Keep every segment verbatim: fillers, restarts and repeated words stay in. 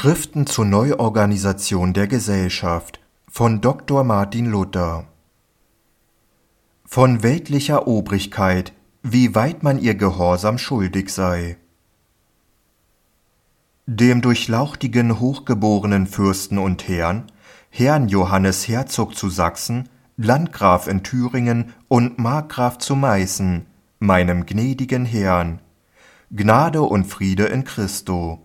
Schriften zur Neuorganisation der Gesellschaft von Doktor Martin Luther. Von weltlicher Obrigkeit, wie weit man ihr Gehorsam schuldig sei. Dem durchlauchtigen hochgeborenen Fürsten und Herrn, Herrn Johannes Herzog zu Sachsen, Landgraf in Thüringen und Markgraf zu Meißen, meinem gnädigen Herrn, Gnade und Friede in Christo.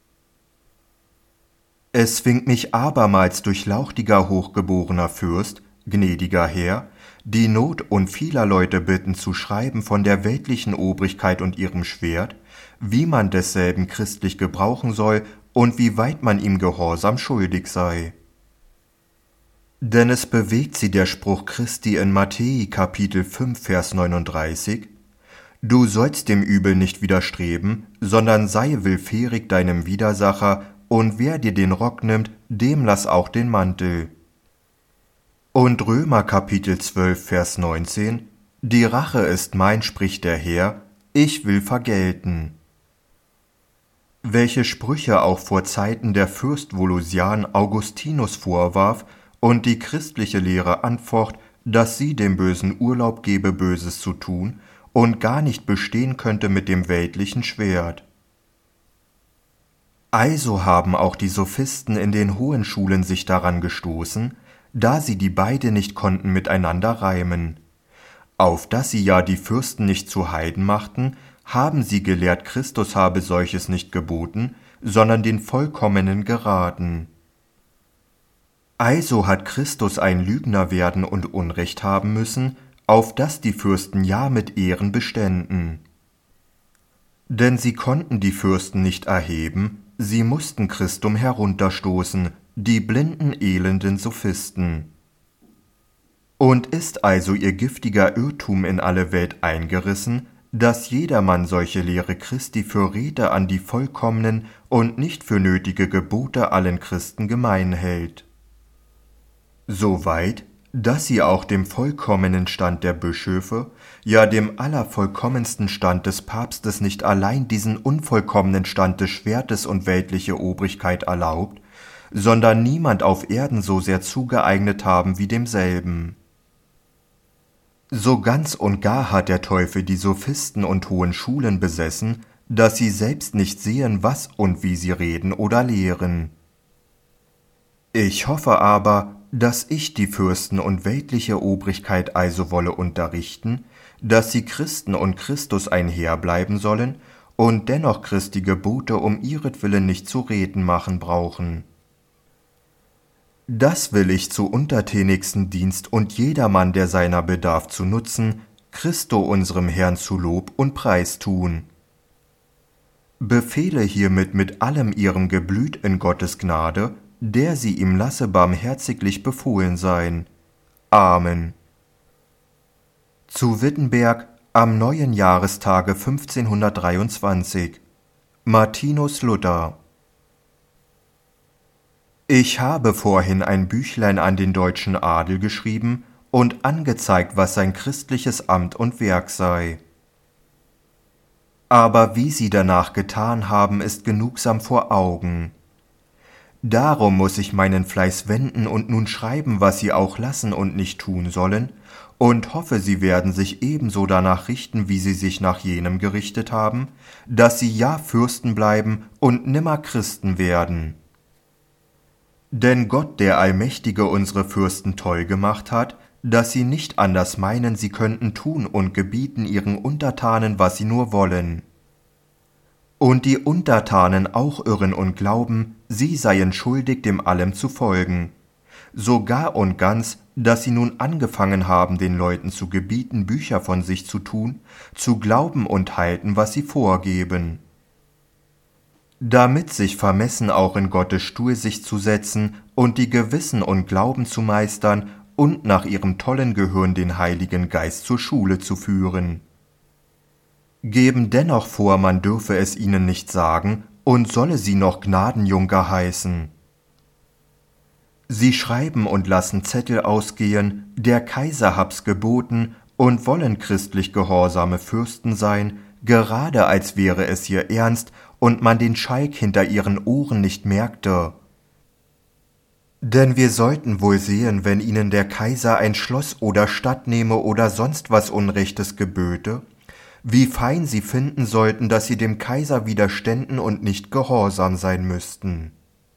Es winkt mich abermals durchlauchtiger hochgeborener Fürst, gnädiger Herr, die Not und vieler Leute bitten zu schreiben von der weltlichen Obrigkeit und ihrem Schwert, wie man desselben christlich gebrauchen soll und wie weit man ihm Gehorsam schuldig sei. Denn es bewegt sie der Spruch Christi in Matthäi Kapitel fünf, Vers neununddreißig: Du sollst dem Übel nicht widerstreben, sondern sei willfährig deinem Widersacher, und wer dir den Rock nimmt, dem lass auch den Mantel. Und Römer Kapitel zwölf, Vers neunzehn: Die Rache ist mein, spricht der Herr, ich will vergelten. Welche Sprüche auch vor Zeiten der Fürst Volusian Augustinus vorwarf und die christliche Lehre anfocht, dass sie dem Bösen Urlaub gebe, Böses zu tun, und gar nicht bestehen könnte mit dem weltlichen Schwert. Also haben auch die Sophisten in den hohen Schulen sich daran gestoßen, da sie die beide nicht konnten miteinander reimen. Auf dass sie ja die Fürsten nicht zu Heiden machten, haben sie gelehrt, Christus habe solches nicht geboten, sondern den Vollkommenen geraten. Also hat Christus ein Lügner werden und Unrecht haben müssen, auf dass die Fürsten ja mit Ehren beständen. Denn sie konnten die Fürsten nicht erheben, sie mussten Christum herunterstoßen, die blinden, elenden Sophisten. Und ist also ihr giftiger Irrtum in alle Welt eingerissen, dass jedermann solche Lehre Christi für Rede an die vollkommenen und nicht für nötige Gebote allen Christen gemein hält. Soweit, dass sie auch dem vollkommenen Stand der Bischöfe, ja dem allervollkommensten Stand des Papstes nicht allein diesen unvollkommenen Stand des Schwertes und weltliche Obrigkeit erlaubt, sondern niemand auf Erden so sehr zugeeignet haben wie demselben. So ganz und gar hat der Teufel die Sophisten und hohen Schulen besessen, dass sie selbst nicht sehen, was und wie sie reden oder lehren. Ich hoffe aber, dass ich die Fürsten und weltliche Obrigkeit also wolle unterrichten, dass sie Christen und Christus einherbleiben sollen und dennoch Christi Gebote um ihretwillen nicht zu Reden machen brauchen. Das will ich zu untertänigsten Dienst und jedermann, der seiner bedarf zu nutzen, Christo unserem Herrn zu Lob und Preis tun. Befehle hiermit mit allem ihrem Geblüt in Gottes Gnade, der sie ihm lasse barmherziglich befohlen sein. Amen. Zu Wittenberg am neuen Jahrestage fünfzehnhundertdreiundzwanzig. Martinus Luther. Ich habe vorhin ein Büchlein an den deutschen Adel geschrieben und angezeigt, was sein christliches Amt und Werk sei. Aber wie sie danach getan haben, ist genugsam vor Augen. Darum muß ich meinen Fleiß wenden und nun schreiben, was sie auch lassen und nicht tun sollen, und hoffe, sie werden sich ebenso danach richten, wie sie sich nach jenem gerichtet haben, dass sie ja Fürsten bleiben und nimmer Christen werden. Denn Gott, der Allmächtige, unsere Fürsten toll gemacht hat, dass sie nicht anders meinen, sie könnten tun und gebieten ihren Untertanen, was sie nur wollen. Und die Untertanen auch irren und glauben, sie seien schuldig, dem allem zu folgen. So gar und ganz, dass sie nun angefangen haben, den Leuten zu gebieten, Bücher von sich zu tun, zu glauben und halten, was sie vorgeben. Damit sich vermessen auch in Gottes Stuhl sich zu setzen und die Gewissen und Glauben zu meistern und nach ihrem tollen Gehirn den Heiligen Geist zur Schule zu führen. Geben dennoch vor, man dürfe es ihnen nicht sagen und solle sie noch Gnadenjunker heißen. Sie schreiben und lassen Zettel ausgehen, der Kaiser hab's geboten, und wollen christlich gehorsame Fürsten sein, gerade als wäre es ihr Ernst und man den Schalk hinter ihren Ohren nicht merkte. Denn wir sollten wohl sehen, wenn ihnen der Kaiser ein Schloss oder Stadt nehme oder sonst was Unrechtes geböte, wie fein sie finden sollten, dass sie dem Kaiser widerständen und nicht gehorsam sein müssten.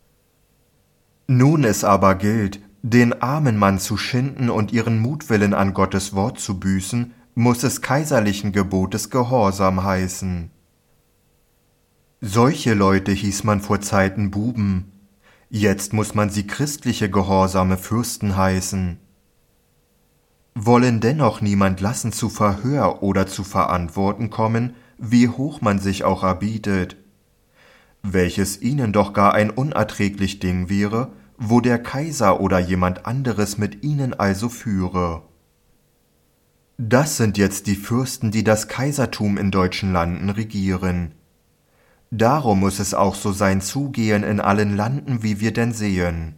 Nun es aber gilt, den armen Mann zu schinden und ihren Mutwillen an Gottes Wort zu büßen, muß es kaiserlichen Gebotes Gehorsam heißen. Solche Leute hieß man vor Zeiten Buben, jetzt muß man sie christliche gehorsame Fürsten heißen. Wollen dennoch niemand lassen zu Verhör oder zu Verantworten kommen, wie hoch man sich auch erbietet, welches ihnen doch gar ein unerträglich Ding wäre, wo der Kaiser oder jemand anderes mit ihnen also führe. Das sind jetzt die Fürsten, die das Kaisertum in deutschen Landen regieren. Darum muß es auch so sein Zugehen in allen Landen, wie wir denn sehen.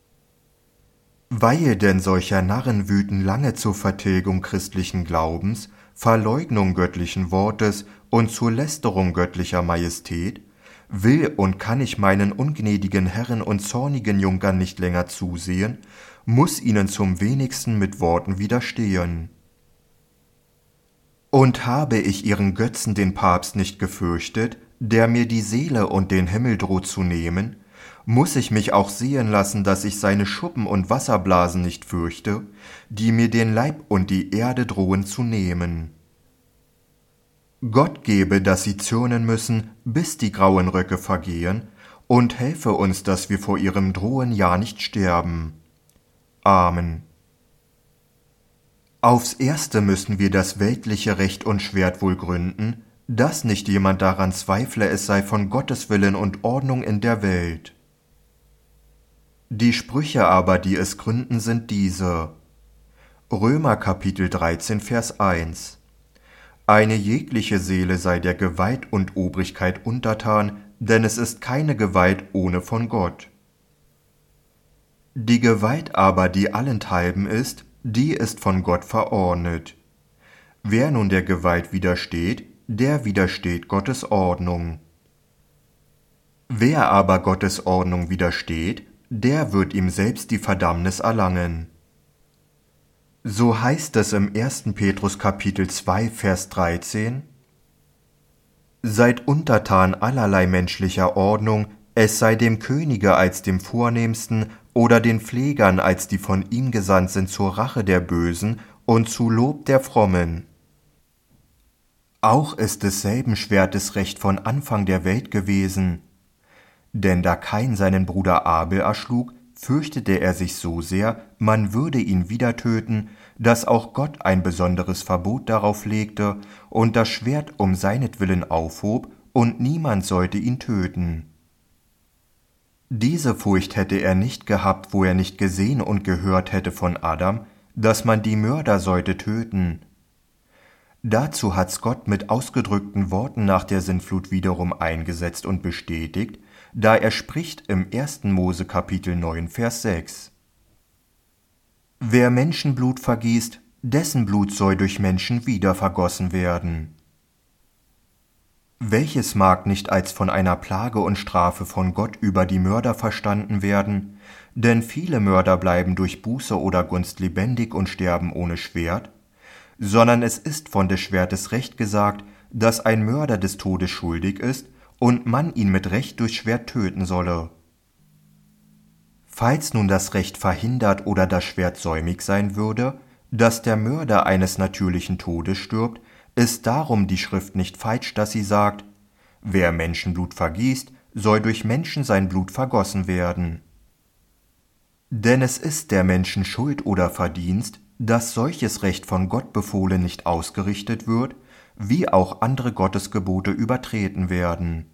Weil denn solcher Narren wüten lange zur Vertilgung christlichen Glaubens, Verleugnung göttlichen Wortes und zur Lästerung göttlicher Majestät, will und kann ich meinen ungnädigen Herren und zornigen Junkern nicht länger zusehen, muß ihnen zum wenigsten mit Worten widerstehen. Und habe ich ihren Götzen den Papst nicht gefürchtet, der mir die Seele und den Himmel droht zu nehmen, muß ich mich auch sehen lassen, dass ich seine Schuppen und Wasserblasen nicht fürchte, die mir den Leib und die Erde drohen zu nehmen. Gott gebe, dass sie zürnen müssen, bis die grauen Röcke vergehen, und helfe uns, dass wir vor ihrem Drohen ja nicht sterben. Amen. Aufs Erste müssen wir das weltliche Recht und Schwert wohl gründen, dass nicht jemand daran zweifle, es sei von Gottes Willen und Ordnung in der Welt. Die Sprüche aber, die es gründen, sind diese. Römer Kapitel dreizehn, Vers eins. Eine jegliche Seele sei der Gewalt und Obrigkeit untertan, denn es ist keine Gewalt ohne von Gott. Die Gewalt aber, die allenthalben ist, die ist von Gott verordnet. Wer nun der Gewalt widersteht, der widersteht Gottes Ordnung. Wer aber Gottes Ordnung widersteht, der wird ihm selbst die Verdammnis erlangen. So heißt es im ersten Petrus Kapitel zwei, Vers dreizehn: Seid untertan allerlei menschlicher Ordnung, es sei dem Könige als dem Vornehmsten oder den Pflegern als die von ihm gesandt sind zur Rache der Bösen und zu Lob der Frommen. Auch ist desselben Schwertes Recht von Anfang der Welt gewesen. Denn da Kain seinen Bruder Abel erschlug, fürchtete er sich so sehr, man würde ihn wieder töten, dass auch Gott ein besonderes Verbot darauf legte und das Schwert um seinetwillen aufhob, und niemand sollte ihn töten. Diese Furcht hätte er nicht gehabt, wo er nicht gesehen und gehört hätte von Adam, dass man die Mörder sollte töten. Dazu hat's Gott mit ausgedrückten Worten nach der Sintflut wiederum eingesetzt und bestätigt, da er spricht im ersten Mose Kapitel neun, Vers sechs. Wer Menschenblut vergießt, dessen Blut soll durch Menschen wieder vergossen werden. Welches mag nicht als von einer Plage und Strafe von Gott über die Mörder verstanden werden, denn viele Mörder bleiben durch Buße oder Gunst lebendig und sterben ohne Schwert, sondern es ist von des Schwertes Recht gesagt, dass ein Mörder des Todes schuldig ist und man ihn mit Recht durch Schwert töten solle. Falls nun das Recht verhindert oder das Schwert säumig sein würde, dass der Mörder eines natürlichen Todes stirbt, ist darum die Schrift nicht falsch, dass sie sagt, wer Menschenblut vergießt, soll durch Menschen sein Blut vergossen werden. Denn es ist der Menschen Schuld oder Verdienst, dass solches Recht von Gott befohlen nicht ausgerichtet wird, wie auch andere Gottesgebote übertreten werden.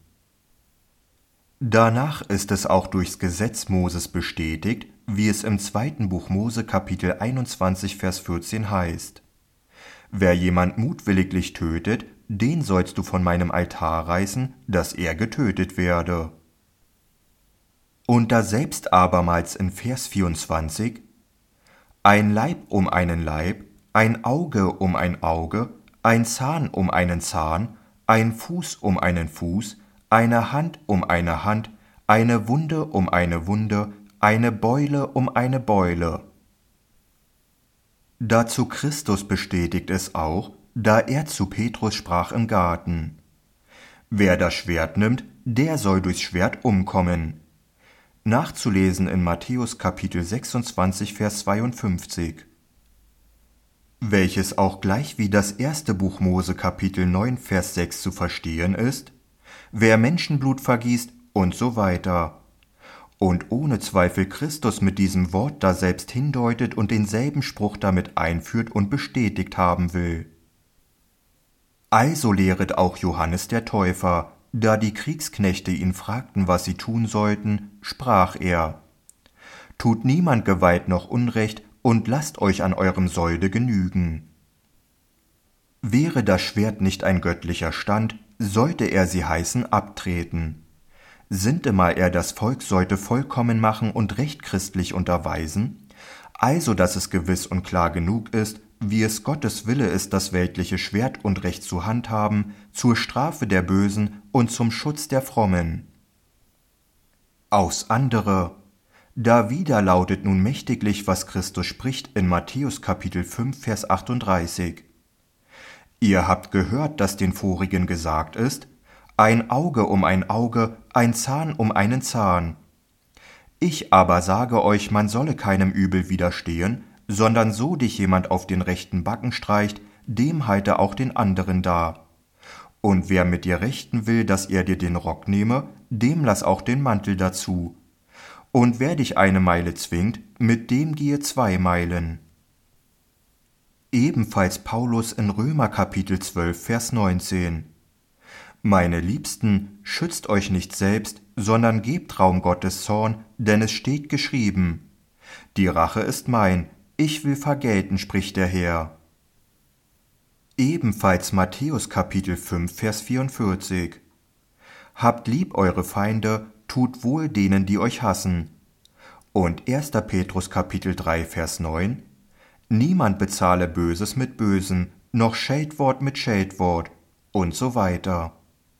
Danach ist es auch durchs Gesetz Moses bestätigt, wie es im zweiten Buch Mose Kapitel einundzwanzig Vers vierzehn heißt: Wer jemand mutwilliglich tötet, den sollst du von meinem Altar reißen, dass er getötet werde. Und daselbst abermals in Vers vierundzwanzig: Ein Leib um einen Leib, ein Auge um ein Auge, ein Zahn um einen Zahn, ein Fuß um einen Fuß, eine Hand um eine Hand, eine Wunde um eine Wunde, eine Beule um eine Beule. Dazu Christus bestätigt es auch, da er zu Petrus sprach im Garten: Wer das Schwert nimmt, der soll durchs Schwert umkommen. Nachzulesen in Matthäus Kapitel sechsundzwanzig, Vers zweiundfünfzig. Welches auch gleich wie das erste Buch Mose Kapitel neun, Vers sechs zu verstehen ist: Wer Menschenblut vergießt und so weiter. Und ohne Zweifel Christus mit diesem Wort da selbst hindeutet und denselben Spruch damit einführt und bestätigt haben will. Also lehret auch Johannes der Täufer, da die Kriegsknechte ihn fragten, was sie tun sollten, sprach er: Tut niemand Gewalt noch Unrecht und lasst euch an eurem Solde genügen. Wäre das Schwert nicht ein göttlicher Stand, sollte er sie heißen abtreten. Sintemal er das Volk sollte vollkommen machen und recht christlich unterweisen, also dass es gewiss und klar genug ist, wie es Gottes Wille ist, das weltliche Schwert und Recht zu handhaben, zur Strafe der Bösen und zum Schutz der Frommen. Aufs andere: Da wieder lautet nun mächtiglich, was Christus spricht in Matthäus Kapitel fünf, Vers achtunddreißig. Ihr habt gehört, dass den Vorigen gesagt ist: Ein Auge um ein Auge, ein Zahn um einen Zahn. Ich aber sage euch, man solle keinem Übel widerstehen, sondern so dich jemand auf den rechten Backen streicht, dem halte auch den anderen dar. Und wer mit dir rechten will, dass er dir den Rock nehme, dem lass auch den Mantel dazu. Und wer dich eine Meile zwingt, mit dem gehe zwei Meilen. Ebenfalls Paulus in Römer Kapitel zwölf, Vers neunzehn. Meine Liebsten, schützt euch nicht selbst, sondern gebt Raum Gottes Zorn, denn es steht geschrieben: Die Rache ist mein, ich will vergelten, spricht der Herr. Ebenfalls Matthäus Kapitel fünf, Vers vierundvierzig. Habt lieb eure Feinde, tut wohl denen, die euch hassen. Und erster Petrus Kapitel drei, Vers neun. Niemand bezahle Böses mit Bösem, noch Scheldwort mit Scheldwort und so weiter.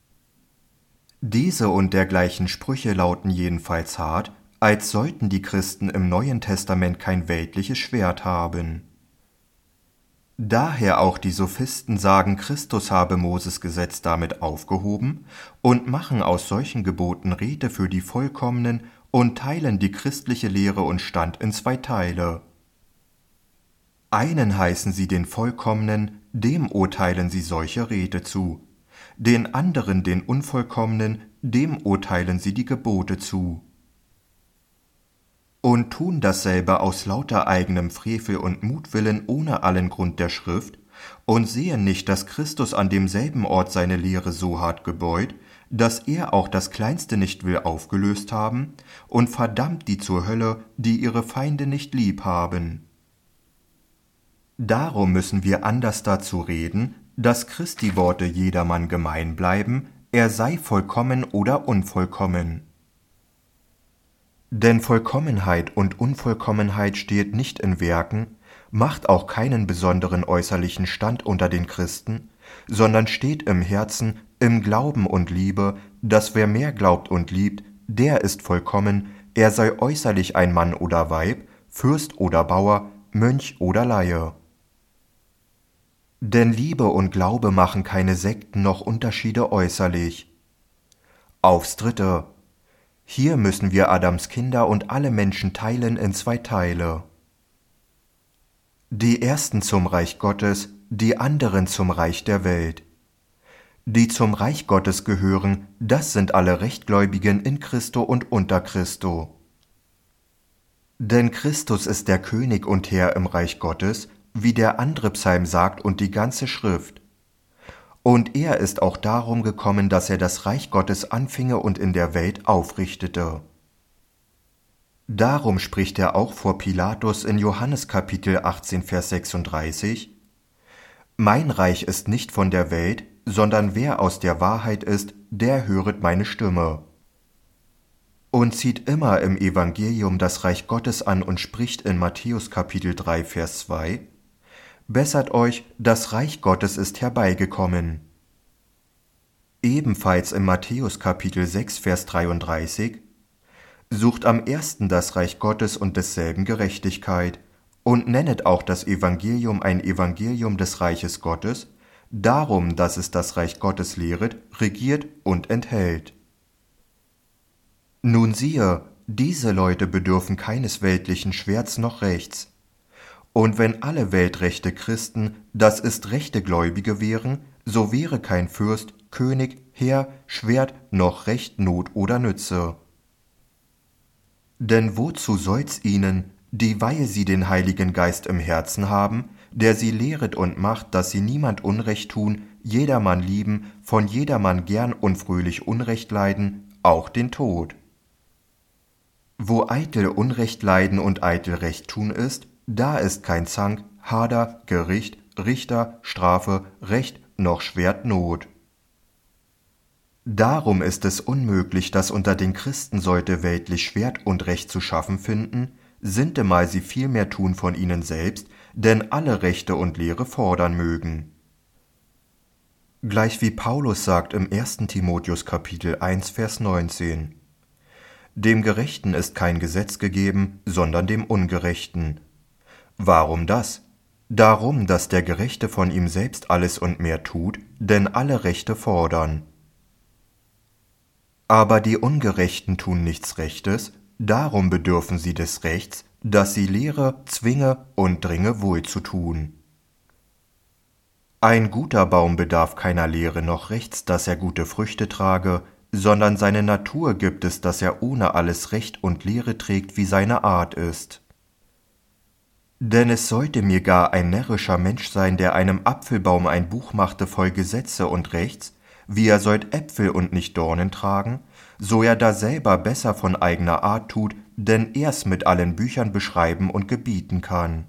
Diese und dergleichen Sprüche lauten jedenfalls hart, als sollten die Christen im Neuen Testament kein weltliches Schwert haben. Daher auch die Sophisten sagen, Christus habe Moses Gesetz damit aufgehoben und machen aus solchen Geboten Räte für die Vollkommenen und teilen die christliche Lehre und Stand in zwei Teile. Einen heißen sie den Vollkommenen, dem urteilen sie solche Räte zu, den anderen, den Unvollkommenen, dem urteilen sie die Gebote zu. Und tun dasselbe aus lauter eigenem Frevel und Mutwillen ohne allen Grund der Schrift und sehen nicht, dass Christus an demselben Ort seine Lehre so hart gebeut, dass er auch das Kleinste nicht will aufgelöst haben und verdammt die zur Hölle, die ihre Feinde nicht lieb haben. Darum müssen wir anders dazu reden, dass Christi Worte jedermann gemein bleiben, er sei vollkommen oder unvollkommen. Denn Vollkommenheit und Unvollkommenheit steht nicht in Werken, macht auch keinen besonderen äußerlichen Stand unter den Christen, sondern steht im Herzen, im Glauben und Liebe, dass wer mehr glaubt und liebt, der ist vollkommen, er sei äußerlich ein Mann oder Weib, Fürst oder Bauer, Mönch oder Laie. Denn Liebe und Glaube machen keine Sekten noch Unterschiede äußerlich. Aufs Dritte: Hier müssen wir Adams Kinder und alle Menschen teilen in zwei Teile. Die ersten zum Reich Gottes, die anderen zum Reich der Welt. Die zum Reich Gottes gehören, das sind alle Rechtgläubigen in Christo und unter Christo. Denn Christus ist der König und Herr im Reich Gottes, wie der andere Psalm sagt und die ganze Schrift. Und er ist auch darum gekommen, dass er das Reich Gottes anfinge und in der Welt aufrichtete. Darum spricht er auch vor Pilatus in Johannes Kapitel achtzehn, Vers sechsunddreißig: Mein Reich ist nicht von der Welt, sondern wer aus der Wahrheit ist, der höret meine Stimme. Und zieht immer im Evangelium das Reich Gottes an und spricht in Matthäus Kapitel drei, Vers zwei: Bessert euch, das Reich Gottes ist herbeigekommen. Ebenfalls im Matthäus Kapitel sechs, Vers dreiunddreißig: Sucht am ersten das Reich Gottes und desselben Gerechtigkeit, und nennet auch das Evangelium ein Evangelium des Reiches Gottes, darum, dass es das Reich Gottes lehret, regiert und enthält. Nun siehe, diese Leute bedürfen keines weltlichen Schwerts noch Rechts. Und wenn alle weltrechte Christen, das ist rechte Gläubige wären, so wäre kein Fürst, König, Herr, Schwert noch Recht Not oder Nütze. Denn wozu soll's ihnen, dieweil sie den Heiligen Geist im Herzen haben, der sie lehret und macht, dass sie niemand Unrecht tun, jedermann lieben, von jedermann gern und fröhlich Unrecht leiden, auch den Tod. Wo eitel Unrecht leiden und eitel Recht tun ist, da ist kein Zank, Hader, Gericht, Richter, Strafe, Recht noch Schwert Not. Darum ist es unmöglich, dass unter den Christen sollte weltlich Schwert und Recht zu schaffen finden, sintemal sie viel mehr tun von ihnen selbst, denn alle Rechte und Lehre fordern mögen. Gleich wie Paulus sagt im ersten Timotheus Kapitel eins, Vers neunzehn: Dem Gerechten ist kein Gesetz gegeben, sondern dem Ungerechten. Warum das? Darum, dass der Gerechte von ihm selbst alles und mehr tut, denn alle Rechte fordern. Aber die Ungerechten tun nichts Rechtes, darum bedürfen sie des Rechts, das sie lehre, zwinge und dringe wohl zu tun. Ein guter Baum bedarf keiner Lehre noch Rechts, dass er gute Früchte trage, sondern seine Natur gibt es, dass er ohne alles Recht und Lehre trägt, wie seine Art ist. Denn es sollte mir gar ein närrischer Mensch sein, der einem Apfelbaum ein Buch machte voll Gesetze und Rechts, wie er sollt Äpfel und nicht Dornen tragen, so er da selber besser von eigener Art tut, denn er's mit allen Büchern beschreiben und gebieten kann.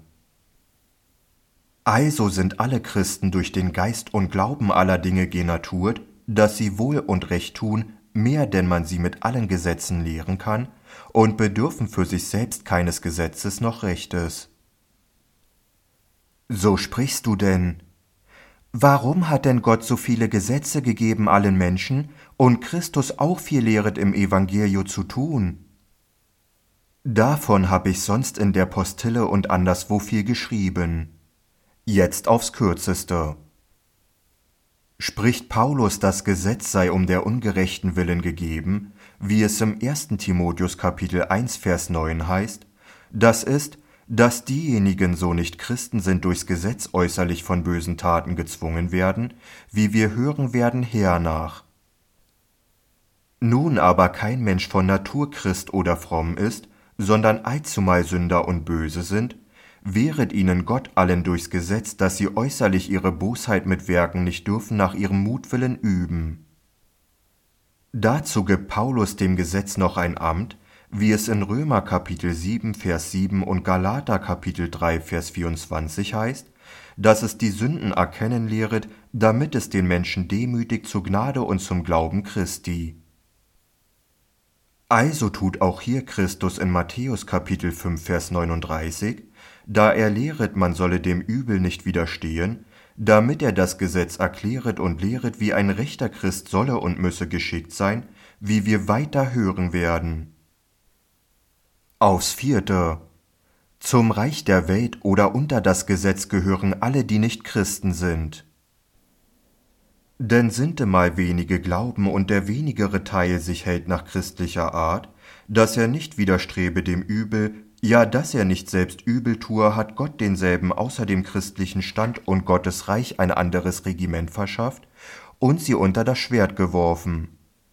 Also sind alle Christen durch den Geist und Glauben aller Dinge genaturt, dass sie wohl und recht tun, mehr denn man sie mit allen Gesetzen lehren kann, und bedürfen für sich selbst keines Gesetzes noch Rechtes. So sprichst du denn: Warum hat denn Gott so viele Gesetze gegeben allen Menschen und Christus auch viel lehret im Evangelio zu tun? Davon hab ich sonst in der Postille und anderswo viel geschrieben. Jetzt aufs Kürzeste. Spricht Paulus, das Gesetz sei um der Ungerechten willen gegeben, wie es im ersten Timotheus Kapitel eins, Vers neun heißt, das ist, dass diejenigen so nicht Christen sind durchs Gesetz äußerlich von bösen Taten gezwungen werden, wie wir hören werden hernach. Nun aber kein Mensch von Natur Christ oder fromm ist, sondern allzumal Sünder und Böse sind, wehret ihnen Gott allen durchs Gesetz, dass sie äußerlich ihre Bosheit mit Werken nicht dürfen nach ihrem Mutwillen üben. Dazu gibt Paulus dem Gesetz noch ein Amt, wie es in Römer Kapitel sieben, Vers sieben und Galater Kapitel drei, Vers vierundzwanzig heißt, dass es die Sünden erkennen lehret, damit es den Menschen demütigt zur Gnade und zum Glauben Christi. Also tut auch hier Christus in Matthäus Kapitel fünf, Vers neununddreißig, da er lehret, man solle dem Übel nicht widerstehen, damit er das Gesetz erkläret und lehret, wie ein rechter Christ solle und müsse geschickt sein, wie wir weiter hören werden. Aufs Vierte: Zum Reich der Welt oder unter das Gesetz gehören alle, die nicht Christen sind. Denn sintemal wenige glauben und der wenigere Teil sich hält nach christlicher Art, dass er nicht widerstrebe dem Übel, ja, dass er nicht selbst übel tue, hat Gott denselben außer dem christlichen Stand und Gottes Reich ein anderes Regiment verschafft und sie unter das Schwert geworfen.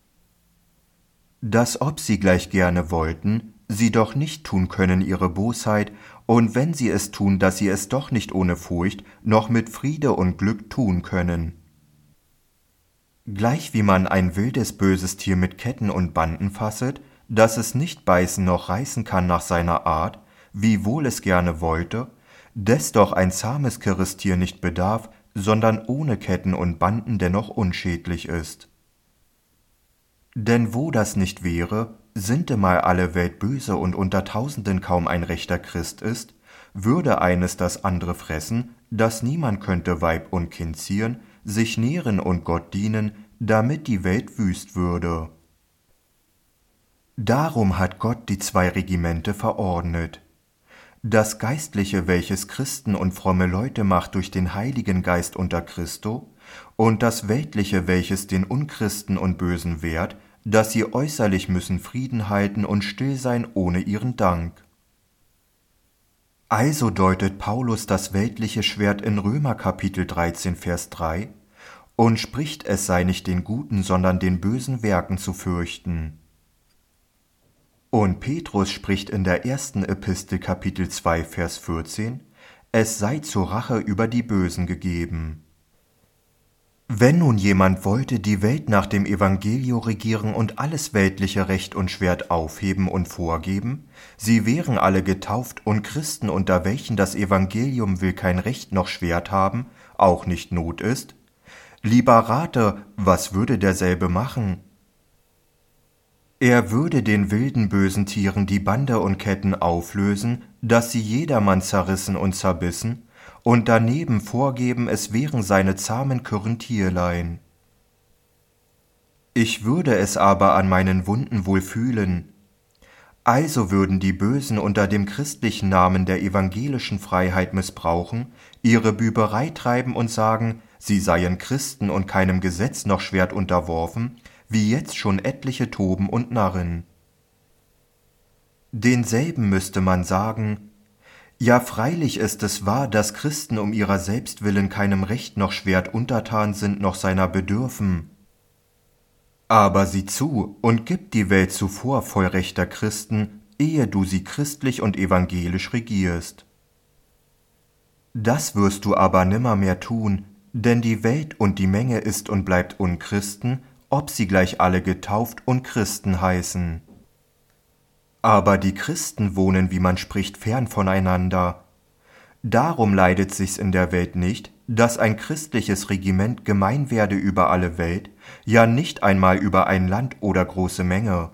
Dass ob sie gleich gerne wollten, sie doch nicht tun können ihre Bosheit, und wenn sie es tun, dass sie es doch nicht ohne Furcht, noch mit Friede und Glück tun können. Gleich wie man ein wildes, böses Tier mit Ketten und Banden fasset, dass es nicht beißen noch reißen kann nach seiner Art, wiewohl es gerne wollte, des doch ein zahmes kirres Tier nicht bedarf, sondern ohne Ketten und Banden dennoch unschädlich ist. Denn wo das nicht wäre, sintemal alle Welt böse und unter Tausenden kaum ein rechter Christ ist, würde eines das andere fressen, dass niemand könnte Weib und Kind zieren, sich nähren und Gott dienen, damit die Welt wüst würde. Darum hat Gott die zwei Regimente verordnet. Das Geistliche, welches Christen und fromme Leute macht durch den Heiligen Geist unter Christo, und das Weltliche, welches den Unchristen und Bösen wehrt, dass sie äußerlich müssen Frieden halten und still sein ohne ihren Dank. Also deutet Paulus das weltliche Schwert in Römer Kapitel dreizehn, Vers drei und spricht, es sei nicht den guten, sondern den bösen Werken zu fürchten. Und Petrus spricht in der ersten Epistel Kapitel zwei, Vers vierzehn, es sei zur Rache über die Bösen gegeben. Wenn nun jemand wollte die Welt nach dem Evangelio regieren und alles weltliche Recht und Schwert aufheben und vorgeben, sie wären alle getauft und Christen, unter welchen das Evangelium will kein Recht noch Schwert haben, auch nicht Not ist, lieber rate, was würde derselbe machen? Er würde den wilden bösen Tieren die Bande und Ketten auflösen, dass sie jedermann zerrissen und zerbissen, und daneben vorgeben, es wären seine zahmen Kürrentierlein. Ich würde es aber an meinen Wunden wohl fühlen. Also würden die Bösen unter dem christlichen Namen der evangelischen Freiheit missbrauchen, ihre Büberei treiben und sagen, sie seien Christen und keinem Gesetz noch Schwert unterworfen, wie jetzt schon etliche Toben und Narren. Denselben müsste man sagen, ja freilich ist es wahr, dass Christen um ihrer selbst willen keinem Recht noch Schwert untertan sind noch seiner bedürfen. Aber sieh zu und gib die Welt zuvor voll rechter Christen, ehe du sie christlich und evangelisch regierst. Das wirst du aber nimmermehr tun, denn die Welt und die Menge ist und bleibt Unchristen, ob sie gleich alle getauft und Christen heißen. Aber die Christen wohnen, wie man spricht, fern voneinander. Darum leidet sich's in der Welt nicht, dass ein christliches Regiment gemein werde über alle Welt, ja nicht einmal über ein Land oder große Menge.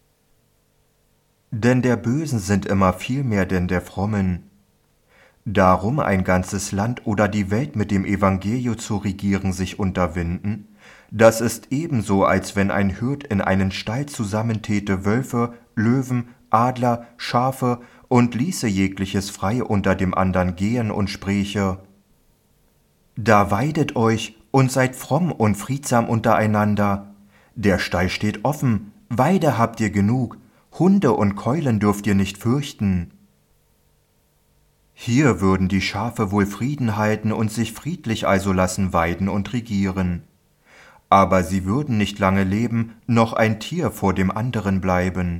Denn der Bösen sind immer viel mehr denn der Frommen. Darum ein ganzes Land oder die Welt mit dem Evangelio zu regieren sich unterwinden, das ist ebenso, als wenn ein Hirt in einen Stall zusammentäte Wölfe, Löwen, Adler, Schafe und ließe jegliches frei unter dem andern gehen und spräche: Da weidet euch und seid fromm und friedsam untereinander. Der Stall steht offen, Weide habt ihr genug, Hunde und Keulen dürft ihr nicht fürchten. Hier würden die Schafe wohl Frieden halten und sich friedlich also lassen weiden und regieren. Aber sie würden nicht lange leben, noch ein Tier vor dem anderen bleiben.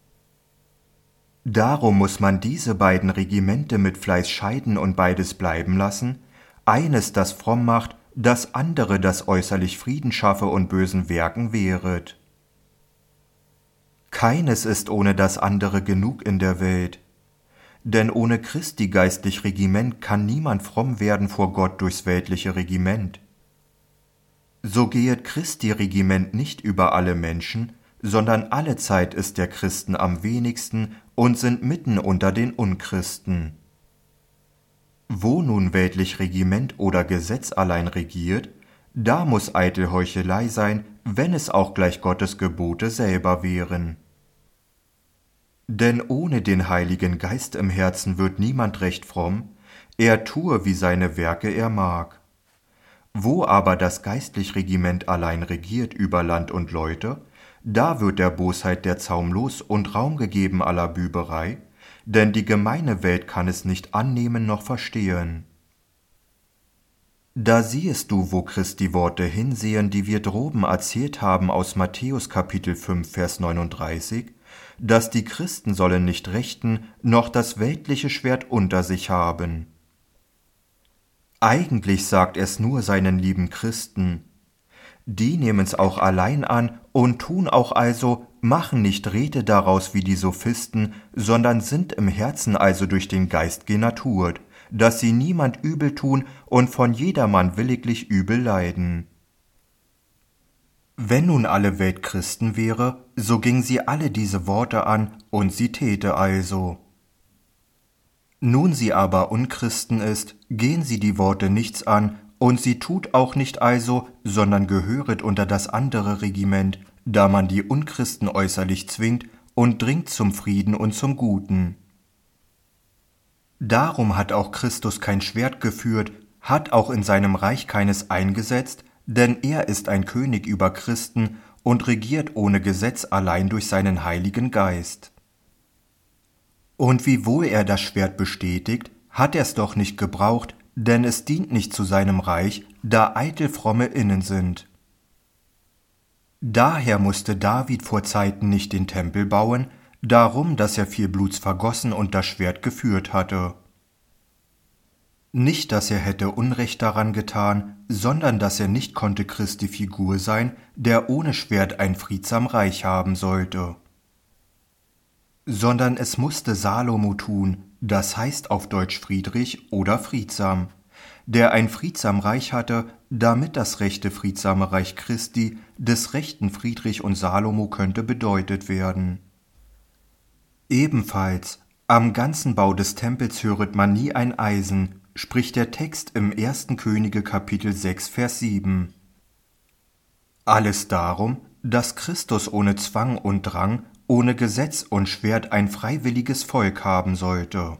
Darum muß man diese beiden Regimente mit Fleiß scheiden und beides bleiben lassen, eines, das fromm macht, das andere, das äußerlich Frieden schaffe und bösen Werken wehret. Keines ist ohne das andere genug in der Welt, denn ohne Christi geistlich Regiment kann niemand fromm werden vor Gott durchs weltliche Regiment. So gehet Christi Regiment nicht über alle Menschen, sondern allezeit ist der Christen am wenigsten und sind mitten unter den Unchristen. Wo nun weltlich Regiment oder Gesetz allein regiert, da muß eitel Heuchelei sein, wenn es auch gleich Gottes Gebote selber wären. Denn ohne den Heiligen Geist im Herzen wird niemand recht fromm, er tue, wie seine Werke er mag. Wo aber das geistlich Regiment allein regiert über Land und Leute, da wird der Bosheit der Zaum los und Raum gegeben aller Büberei, denn die gemeine Welt kann es nicht annehmen noch verstehen. Da siehest du, wo Christi Worte hinsehen, die wir droben erzählt haben aus Matthäus Kapitel fünf, Vers neununddreißig, dass die Christen sollen nicht rechten, noch das weltliche Schwert unter sich haben. Eigentlich sagt es nur seinen lieben Christen. Die nehmen's auch allein an und tun auch also, machen nicht Rede daraus wie die Sophisten, sondern sind im Herzen also durch den Geist genaturt, dass sie niemand übel tun und von jedermann williglich übel leiden. Wenn nun alle Welt Christen wäre, so ging sie alle diese Worte an und sie täte also. Nun sie aber Unchristen ist, gehen sie die Worte nichts an und sie tut auch nicht also, sondern gehöret unter das andere Regiment, da man die Unchristen äußerlich zwingt und dringt zum Frieden und zum Guten. Darum hat auch Christus kein Schwert geführt, hat auch in seinem Reich keines eingesetzt, denn er ist ein König über Christen und regiert ohne Gesetz allein durch seinen Heiligen Geist. Und wiewohl er das Schwert bestätigt, hat er's doch nicht gebraucht, denn es dient nicht zu seinem Reich, da eitel Fromme innen sind. Daher musste David vor Zeiten nicht den Tempel bauen, darum, dass er viel Bluts vergossen und das Schwert geführt hatte. Nicht, dass er hätte Unrecht daran getan, sondern dass er nicht konnte Christi Figur sein, der ohne Schwert ein friedsam Reich haben sollte. Sondern es musste Salomo tun, das heißt auf Deutsch Friedrich oder friedsam, der ein friedsam Reich hatte, damit das rechte friedsame Reich Christi des rechten Friedrich und Salomo könnte bedeutet werden. Ebenfalls, am ganzen Bau des Tempels höret man nie ein Eisen, spricht der Text im ersten Könige Kapitel sechs, Vers sieben. Alles darum, dass Christus ohne Zwang und Drang, ohne Gesetz und Schwert ein freiwilliges Volk haben sollte.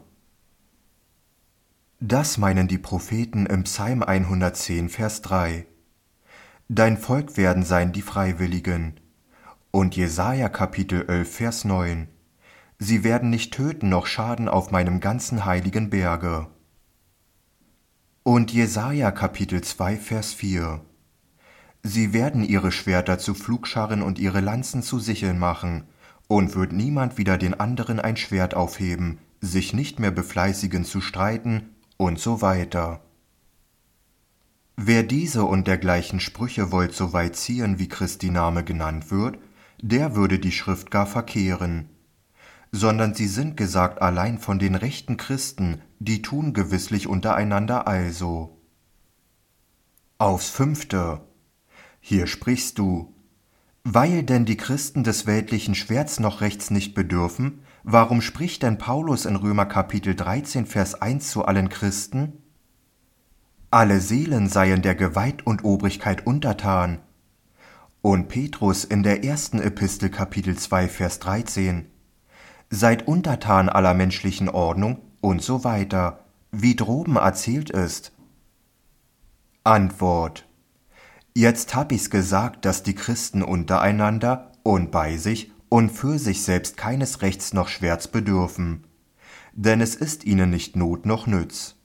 Das meinen die Propheten im Psalm hundertzehn, Vers drei. Dein Volk werden sein die Freiwilligen. Und Jesaja Kapitel elf, Vers neun. Sie werden nicht töten noch schaden auf meinem ganzen heiligen Berge. Und Jesaja Kapitel zwei, Vers vier. Sie werden ihre Schwerter zu Pflugscharren und ihre Lanzen zu Sicheln machen, und wird niemand wieder den anderen ein Schwert aufheben, sich nicht mehr befleißigen zu streiten, und so weiter. Wer diese und dergleichen Sprüche wollt so weit ziehen, wie Christi Name genannt wird, der würde die Schrift gar verkehren. Sondern sie sind gesagt allein von den rechten Christen, die tun gewisslich untereinander also. Aufs Fünfte. Hier sprichst du, weil denn die Christen des weltlichen Schwerts noch rechts nicht bedürfen, warum spricht denn Paulus in Römer Kapitel dreizehn, Vers eins zu allen Christen? Alle Seelen seien der Gewalt und Obrigkeit untertan. Und Petrus in der ersten Epistel Kapitel zwei, Vers dreizehn. Seid untertan aller menschlichen Ordnung und so weiter, wie droben erzählt ist. Antwort. Jetzt hab ich's gesagt, dass die Christen untereinander und bei sich und für sich selbst keines Rechts noch Schwerts bedürfen, denn es ist ihnen nicht Not noch Nütz.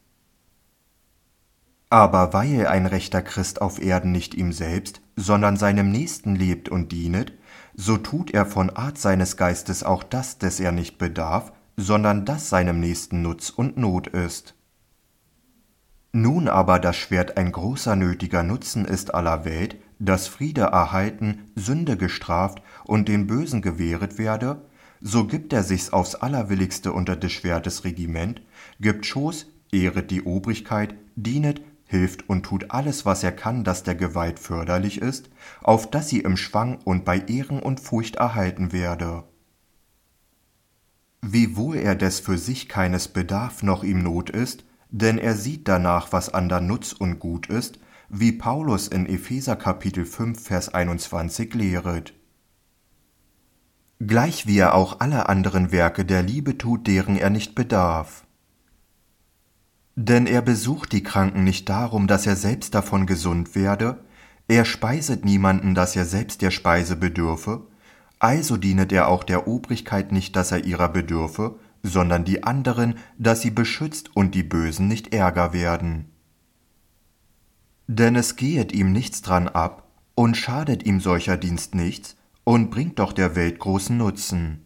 Aber weil ein rechter Christ auf Erden nicht ihm selbst, sondern seinem Nächsten lebt und dienet, so tut er von Art seines Geistes auch das, des er nicht bedarf, sondern das seinem Nächsten Nutz und Not ist. Nun aber das Schwert ein großer nötiger Nutzen ist aller Welt, dass Friede erhalten, Sünde gestraft und den Bösen gewehret werde, so gibt er sich's aufs Allerwilligste unter des Schwertes Regiment, gibt Schoß, ehret die Obrigkeit, dienet, hilft und tut alles, was er kann, das der Gewalt förderlich ist, auf dass sie im Schwang und bei Ehren und Furcht erhalten werde. Wiewohl er des für sich keines bedarf noch ihm Not ist, denn er sieht danach, was andern Nutz und gut ist, wie Paulus in Epheser Kapitel fünf, Vers einundzwanzig lehret. Gleich wie er auch alle anderen Werke der Liebe tut, deren er nicht bedarf. Denn er besucht die Kranken nicht darum, dass er selbst davon gesund werde, er speiset niemanden, dass er selbst der Speise bedürfe, also dienet er auch der Obrigkeit nicht, dass er ihrer bedürfe, sondern die anderen, dass sie beschützt und die Bösen nicht ärger werden. Denn es gehet ihm nichts dran ab und schadet ihm solcher Dienst nichts und bringt doch der Welt großen Nutzen.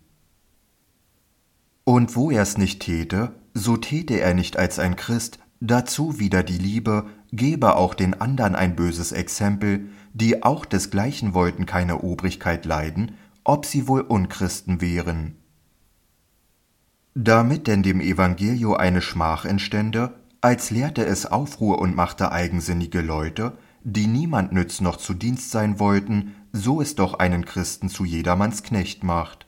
Und wo er's nicht täte, so täte er nicht als ein Christ, dazu wieder die Liebe, gebe auch den andern ein böses Exempel, die auch desgleichen wollten keine Obrigkeit leiden, ob sie wohl Unchristen wären. Damit denn dem Evangelio eine Schmach entstände, als lehrte es Aufruhr und machte eigensinnige Leute, die niemand nütz noch zu Dienst sein wollten, so es doch einen Christen zu jedermanns Knecht macht.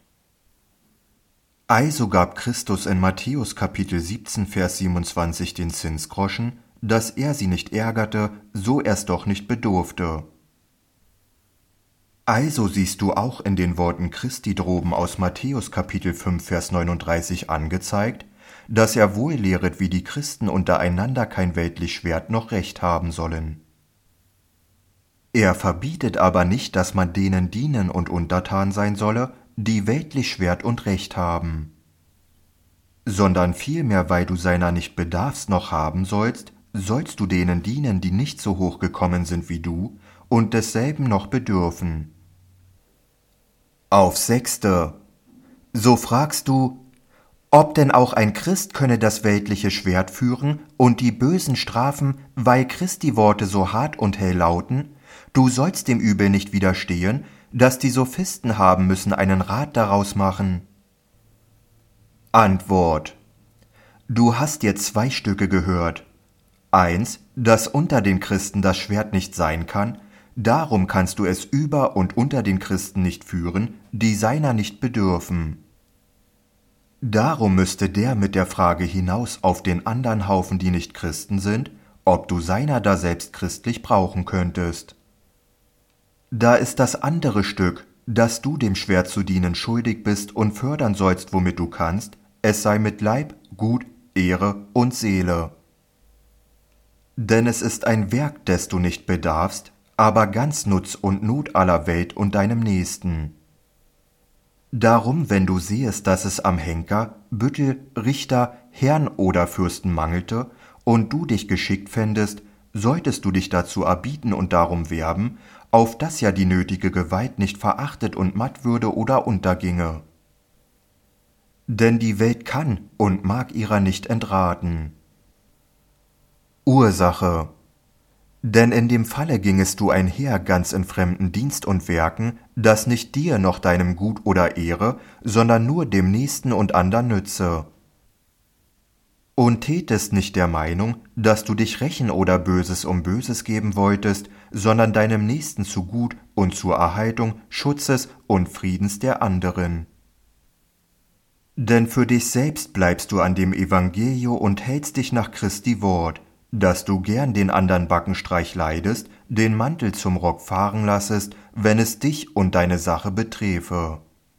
Also gab Christus in Matthäus Kapitel siebzehn, Vers siebenundzwanzig den Zinsgroschen, dass er sie nicht ärgerte, so er's doch nicht bedurfte. Also siehst du auch in den Worten Christi droben aus Matthäus Kapitel fünf, Vers neununddreißig angezeigt, dass er wohl lehret, wie die Christen untereinander kein weltlich Schwert noch Recht haben sollen. Er verbietet aber nicht, dass man denen dienen und untertan sein solle, die weltlich Schwert und Recht haben, sondern vielmehr, weil du seiner nicht bedarfst noch haben sollst, sollst du denen dienen, die nicht so hoch gekommen sind wie du und desselben noch bedürfen. Auf Sechste. So fragst du, ob denn auch ein Christ könne das weltliche Schwert führen und die Bösen strafen, weil Christi Worte so hart und hell lauten, du sollst dem Übel nicht widerstehen, dass die Sophisten haben müssen einen Rat daraus machen. Antwort. Du hast dir zwei Stücke gehört. Eins, dass unter den Christen das Schwert nicht sein kann, darum kannst du es über und unter den Christen nicht führen, die seiner nicht bedürfen. Darum müsste der mit der Frage hinaus auf den andern Haufen, die nicht Christen sind, ob du seiner da selbst christlich brauchen könntest. Da ist das andere Stück, dass du dem Schwert zu dienen schuldig bist und fördern sollst, womit du kannst, es sei mit Leib, Gut, Ehre und Seele. Denn es ist ein Werk, des du nicht bedarfst, aber ganz Nutz und Not aller Welt und deinem Nächsten. Darum, wenn du sehest, dass es am Henker, Büttel, Richter, Herrn oder Fürsten mangelte, und du dich geschickt fändest, solltest du dich dazu erbieten und darum werben, auf dass ja die nötige Gewalt nicht verachtet und matt würde oder unterginge. Denn die Welt kann und mag ihrer nicht entraten. Ursache. Denn in dem Falle gingest du einher ganz in fremden Dienst und Werken, das nicht dir noch deinem Gut oder Ehre, sondern nur dem Nächsten und andern nütze. Und tätest nicht der Meinung, dass du dich rächen oder Böses um Böses geben wolltest, sondern deinem Nächsten zu Gut und zur Erhaltung, Schutzes und Friedens der anderen. Denn für dich selbst bleibst du an dem Evangelio und hältst dich nach Christi Wort, dass du gern den andern Backenstreich leidest, den Mantel zum Rock fahren lassest, wenn es dich und deine Sache beträfe.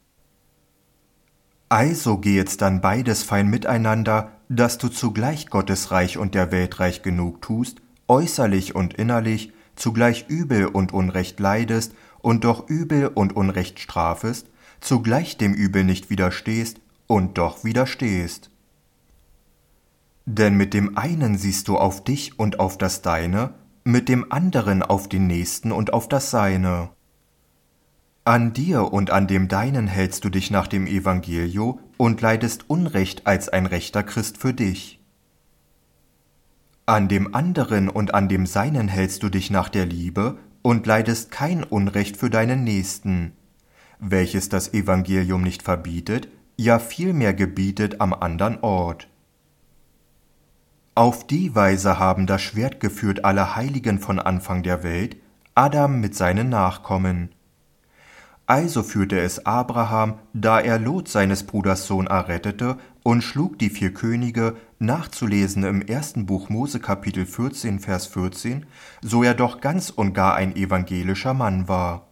Also geh jetzt dann beides fein miteinander, dass du zugleich Gottes Reich und der Welt reich genug tust, äußerlich und innerlich, zugleich Übel und Unrecht leidest und doch Übel und Unrecht strafest, zugleich dem Übel nicht widerstehst und doch widerstehst. Denn mit dem einen siehst du auf dich und auf das Deine, mit dem anderen auf den Nächsten und auf das Seine. An dir und an dem Deinen hältst du dich nach dem Evangelio und leidest Unrecht als ein rechter Christ für dich. An dem anderen und an dem Seinen hältst du dich nach der Liebe und leidest kein Unrecht für deinen Nächsten, welches das Evangelium nicht verbietet, ja vielmehr gebietet am andern Ort. Auf die Weise haben das Schwert geführt alle Heiligen von Anfang der Welt, Adam mit seinen Nachkommen. Also führte es Abraham, da er Lot seines Bruders Sohn errettete, und schlug die vier Könige, nachzulesen im ersten Buch Mose Kapitel vierzehn, Vers vierzehn, so er doch ganz und gar ein evangelischer Mann war.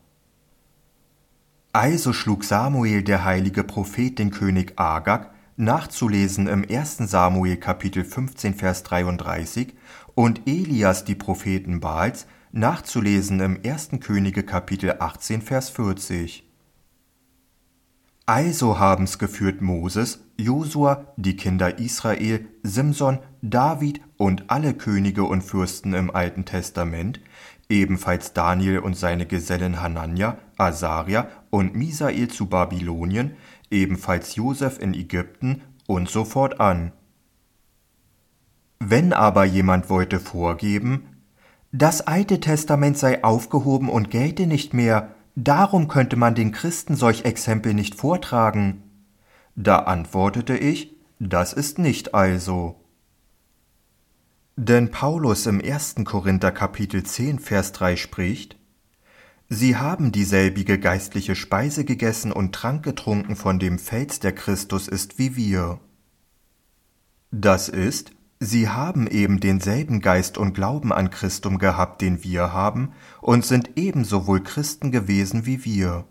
Also schlug Samuel, der heilige Prophet, den König Agag, nachzulesen im ersten Samuel Kapitel fünfzehn, Vers dreiunddreißig, und Elias die Propheten Baals, nachzulesen im ersten Könige Kapitel achtzehn, Vers vierzig. Also haben's geführt Moses, Josua, die Kinder Israel, Simson, David und alle Könige und Fürsten im Alten Testament, ebenfalls Daniel und seine Gesellen Hanania, Asaria und Misael zu Babylonien, ebenfalls Josef in Ägypten und so fortan. Wenn aber jemand wollte vorgeben, das Alte Testament sei aufgehoben und gelte nicht mehr, darum könnte man den Christen solch Exempel nicht vortragen, da antwortete ich, das ist nicht also. Denn Paulus im ersten Korinther Kapitel zehn, Vers drei spricht, Sie haben dieselbige geistliche Speise gegessen und Trank getrunken von dem Fels, der Christus ist wie wir. Das ist, Sie haben eben denselben Geist und Glauben an Christum gehabt, den wir haben, und sind ebenso wohl Christen gewesen wie wir.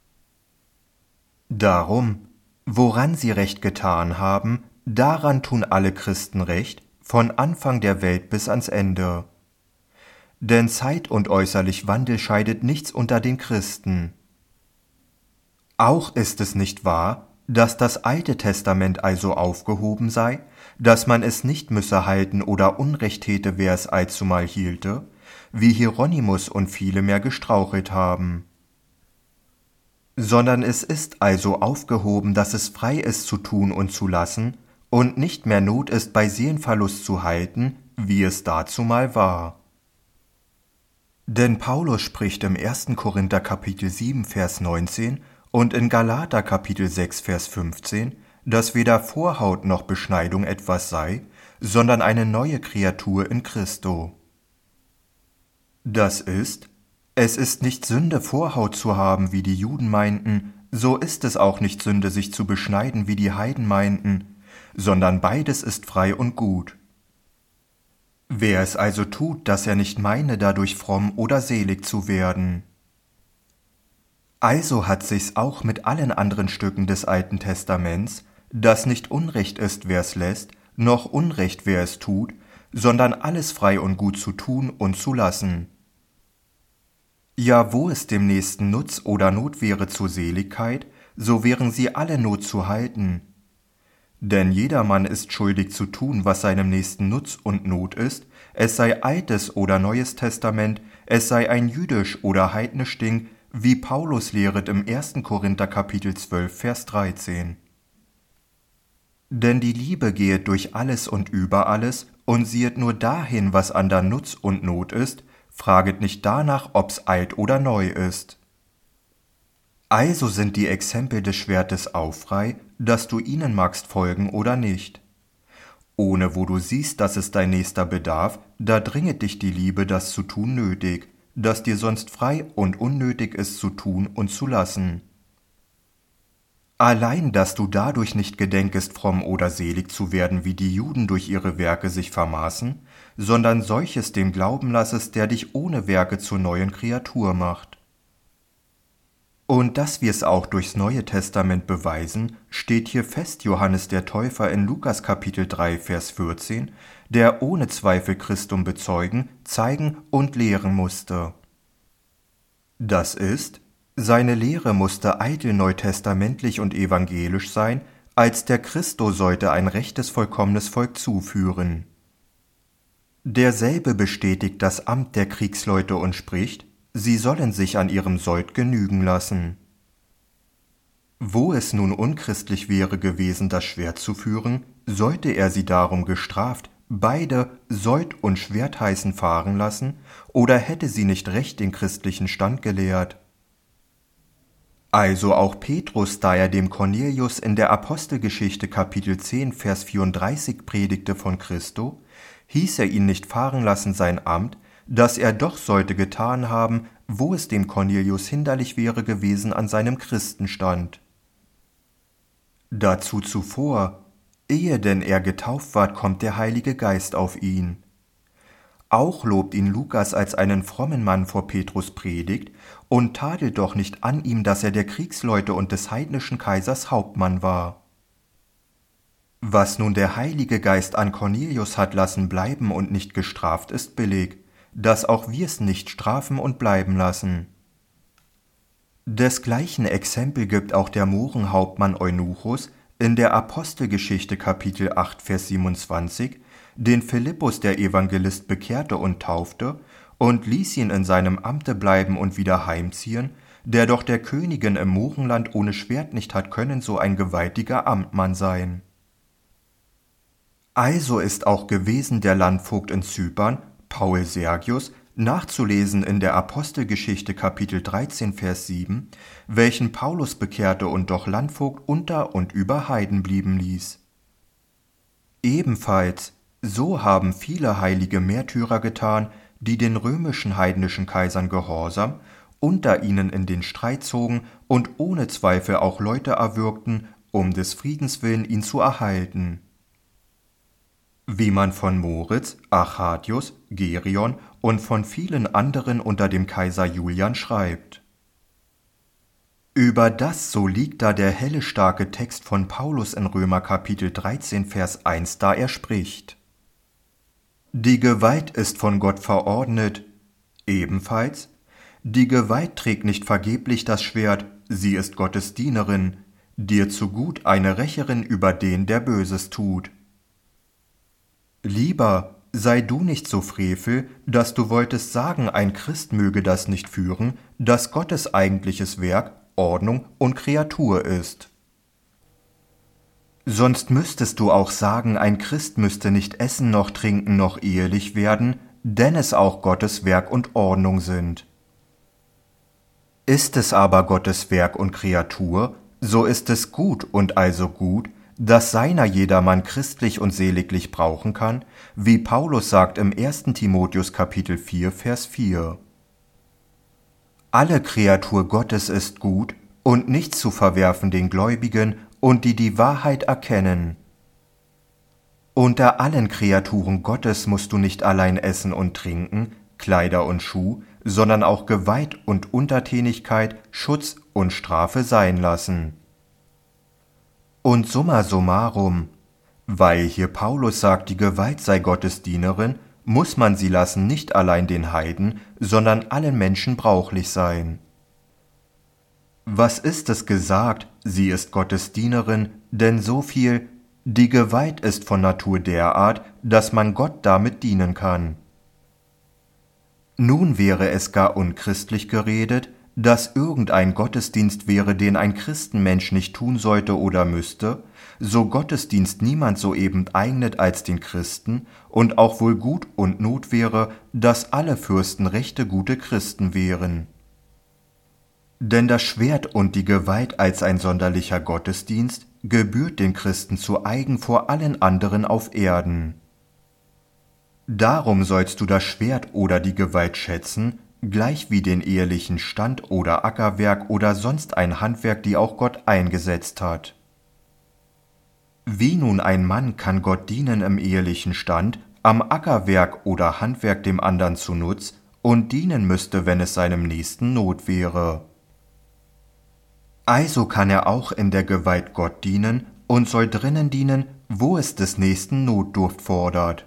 Darum, woran sie recht getan haben, daran tun alle Christen recht, von Anfang der Welt bis ans Ende. Denn Zeit und äußerlich Wandel scheidet nichts unter den Christen. Auch ist es nicht wahr, dass das Alte Testament also aufgehoben sei, dass man es nicht müsse halten oder Unrecht täte, wer es allzumal hielte, wie Hieronymus und viele mehr gestrauchelt haben. Sondern es ist also aufgehoben, dass es frei ist zu tun und zu lassen und nicht mehr Not ist, bei Seelenverlust zu halten, wie es dazumal war. Denn Paulus spricht im ersten Korinther Kapitel sieben Vers neunzehn und in Galater Kapitel sechs Vers fünfzehn, dass weder Vorhaut noch Beschneidung etwas sei, sondern eine neue Kreatur in Christo. Das ist, es ist nicht Sünde, Vorhaut zu haben, wie die Juden meinten, so ist es auch nicht Sünde, sich zu beschneiden, wie die Heiden meinten, sondern beides ist frei und gut. Wer es also tut, dass er nicht meine, dadurch fromm oder selig zu werden. Also hat sich's auch mit allen anderen Stücken des Alten Testaments, dass nicht Unrecht ist, wer es lässt, noch Unrecht, wer es tut, sondern alles frei und gut zu tun und zu lassen. Ja, wo es dem Nächsten Nutz oder Not wäre zur Seligkeit, so wären sie alle Not zu halten. Denn jedermann ist schuldig zu tun, was seinem Nächsten Nutz und Not ist, es sei Altes oder Neues Testament, es sei ein jüdisch oder heidnisch Ding, wie Paulus lehret im ersten Korinther Kapitel zwölf Vers dreizehn. Denn die Liebe gehet durch alles und über alles und siehet nur dahin, was andern Nutz und Not ist, fraget nicht danach, ob's alt oder neu ist. Also sind die Exempel des Schwertes auch frei, dass du ihnen magst folgen oder nicht. Ohne wo du siehst, dass es dein Nächster bedarf, da dringet dich die Liebe, das zu tun nötig, das dir sonst frei und unnötig ist zu tun und zu lassen. Allein, dass du dadurch nicht gedenkest, fromm oder selig zu werden, wie die Juden durch ihre Werke sich vermaßen, sondern solches dem Glauben lassest, der dich ohne Werke zur neuen Kreatur macht. Und dass wir es auch durchs Neue Testament beweisen, steht hier fest Johannes der Täufer in Lukas Kapitel drei Vers vierzehn, der ohne Zweifel Christum bezeugen, zeigen und lehren musste. Das ist, seine Lehre musste eitel neutestamentlich und evangelisch sein, als der Christo sollte ein rechtes, vollkommenes Volk zuführen. Derselbe bestätigt das Amt der Kriegsleute und spricht, sie sollen sich an ihrem Sold genügen lassen. Wo es nun unchristlich wäre gewesen, das Schwert zu führen, sollte er sie darum gestraft, beide Sold und Schwert heißen fahren lassen, oder hätte sie nicht recht den christlichen Stand gelehrt. Also auch Petrus, da er dem Cornelius in der Apostelgeschichte Kapitel zehn Vers vierunddreißig predigte von Christo, hieß er ihn nicht fahren lassen sein Amt, das er doch sollte getan haben, wo es dem Cornelius hinderlich wäre gewesen an seinem Christenstand. Dazu zuvor, ehe denn er getauft ward, kommt der Heilige Geist auf ihn. Auch lobt ihn Lukas als einen frommen Mann vor Petrus predigt und tadelt doch nicht an ihm, dass er der Kriegsleute und des heidnischen Kaisers Hauptmann war. Was nun der Heilige Geist an Cornelius hat lassen bleiben und nicht gestraft, ist billig, dass auch wir's nicht strafen und bleiben lassen. Desgleichen Exempel gibt auch der Mohrenhauptmann Eunuchus in der Apostelgeschichte Kapitel acht Vers siebenundzwanzig, den Philippus der Evangelist bekehrte und taufte und ließ ihn in seinem Amte bleiben und wieder heimziehen, der doch der Königin im Mohrenland ohne Schwert nicht hat können so ein gewaltiger Amtmann sein. Also ist auch gewesen der Landvogt in Zypern, Paul Sergius, nachzulesen in der Apostelgeschichte Kapitel dreizehn Vers sieben, welchen Paulus bekehrte und doch Landvogt unter und über Heiden blieben ließ. Ebenfalls, so haben viele heilige Märtyrer getan, die den römischen heidnischen Kaisern gehorsam, unter ihnen in den Streit zogen und ohne Zweifel auch Leute erwürgten, um des Friedens willen ihn zu erhalten. wie man von Moritz, Achatius, Gerion und von vielen anderen unter dem Kaiser Julian schreibt. Über das so liegt da der helle starke Text von Paulus in Römer Kapitel dreizehn Vers eins, da er spricht: Die Gewalt ist von Gott verordnet, ebenfalls, die Gewalt trägt nicht vergeblich das Schwert, sie ist Gottes Dienerin, dir zu gut eine Rächerin über den, der Böses tut. Lieber, sei du nicht so frevel, dass du wolltest sagen, ein Christ möge das nicht führen, dass Gottes eigentliches Werk Ordnung und Kreatur ist. Sonst müsstest du auch sagen, ein Christ müsste nicht essen noch trinken noch ehelich werden, denn es auch Gottes Werk und Ordnung sind. Ist es aber Gottes Werk und Kreatur, so ist es gut und also gut, dass seiner jedermann christlich und seliglich brauchen kann, wie Paulus sagt im ersten Timotheus Kapitel vier Vers vier. Alle Kreatur Gottes ist gut und nicht zu verwerfen den Gläubigen und die die Wahrheit erkennen. Unter allen Kreaturen Gottes musst du nicht allein essen und trinken, Kleider und Schuh, sondern auch Gewalt und Untertänigkeit, Schutz und Strafe sein lassen. Und summa summarum, weil hier Paulus sagt, die Gewalt sei Gottes Dienerin, muss man sie lassen nicht allein den Heiden, sondern allen Menschen brauchlich sein. Was ist es gesagt, sie ist Gottes Dienerin, denn so viel, die Gewalt ist von Natur derart, dass man Gott damit dienen kann. Nun wäre es gar unchristlich geredet, dass irgendein Gottesdienst wäre, den ein Christenmensch nicht tun sollte oder müsste, so Gottesdienst niemand soeben eignet als den Christen, und auch wohl gut und not wäre, dass alle Fürsten rechte gute Christen wären. Denn das Schwert und die Gewalt als ein sonderlicher Gottesdienst gebührt den Christen zu eigen vor allen anderen auf Erden. Darum sollst du das Schwert oder die Gewalt schätzen, gleich wie den ehelichen Stand oder Ackerwerk oder sonst ein Handwerk, die auch Gott eingesetzt hat. Wie nun ein Mann kann Gott dienen im ehelichen Stand, am Ackerwerk oder Handwerk dem andern zu Nutz und dienen müsste, wenn es seinem Nächsten Not wäre. Also kann er auch in der Gewalt Gott dienen und soll drinnen dienen, wo es des Nächsten Notdurft fordert.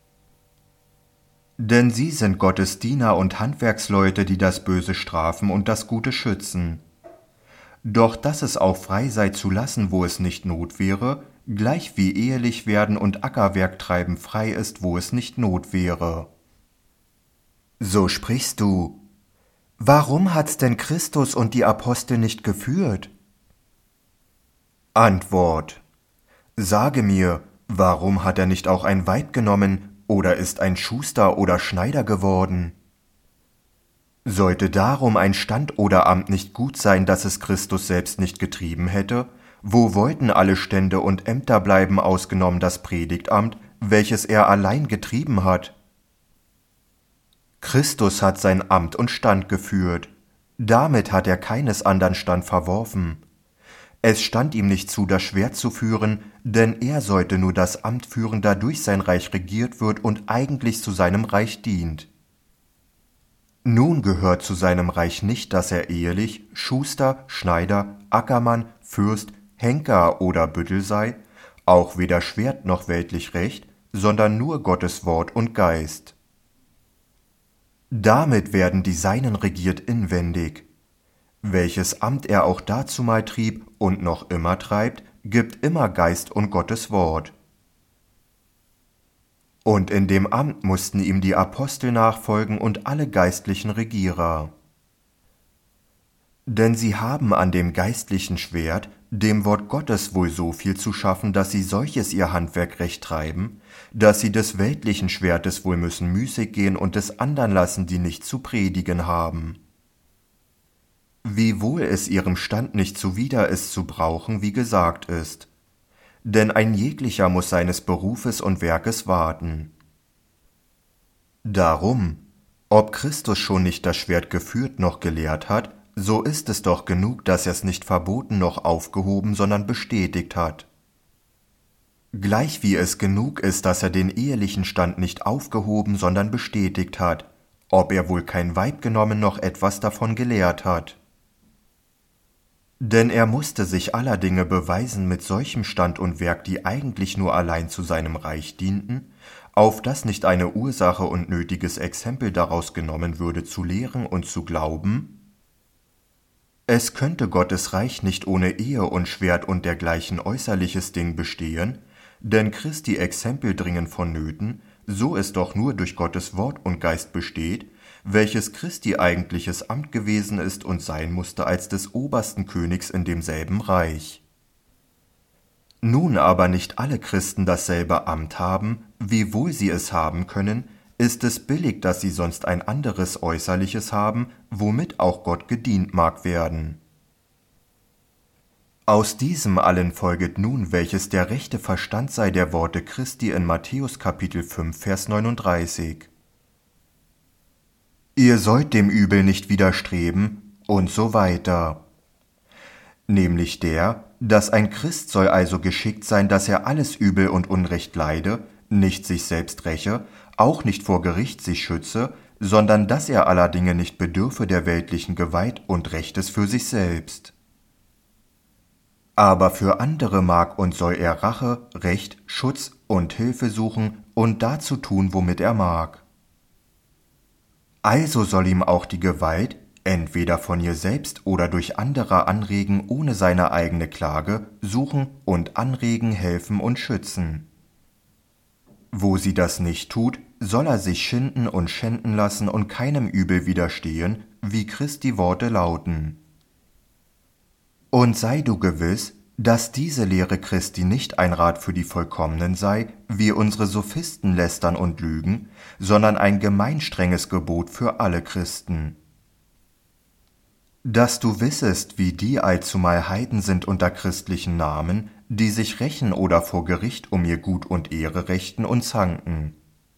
Denn sie sind Gottes Diener und Handwerksleute, die das Böse strafen und das Gute schützen. Doch dass es auch frei sei zu lassen, wo es nicht Not wäre, gleich wie ehelich werden und Ackerwerk treiben frei ist, wo es nicht Not wäre. So sprichst du. Warum hat's denn Christus und die Apostel nicht geführt? Antwort. Sage mir, warum hat er nicht auch ein Weib genommen, oder ist ein Schuster oder Schneider geworden? Sollte darum ein Stand oder Amt nicht gut sein, dass es Christus selbst nicht getrieben hätte? Wo wollten alle Stände und Ämter bleiben, ausgenommen das Predigtamt, welches er allein getrieben hat? Christus hat sein Amt und Stand geführt. Damit hat er keines andern Stand verworfen. Es stand ihm nicht zu, das Schwert zu führen, denn er sollte nur das Amt führen, da durch sein Reich regiert wird und eigentlich zu seinem Reich dient. Nun gehört zu seinem Reich nicht, dass er ehelich, Schuster, Schneider, Ackermann, Fürst, Henker oder Büttel sei, auch weder Schwert noch weltlich Recht, sondern nur Gottes Wort und Geist. Damit werden die Seinen regiert inwendig. Welches Amt er auch dazumal trieb und noch immer treibt, gibt immer Geist und Gottes Wort. Und in dem Amt mussten ihm die Apostel nachfolgen und alle geistlichen Regierer. Denn sie haben an dem geistlichen Schwert, dem Wort Gottes wohl so viel zu schaffen, dass sie solches ihr Handwerk recht treiben, dass sie des weltlichen Schwertes wohl müssen müßig gehen und des andern lassen, die nicht zu predigen haben. Wiewohl es ihrem Stand nicht zuwider ist zu brauchen, wie gesagt ist. Denn ein jeglicher muß seines Berufes und Werkes warten. Darum, ob Christus schon nicht das Schwert geführt noch gelehrt hat, so ist es doch genug, dass er es nicht verboten noch aufgehoben, sondern bestätigt hat. gleich wie es genug ist, dass er den ehelichen Stand nicht aufgehoben, sondern bestätigt hat, ob er wohl kein Weib genommen noch etwas davon gelehrt hat. Denn er musste sich aller Dinge beweisen mit solchem Stand und Werk, die eigentlich nur allein zu seinem Reich dienten, auf dass nicht eine Ursache und nötiges Exempel daraus genommen würde, zu lehren und zu glauben: Es könnte Gottes Reich nicht ohne Ehe und Schwert und dergleichen äußerliches Ding bestehen, denn Christi Exempel dringen vonnöten, so es doch nur durch Gottes Wort und Geist besteht, welches Christi eigentliches Amt gewesen ist und sein musste als des obersten Königs in demselben Reich. Nun aber nicht alle Christen dasselbe Amt haben, wiewohl sie es haben können, ist es billig, dass sie sonst ein anderes Äußerliches haben, womit auch Gott gedient mag werden. Aus diesem allen folget nun, welches der rechte Verstand sei der Worte Christi in Matthäus Kapitel fünf, Vers neununddreißig. Ihr sollt dem Übel nicht widerstreben und so weiter. Nämlich der, dass ein Christ soll also geschickt sein, dass er alles Übel und Unrecht leide, nicht sich selbst räche, auch nicht vor Gericht sich schütze, sondern dass er aller Dinge nicht bedürfe der weltlichen Gewalt und Rechtes für sich selbst. Aber für andere mag und soll er Rache, Recht, Schutz und Hilfe suchen und dazu tun, womit er mag. Also soll ihm auch die Gewalt, entweder von ihr selbst oder durch anderer anregen ohne seine eigene Klage, suchen und anregen, helfen und schützen. Wo sie das nicht tut, soll er sich schinden und schänden lassen und keinem Übel widerstehen, wie Christi Worte lauten. Und sei du gewiss, dass diese Lehre Christi nicht ein Rat für die Vollkommenen sei, wie unsere Sophisten lästern und lügen, sondern ein gemeinstrenges Gebot für alle Christen. Dass du wissest, wie die allzumal Heiden sind unter christlichen Namen, die sich rächen oder vor Gericht um ihr Gut und Ehre rechten und zanken.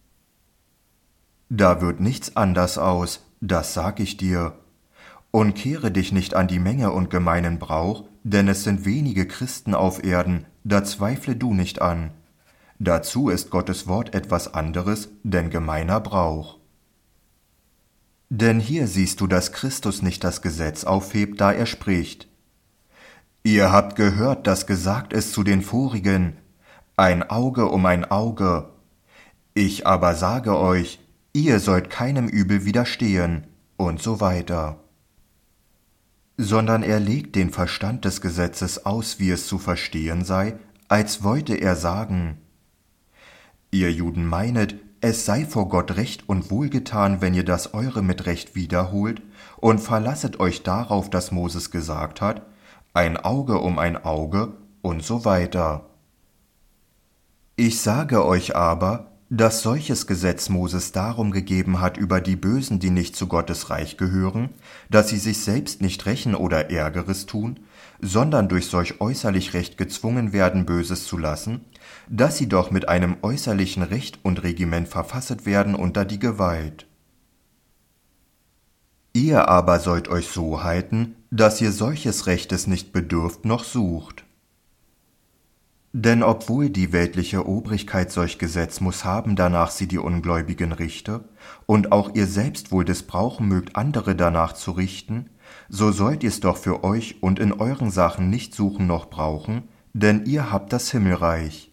Da wird nichts anders aus, das sag ich dir. Und kehre dich nicht an die Menge und gemeinen Brauch, denn es sind wenige Christen auf Erden, da zweifle du nicht an. Dazu ist Gottes Wort etwas anderes, denn gemeiner Brauch. Denn hier siehst du, dass Christus nicht das Gesetz aufhebt, da er spricht: Ihr habt gehört, dass gesagt ist zu den Vorigen, ein Auge um ein Auge. Ich aber sage euch, ihr sollt keinem Übel widerstehen, und so weiter. Sondern er legt den Verstand des Gesetzes aus, wie es zu verstehen sei, als wollte er sagen: Ihr Juden meinet, es sei vor Gott recht und wohlgetan, wenn ihr das Eure mit Recht wiederholt, und verlasset euch darauf, dass Moses gesagt hat, ein Auge um ein Auge, und so weiter. Ich sage euch aber, dass solches Gesetz Moses darum gegeben hat über die Bösen, die nicht zu Gottes Reich gehören, dass sie sich selbst nicht rächen oder Ärgeres tun, sondern durch solch äußerlich Recht gezwungen werden, Böses zu lassen, dass sie doch mit einem äußerlichen Recht und Regiment verfasset werden unter die Gewalt. Ihr aber sollt euch so halten, dass ihr solches Rechtes nicht bedürft noch sucht. Denn obwohl die weltliche Obrigkeit solch Gesetz muß haben, danach sie die Ungläubigen richte, und auch ihr selbst wohl des brauchen mögt, andere danach zu richten, so sollt ihr's doch für euch und in euren Sachen nicht suchen noch brauchen, denn ihr habt das Himmelreich.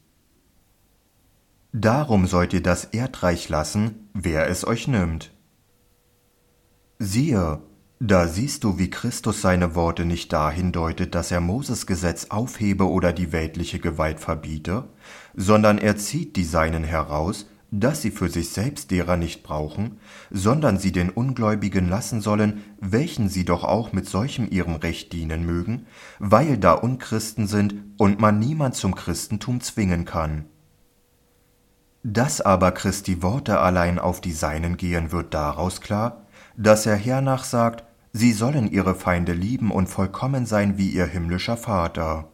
Darum sollt ihr das Erdreich lassen, wer es euch nimmt. Siehe, da siehst du, wie Christus seine Worte nicht dahin deutet, dass er Moses Gesetz aufhebe oder die weltliche Gewalt verbiete, sondern er zieht die Seinen heraus, dass sie für sich selbst derer nicht brauchen, sondern sie den Ungläubigen lassen sollen, welchen sie doch auch mit solchem ihrem Recht dienen mögen, weil da Unchristen sind und man niemand zum Christentum zwingen kann. Dass aber Christi Worte allein auf die Seinen gehen, wird daraus klar, dass er hernach sagt, sie sollen ihre Feinde lieben und vollkommen sein wie ihr himmlischer Vater.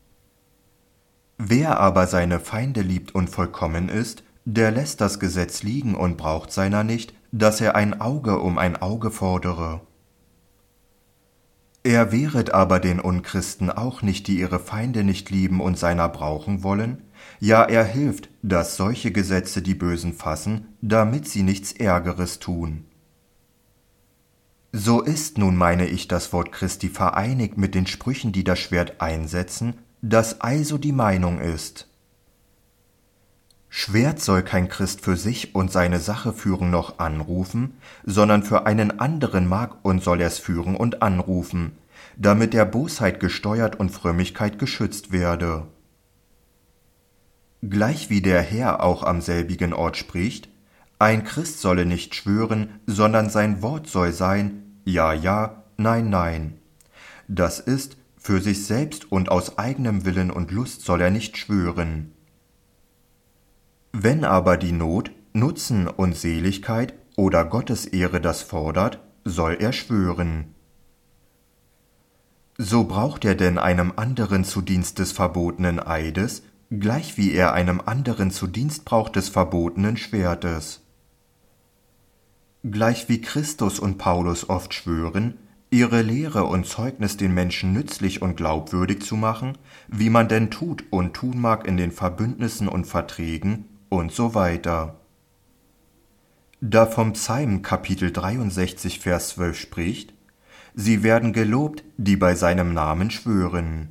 Wer aber seine Feinde liebt und vollkommen ist, der lässt das Gesetz liegen und braucht seiner nicht, dass er ein Auge um ein Auge fordere. Er wehret aber den Unchristen auch nicht, die ihre Feinde nicht lieben und seiner brauchen wollen. Ja, er hilft, dass solche Gesetze die Bösen fassen, damit sie nichts Ärgeres tun. So ist nun, meine ich, das Wort Christi vereinigt mit den Sprüchen, die das Schwert einsetzen, das also die Meinung ist. Schwert soll kein Christ für sich und seine Sache führen noch anrufen, sondern für einen anderen mag und soll er's führen und anrufen, damit der Bosheit gesteuert und Frömmigkeit geschützt werde. Gleich wie der Herr auch am selbigen Ort spricht, ein Christ solle nicht schwören, sondern sein Wort soll sein, ja, ja, nein, nein. Das ist, für sich selbst und aus eigenem Willen und Lust soll er nicht schwören. Wenn aber die Not, Nutzen und Seligkeit oder Gottes Ehre das fordert, soll er schwören. So braucht er denn einem anderen zu Dienst des verbotenen Eides, gleich wie er einem anderen zu Dienst braucht des verbotenen Schwertes. Gleich wie Christus und Paulus oft schwören, ihre Lehre und Zeugnis den Menschen nützlich und glaubwürdig zu machen, wie man denn tut und tun mag in den Verbündnissen und Verträgen und so weiter. Da vom Psalm Kapitel dreiundsechzig Vers zwölf spricht, sie werden gelobt, die bei seinem Namen schwören.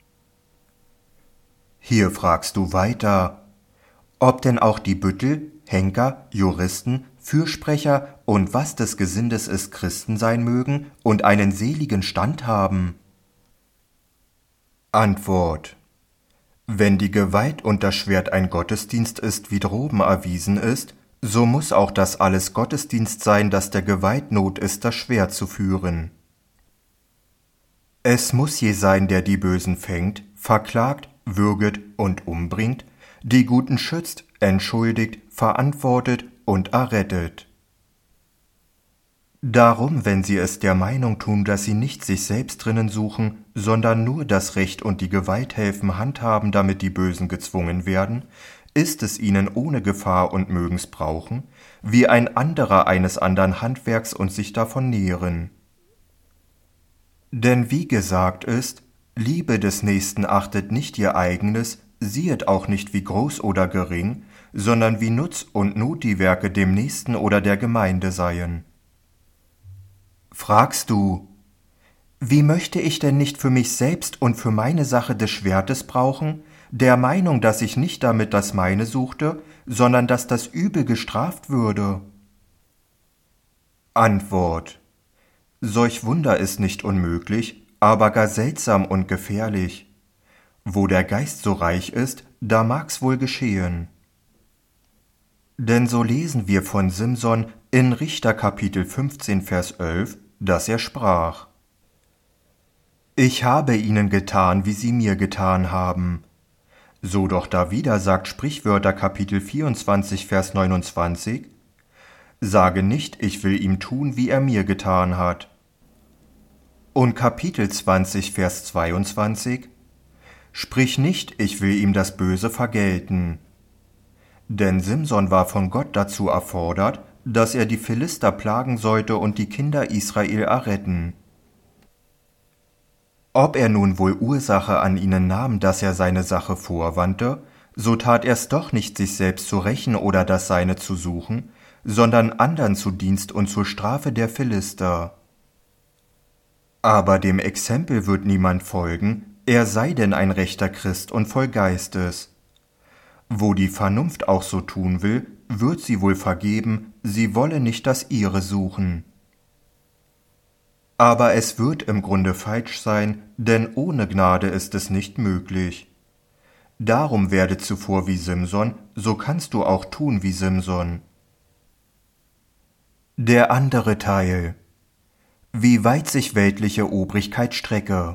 Hier fragst du weiter, ob denn auch die Büttel, Henker, Juristen, Fürsprecher und was des Gesindes ist Christen sein mögen und einen seligen Stand haben? Antwort: Wenn die Gewalt und das Schwert ein Gottesdienst ist, wie droben erwiesen ist, so muß auch das alles Gottesdienst sein, dass der Gewalt Not ist, das Schwert zu führen. Es muß je sein, der die Bösen fängt, verklagt, würget und umbringt, die Guten schützt, entschuldigt, verantwortet und errettet. Darum, wenn sie es der Meinung tun, dass sie nicht sich selbst drinnen suchen, sondern nur das Recht und die Gewalt helfen handhaben, damit die Bösen gezwungen werden, ist es ihnen ohne Gefahr und mögen's brauchen, wie ein anderer eines andern Handwerks und sich davon nähren. Denn wie gesagt ist, Liebe des Nächsten achtet nicht ihr eigenes, siehet auch nicht wie groß oder gering, sondern wie Nutz und Not die Werke dem Nächsten oder der Gemeinde seien. Fragst du, wie möchte ich denn nicht für mich selbst und für meine Sache des Schwertes brauchen, der Meinung, dass ich nicht damit das meine suchte, sondern dass das Übel gestraft würde? Antwort: Solch Wunder ist nicht unmöglich, aber gar seltsam und gefährlich. Wo der Geist so reich ist, da mag's wohl geschehen. Denn so lesen wir von Simson in Richter Kapitel fünfzehn Vers elf, dass er sprach: Ich habe ihnen getan, wie sie mir getan haben. So doch dawider sagt Sprichwörter Kapitel vierundzwanzig Vers neunundzwanzig: Sage nicht, ich will ihm tun, wie er mir getan hat. Und Kapitel zwanzig Vers zweiundzwanzig: Sprich nicht, ich will ihm das Böse vergelten. Denn Simson war von Gott dazu erfordert, dass er die Philister plagen sollte und die Kinder Israel erretten. Ob er nun wohl Ursache an ihnen nahm, dass er seine Sache vorwandte, so tat er's doch nicht, sich selbst zu rächen oder das Seine zu suchen, sondern andern zu Dienst und zur Strafe der Philister. Aber dem Exempel wird niemand folgen, er sei denn ein rechter Christ und voll Geistes. Wo die Vernunft auch so tun will, wird sie wohl vergeben, sie wolle nicht das ihre suchen. Aber es wird im Grunde falsch sein, denn ohne Gnade ist es nicht möglich. Darum werde zuvor wie Simson, so kannst du auch tun wie Simson. Der andere Teil: Wie weit sich weltliche Obrigkeit strecke.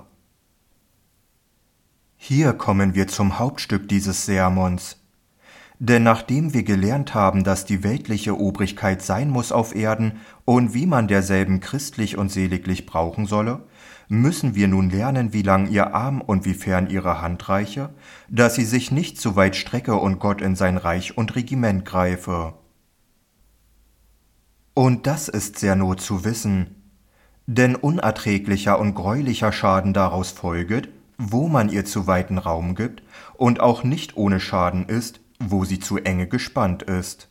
Hier kommen wir zum Hauptstück dieses Sermons. Denn nachdem wir gelernt haben, dass die weltliche Obrigkeit sein muss auf Erden und wie man derselben christlich und seliglich brauchen solle, müssen wir nun lernen, wie lang ihr Arm und wie fern ihre Hand reiche, dass sie sich nicht zu weit strecke und Gott in sein Reich und Regiment greife. Und das ist sehr not zu wissen. Denn unerträglicher und greulicher Schaden daraus folget, wo man ihr zu weiten Raum gibt, und auch nicht ohne Schaden ist, wo sie zu enge gespannt ist.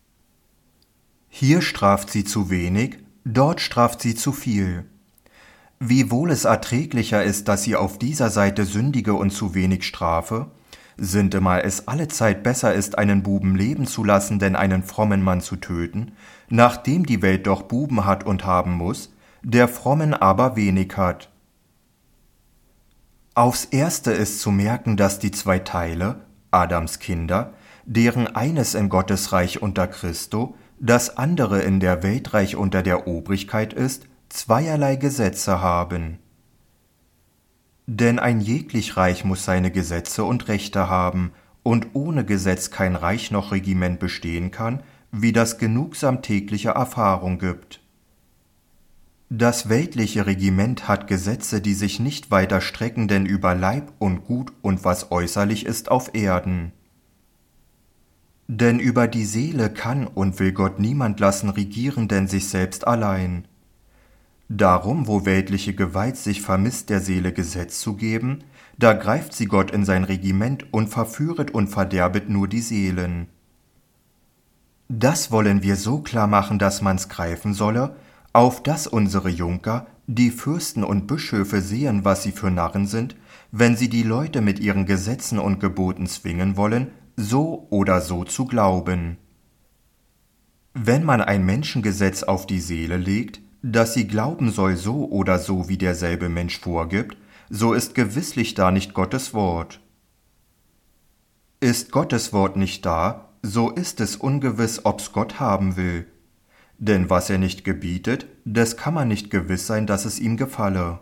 Hier straft sie zu wenig, dort straft sie zu viel. Wiewohl es erträglicher ist, dass sie auf dieser Seite sündige und zu wenig strafe, sintemal es allezeit besser ist, einen Buben leben zu lassen, denn einen frommen Mann zu töten, nachdem die Welt doch Buben hat und haben muß, der frommen aber wenig hat. Aufs Erste ist zu merken, dass die zwei Teile, Adams Kinder, deren eines in Gottes Reich unter Christo, das andere in der Weltreich unter der Obrigkeit ist, zweierlei Gesetze haben. Denn ein jeglich Reich muß seine Gesetze und Rechte haben, und ohne Gesetz kein Reich noch Regiment bestehen kann, wie das genugsam tägliche Erfahrung gibt. Das weltliche Regiment hat Gesetze, die sich nicht weiter strecken denn über Leib und Gut und was äußerlich ist auf Erden. Denn über die Seele kann und will Gott niemand lassen regieren, denn sich selbst allein. Darum, wo weltliche Gewalt sich vermisst, der Seele Gesetz zu geben, da greift sie Gott in sein Regiment und verführet und verderbet nur die Seelen. Das wollen wir so klar machen, dass man's greifen solle, auf dass unsere Junker, die Fürsten und Bischöfe sehen, was sie für Narren sind, wenn sie die Leute mit ihren Gesetzen und Geboten zwingen wollen, so oder so zu glauben. Wenn man ein Menschengesetz auf die Seele legt, dass sie glauben soll so oder so, wie derselbe Mensch vorgibt, so ist gewisslich da nicht Gottes Wort. Ist Gottes Wort nicht da, so ist es ungewiss, ob's Gott haben will. Denn was er nicht gebietet, des kann man nicht gewiss sein, dass es ihm gefalle.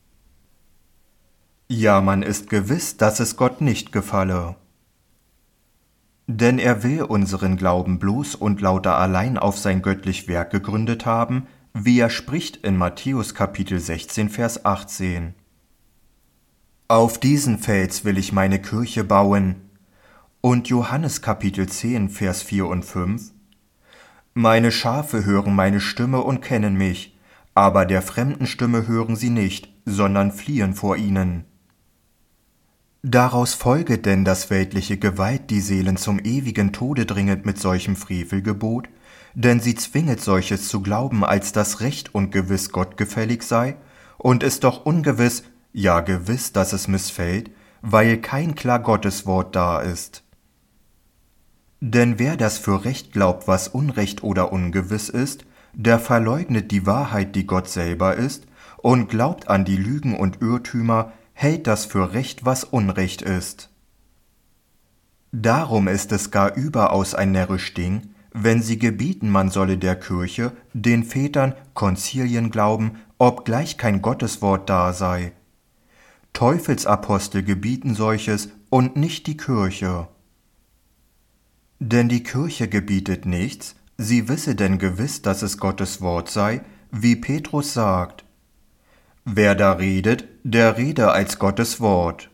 Ja, man ist gewiss, dass es Gott nicht gefalle. Denn er will unseren Glauben bloß und lauter allein auf sein göttlich Werk gegründet haben, wie er spricht in Matthäus Kapitel sechzehn, Vers achtzehn. Auf diesen Fels will ich meine Kirche bauen. Und Johannes Kapitel zehn, Vers vier und fünf. Meine Schafe hören meine Stimme und kennen mich, aber der fremden Stimme hören sie nicht, sondern fliehen vor ihnen. Daraus folget denn, dass weltliche Gewalt die Seelen zum ewigen Tode dringet mit solchem Frevelgebot, denn sie zwinget solches zu glauben, als das recht und gewiss Gott gefällig sei, und ist doch ungewiss, ja gewiss, dass es missfällt, weil kein klar Gotteswort da ist. Denn wer das für recht glaubt, was unrecht oder ungewiss ist, der verleugnet die Wahrheit, die Gott selber ist, und glaubt an die Lügen und Irrtümer, hält das für recht, was Unrecht ist. Darum ist es gar überaus ein närrisch Ding, wenn sie gebieten, man solle der Kirche, den Vätern, Konzilien glauben, obgleich kein Gotteswort da sei. Teufelsapostel gebieten solches und nicht die Kirche. Denn die Kirche gebietet nichts, sie wisse denn gewiss, dass es Gottes Wort sei, wie Petrus sagt. Wer da redet, der rede als Gottes Wort.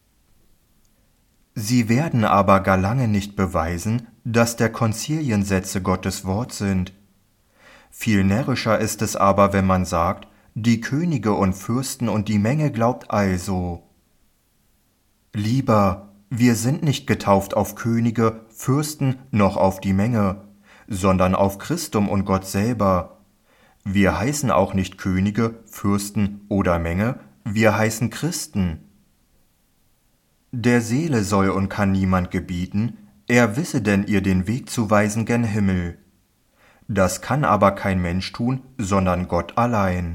Sie werden aber gar lange nicht beweisen, dass der Konziliensätze Gottes Wort sind. Viel närrischer ist es aber, wenn man sagt, die Könige und Fürsten und die Menge glaubt also. Lieber, wir sind nicht getauft auf Könige, Fürsten noch auf die Menge, sondern auf Christum und Gott selber. Wir heißen auch nicht Könige, Fürsten oder Menge, wir heißen Christen. Der Seele soll und kann niemand gebieten, er wisse denn ihr den Weg zu weisen gen Himmel. Das kann aber kein Mensch tun, sondern Gott allein.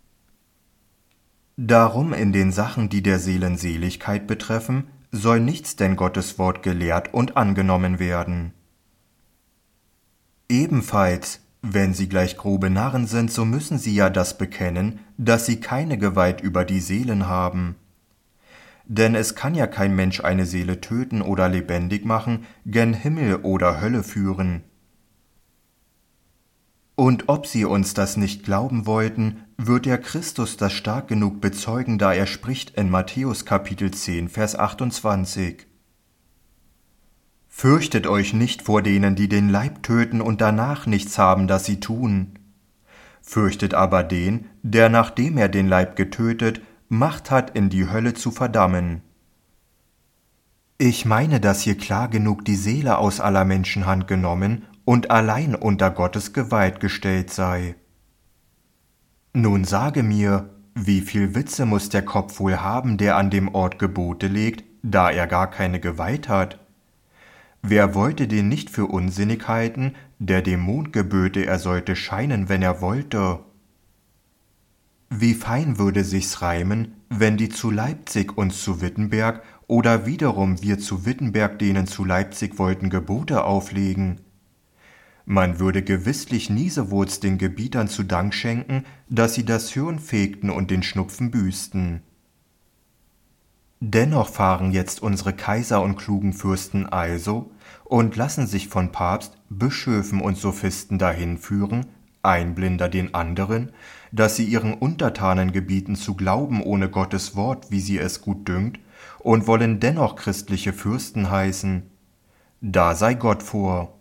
Darum in den Sachen, die der Seelen Seligkeit betreffen, soll nichts denn Gottes Wort gelehrt und angenommen werden. Ebenfalls, wenn sie gleich grobe Narren sind, so müssen sie ja das bekennen, dass sie keine Gewalt über die Seelen haben. Denn es kann ja kein Mensch eine Seele töten oder lebendig machen, gen Himmel oder Hölle führen. Und ob sie uns das nicht glauben wollten, wird der Christus das stark genug bezeugen, da er spricht in Matthäus Kapitel zehn, Vers achtundzwanzig. Fürchtet euch nicht vor denen, die den Leib töten und danach nichts haben, das sie tun. fürchtet aber den, der nachdem er den Leib getötet, Macht hat, in die Hölle zu verdammen. Ich meine, dass hier klar genug die Seele aus aller Menschenhand genommen und allein unter Gottes Gewalt gestellt sei. Nun sage mir, wie viel Witze muß der Kopf wohl haben, der an dem Ort Gebote legt, da er gar keine Gewalt hat? Wer wollte den nicht für unsinnig halten, der dem Mond geböte, er sollte scheinen, wenn er wollte? Wie fein würde sich's reimen, wenn die zu Leipzig uns zu Wittenberg oder wiederum wir zu Wittenberg denen zu Leipzig wollten Gebote auflegen. Man würde gewisslich niesewohl den Gebietern zu Dank schenken, dass sie das Hirn fegten und den Schnupfen büßten. Dennoch fahren jetzt unsere Kaiser und klugen Fürsten also und lassen sich von Papst, Bischöfen und Sophisten dahinführen, ein Blinder den anderen, dass sie ihren Untertanen gebieten zu glauben ohne Gottes Wort, wie sie es gut dünkt, und wollen dennoch christliche Fürsten heißen. Da sei Gott vor.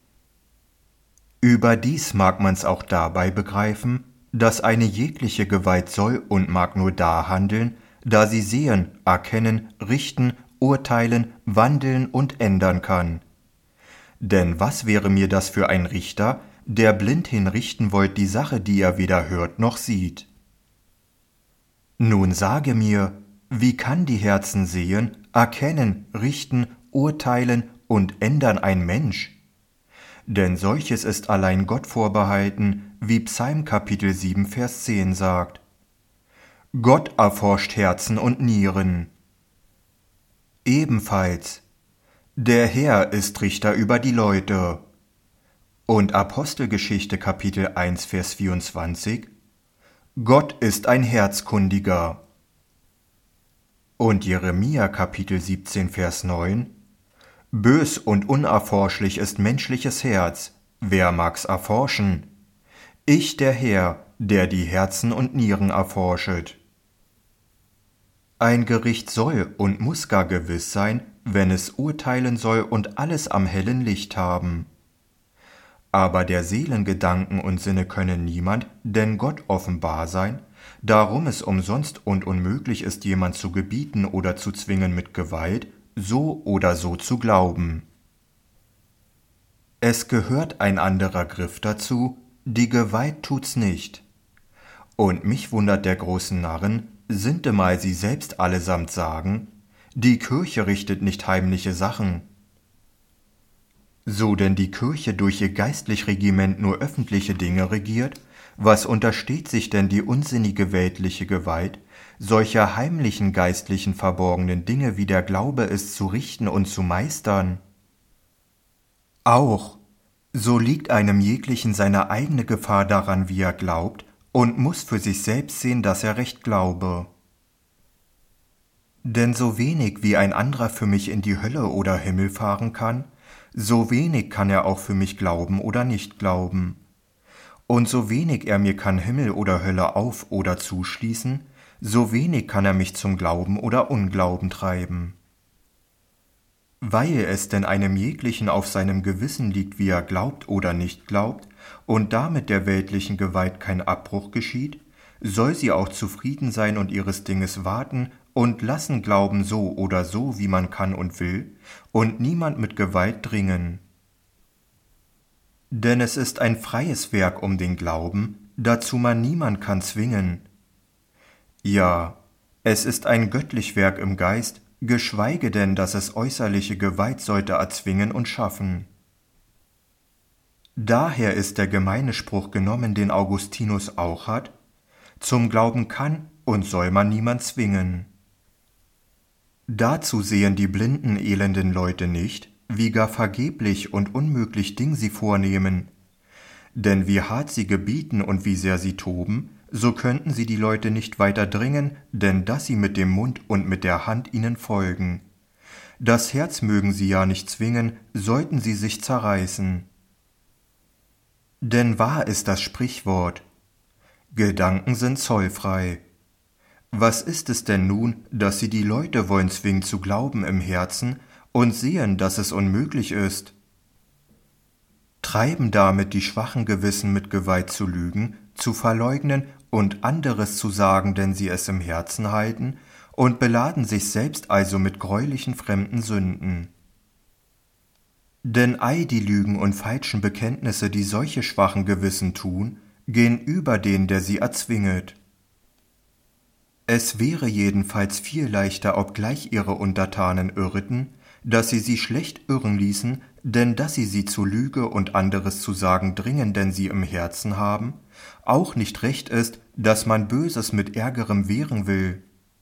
Überdies mag man's auch dabei begreifen, dass eine jegliche Gewalt soll und mag nur da handeln, da sie sehen, erkennen, richten, urteilen, wandeln und ändern kann. Denn was wäre mir das für ein Richter, der blind hinrichten wollt die Sache, die er weder hört noch sieht? Nun sage mir, wie kann die Herzen sehen, erkennen, richten, urteilen und ändern ein Mensch? Denn solches ist allein Gott vorbehalten, wie Psalm Kapitel sieben, Vers zehn sagt. Gott erforscht Herzen und Nieren. Ebenfalls, der Herr ist Richter über die Leute. Und Apostelgeschichte Kapitel eins, Vers vierundzwanzig, Gott ist ein Herzkundiger. Und Jeremia Kapitel siebzehn, Vers neun, Bös und unerforschlich ist menschliches Herz, wer mag's erforschen? Ich, der Herr, der die Herzen und Nieren erforschet. Ein Gericht soll und muß gar gewiss sein, wenn es urteilen soll und alles am hellen Licht haben. Aber der Seelen Gedanken und Sinne können niemand, denn Gott offenbar sein, darum es umsonst und unmöglich ist, jemand zu gebieten oder zu zwingen mit Gewalt, so oder so zu glauben. Es gehört ein anderer Griff dazu, die Gewalt tut's nicht. Und mich wundert der großen Narren, sintemal sie selbst allesamt sagen, die Kirche richtet nicht heimliche Sachen. So denn die Kirche durch ihr geistlich Regiment nur öffentliche Dinge regiert, was untersteht sich denn die unsinnige weltliche Gewalt, solcher heimlichen geistlichen verborgenen Dinge wie der Glaube ist zu richten und zu meistern? Auch, so liegt einem jeglichen seine eigene Gefahr daran, wie er glaubt, und muß für sich selbst sehen, dass er recht glaube. Denn so wenig wie ein anderer für mich in die Hölle oder Himmel fahren kann, so wenig kann er auch für mich glauben oder nicht glauben. Und so wenig er mir kann Himmel oder Hölle auf- oder zuschließen, so wenig kann er mich zum Glauben oder Unglauben treiben. Weil es denn einem jeglichen auf seinem Gewissen liegt, wie er glaubt oder nicht glaubt, und damit der weltlichen Gewalt kein Abbruch geschieht, soll sie auch zufrieden sein und ihres Dinges warten und lassen glauben so oder so, wie man kann und will, und niemand mit Gewalt dringen. Denn es ist ein freies Werk um den Glauben, dazu man niemand kann zwingen. Ja, es ist ein göttlich Werk im Geist, geschweige denn, dass es äußerliche Gewalt sollte erzwingen und schaffen. Daher ist der gemeine Spruch genommen, den Augustinus auch hat, zum Glauben kann und soll man niemand zwingen. Dazu sehen die blinden, elenden Leute nicht, wie gar vergeblich und unmöglich Ding sie vornehmen. Denn wie hart sie gebieten und wie sehr sie toben, so könnten sie die Leute nicht weiter dringen, denn dass sie mit dem Mund und mit der Hand ihnen folgen. Das Herz mögen sie ja nicht zwingen, sollten sie sich zerreißen. Denn wahr ist das Sprichwort: Gedanken sind zollfrei. Was ist es denn nun, dass sie die Leute wollen zwingen zu glauben im Herzen und sehen, dass es unmöglich ist? Treiben damit die schwachen Gewissen mit Gewalt zu lügen, zu verleugnen und anderes zu sagen, denn sie es im Herzen halten, und beladen sich selbst also mit greulichen fremden Sünden. Denn ei die Lügen und falschen Bekenntnisse, die solche schwachen Gewissen tun, gehen über den, der sie erzwinget. Es wäre jedenfalls viel leichter, obgleich ihre Untertanen irreten, dass sie sie schlecht irren ließen, denn dass sie sie zu Lüge und anderes zu sagen dringen, denn sie im Herzen haben, auch nicht recht ist, dass man Böses mit Ärgerem wehren will.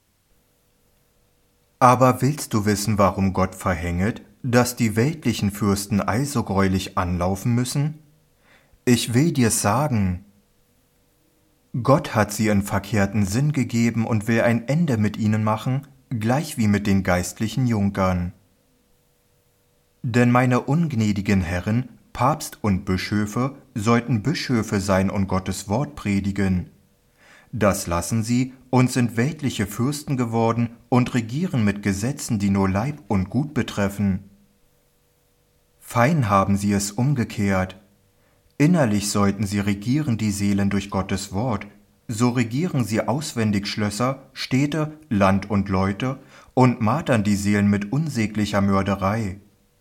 Aber willst du wissen, warum Gott verhänget, dass die weltlichen Fürsten also greulich anlaufen müssen? Ich will dir's sagen. Gott hat sie in verkehrten Sinn gegeben und will ein Ende mit ihnen machen, gleich wie mit den geistlichen Junkern. Denn meine ungnädigen Herren, Papst und Bischöfe, sollten Bischöfe sein und Gottes Wort predigen. Das lassen sie und sind weltliche Fürsten geworden und regieren mit Gesetzen, die nur Leib und Gut betreffen. Fein haben sie es umgekehrt. Innerlich sollten sie regieren die Seelen durch Gottes Wort, so regieren sie auswendig Schlösser, Städte, Land und Leute und martern die Seelen mit unsäglicher Mörderei.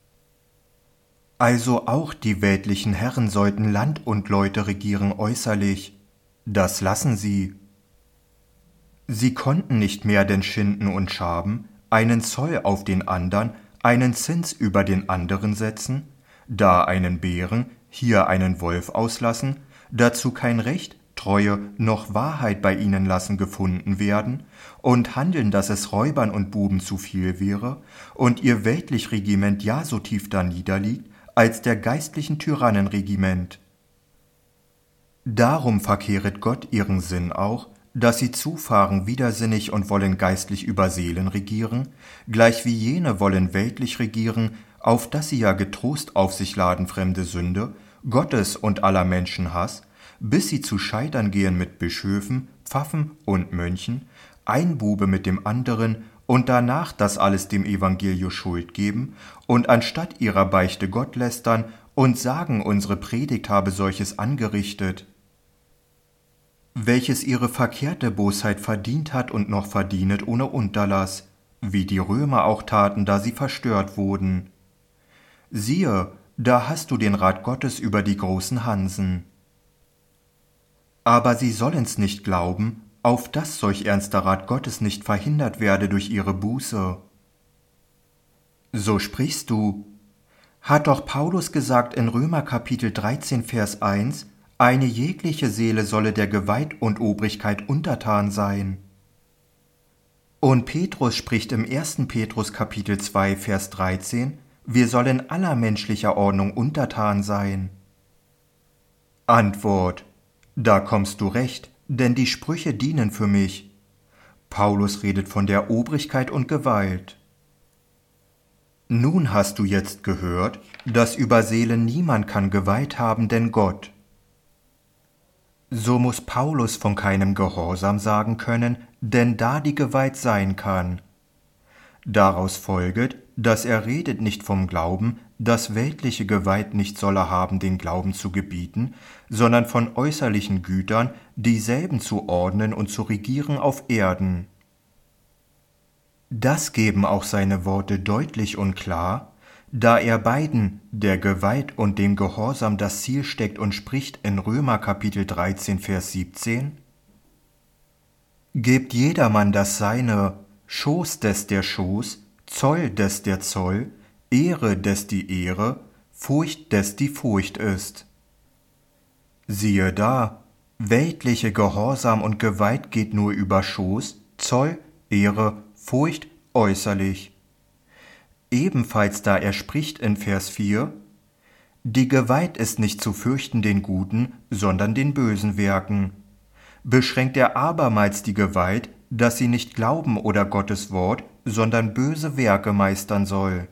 Also auch die weltlichen Herren sollten Land und Leute regieren äußerlich. Das lassen sie. Sie konnten nicht mehr denn schinden und schaben, einen Zoll auf den andern, einen Zins über den anderen setzen, da einen Bären, hier einen Wolf auslassen, dazu kein Recht, Treue noch Wahrheit bei ihnen lassen gefunden werden und handeln, dass es Räubern und Buben zu viel wäre und ihr weltlich Regiment ja so tief da niederliegt, als der geistlichen Tyrannenregiment. Darum verkehret Gott ihren Sinn auch, dass sie zufahren widersinnig und wollen geistlich über Seelen regieren, gleich wie jene wollen weltlich regieren, auf dass sie ja getrost auf sich laden fremde Sünde, Gottes und aller Menschen Hass, bis sie zu scheitern gehen mit Bischöfen, Pfaffen und Mönchen, ein Bube mit dem anderen, und danach das alles dem Evangelium Schuld geben und anstatt ihrer Beichte Gott lästern und sagen, unsere Predigt habe solches angerichtet, welches ihre verkehrte Bosheit verdient hat und noch verdienet ohne Unterlass, wie die Römer auch taten, da sie verstört wurden. Siehe, da hast du den Rat Gottes über die großen Hansen. Aber sie sollen's nicht glauben, auf dass solch ernster Rat Gottes nicht verhindert werde durch ihre Buße. So sprichst du. Hat doch Paulus gesagt in Römer Kapitel dreizehn, Vers eins, eine jegliche Seele solle der Gewalt und Obrigkeit untertan sein. Und Petrus spricht im ersten Petrus Kapitel zwei, Vers dreizehn, wir sollen aller menschlicher Ordnung untertan sein. Antwort: Da kommst du recht, denn die Sprüche dienen für mich. Paulus redet von der Obrigkeit und Gewalt. Nun hast du jetzt gehört, dass über Seelen niemand kann Gewalt haben, denn Gott. So muss Paulus von keinem Gehorsam sagen können, denn da die Gewalt sein kann. Daraus folget, dass er redet nicht vom Glauben, dass weltliche Gewalt nicht solle haben, den Glauben zu gebieten, sondern von äußerlichen Gütern, dieselben zu ordnen und zu regieren auf Erden. Das geben auch seine Worte deutlich und klar, da er beiden, der Gewalt und dem Gehorsam, das Ziel steckt und spricht in Römer Kapitel dreizehn, Vers siebzehn. Gebt jedermann das Seine, Schoß des der Schoß, Zoll des der Zoll, Ehre des die Ehre, Furcht des die Furcht ist. Siehe da, weltliche Gehorsam und Gewalt geht nur über Schoß, Zoll, Ehre, Furcht äußerlich. Ebenfalls da er spricht in Vers vier, die Gewalt ist nicht zu fürchten den guten, sondern den bösen Werken. Beschränkt er abermals die Gewalt, dass sie nicht glauben oder Gottes Wort, sondern böse Werke meistern soll.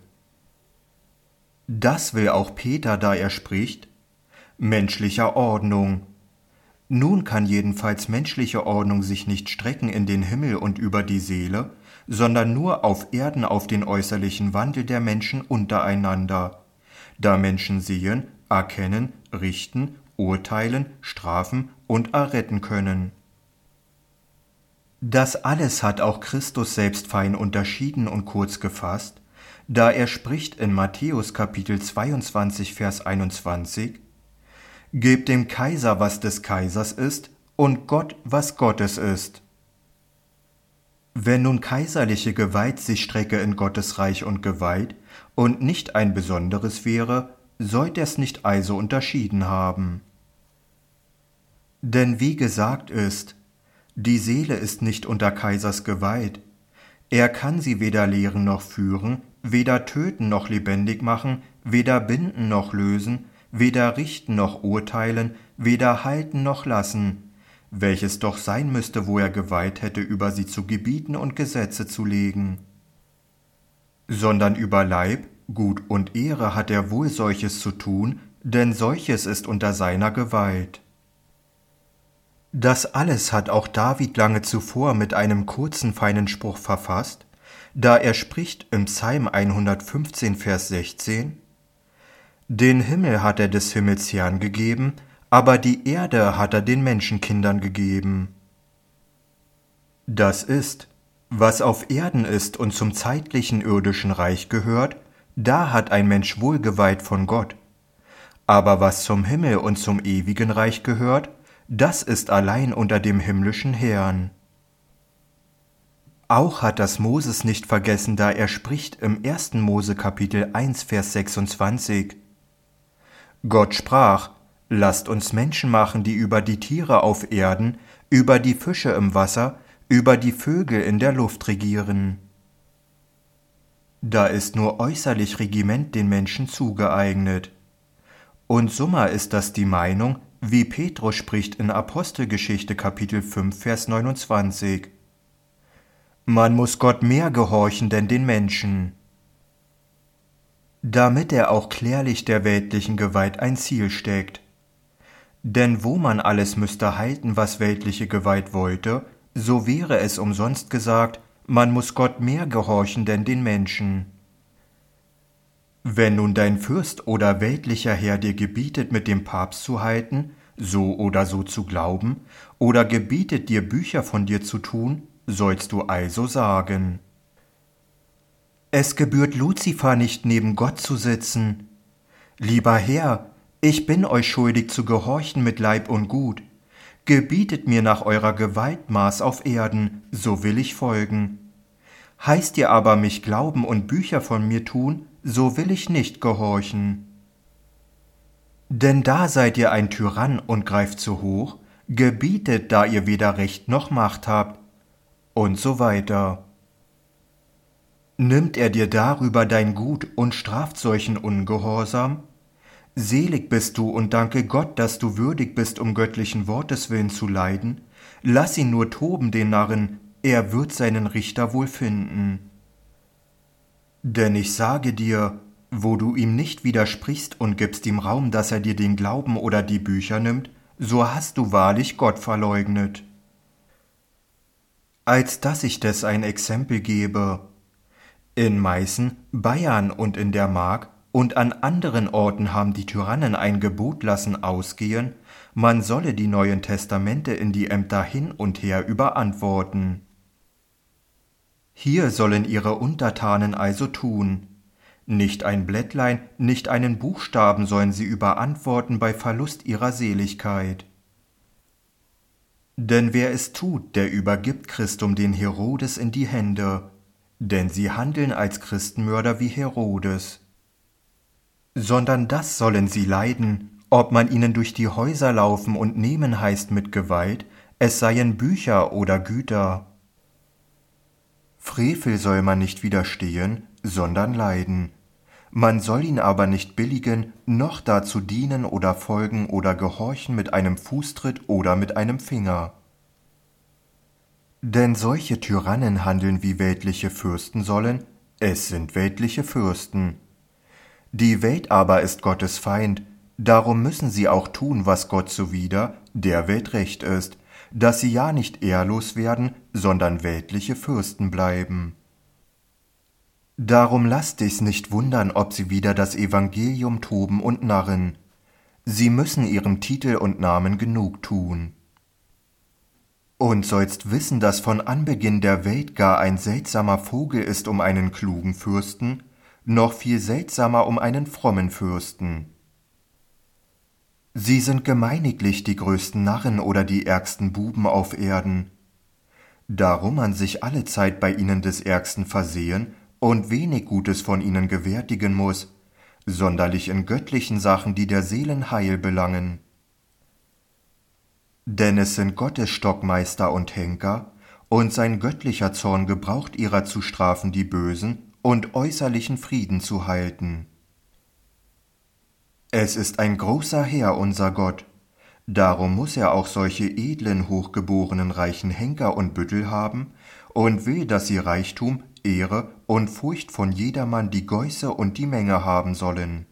Das will auch Peter, da er spricht, menschlicher Ordnung. Nun kann jedenfalls menschliche Ordnung sich nicht strecken in den Himmel und über die Seele, sondern nur auf Erden auf den äußerlichen Wandel der Menschen untereinander, da Menschen sehen, erkennen, richten, urteilen, strafen und erretten können. Das alles hat auch Christus selbst fein unterschieden und kurz gefasst, da er spricht in Matthäus Kapitel zweiundzwanzig, Vers einundzwanzig: Gebt dem Kaiser, was des Kaisers ist, und Gott, was Gottes ist. Wenn nun kaiserliche Gewalt sich strecke in Gottes Reich und Gewalt und nicht ein besonderes wäre, sollt er's nicht also unterschieden haben. Denn wie gesagt ist, die Seele ist nicht unter Kaisers Gewalt. Er kann sie weder lehren noch führen, weder töten noch lebendig machen, weder binden noch lösen, weder richten noch urteilen, weder halten noch lassen, welches doch sein müsste, wo er Gewalt hätte, über sie zu gebieten und Gesetze zu legen. Sondern über Leib, Gut und Ehre hat er wohl solches zu tun, denn solches ist unter seiner Gewalt. Das alles hat auch David lange zuvor mit einem kurzen, feinen Spruch verfasst, da er spricht im Psalm hundertfünfzehn, Vers sechzehn: Den Himmel hat er des Himmels Herrn gegeben, aber die Erde hat er den Menschenkindern gegeben. Das ist, was auf Erden ist und zum zeitlichen irdischen Reich gehört, da hat ein Mensch wohl geweiht von Gott. Aber was zum Himmel und zum ewigen Reich gehört, das ist allein unter dem himmlischen Herrn. Auch hat das Moses nicht vergessen, da er spricht im ersten Mose Kapitel eins, Vers sechsundzwanzig: Gott sprach: Lasst uns Menschen machen, die über die Tiere auf Erden, über die Fische im Wasser, über die Vögel in der Luft regieren. Da ist nur äußerlich Regiment den Menschen zugeeignet. Und summa ist das die Meinung, wie Petrus spricht in Apostelgeschichte Kapitel fünf, Vers neunundzwanzig: Man muss Gott mehr gehorchen denn den Menschen. Damit er auch klärlich der weltlichen Gewalt ein Ziel steckt. Denn wo man alles müsste halten, was weltliche Gewalt wollte, so wäre es umsonst gesagt, man muss Gott mehr gehorchen denn den Menschen. Wenn nun dein Fürst oder weltlicher Herr dir gebietet, mit dem Papst zu halten, so oder so zu glauben, oder gebietet dir, Bücher von dir zu tun, sollst du also sagen: Es gebührt Luzifer nicht, neben Gott zu sitzen. Lieber Herr, ich bin euch schuldig zu gehorchen mit Leib und Gut. Gebietet mir nach eurer Gewalt Maß auf Erden, so will ich folgen. Heißt ihr aber mich glauben und Bücher von mir tun, so will ich nicht gehorchen. Denn da seid ihr ein Tyrann und greift zu hoch, gebietet, da ihr weder Recht noch Macht habt, und so weiter. Nimmt er dir darüber dein Gut und straft solchen Ungehorsam? Selig bist du und danke Gott, dass du würdig bist, um göttlichen Wortes willen zu leiden. Lass ihn nur toben, den Narren, er wird seinen Richter wohl finden. Denn ich sage dir, wo du ihm nicht widersprichst und gibst ihm Raum, dass er dir den Glauben oder die Bücher nimmt, so hast du wahrlich Gott verleugnet. Als dass ich des ein Exempel gebe. In Meißen, Bayern und in der Mark und an anderen Orten haben die Tyrannen ein Gebot lassen ausgehen, man solle die Neuen Testamente in die Ämter hin und her überantworten. Hier sollen ihre Untertanen also tun. Nicht ein Blättlein, nicht einen Buchstaben sollen sie überantworten bei Verlust ihrer Seligkeit. Denn wer es tut, der übergibt Christum den Herodes in die Hände, denn sie handeln als Christenmörder wie Herodes. Sondern das sollen sie leiden, ob man ihnen durch die Häuser laufen und nehmen heißt mit Gewalt, es seien Bücher oder Güter. Frevel soll man nicht widerstehen, sondern leiden. Man soll ihn aber nicht billigen, noch dazu dienen oder folgen oder gehorchen mit einem Fußtritt oder mit einem Finger. Denn solche Tyrannen handeln wie weltliche Fürsten sollen, es sind weltliche Fürsten. Die Welt aber ist Gottes Feind, darum müssen sie auch tun, was Gott zuwider, der Welt recht ist, dass sie ja nicht ehrlos werden, sondern weltliche Fürsten bleiben. Darum lasst dich's nicht wundern, ob sie wieder das Evangelium toben und narren. Sie müssen ihrem Titel und Namen genug tun. Und sollst wissen, dass von Anbeginn der Welt gar ein seltsamer Vogel ist um einen klugen Fürsten, noch viel seltsamer um einen frommen Fürsten. Sie sind gemeiniglich die größten Narren oder die ärgsten Buben auf Erden. Darum man sich allezeit bei ihnen des Ärgsten versehen und wenig Gutes von ihnen gewärtigen muß, sonderlich in göttlichen Sachen, die der Seelen Heil belangen. Denn es sind Gottes Stockmeister und Henker, und sein göttlicher Zorn gebraucht ihrer zu strafen die Bösen und äußerlichen Frieden zu halten. Es ist ein großer Herr, unser Gott, darum muß er auch solche edlen, hochgeborenen, reichen Henker und Büttel haben und will, dass sie Reichtum, Ehre und Furcht von jedermann die Geuße und die Menge haben sollen.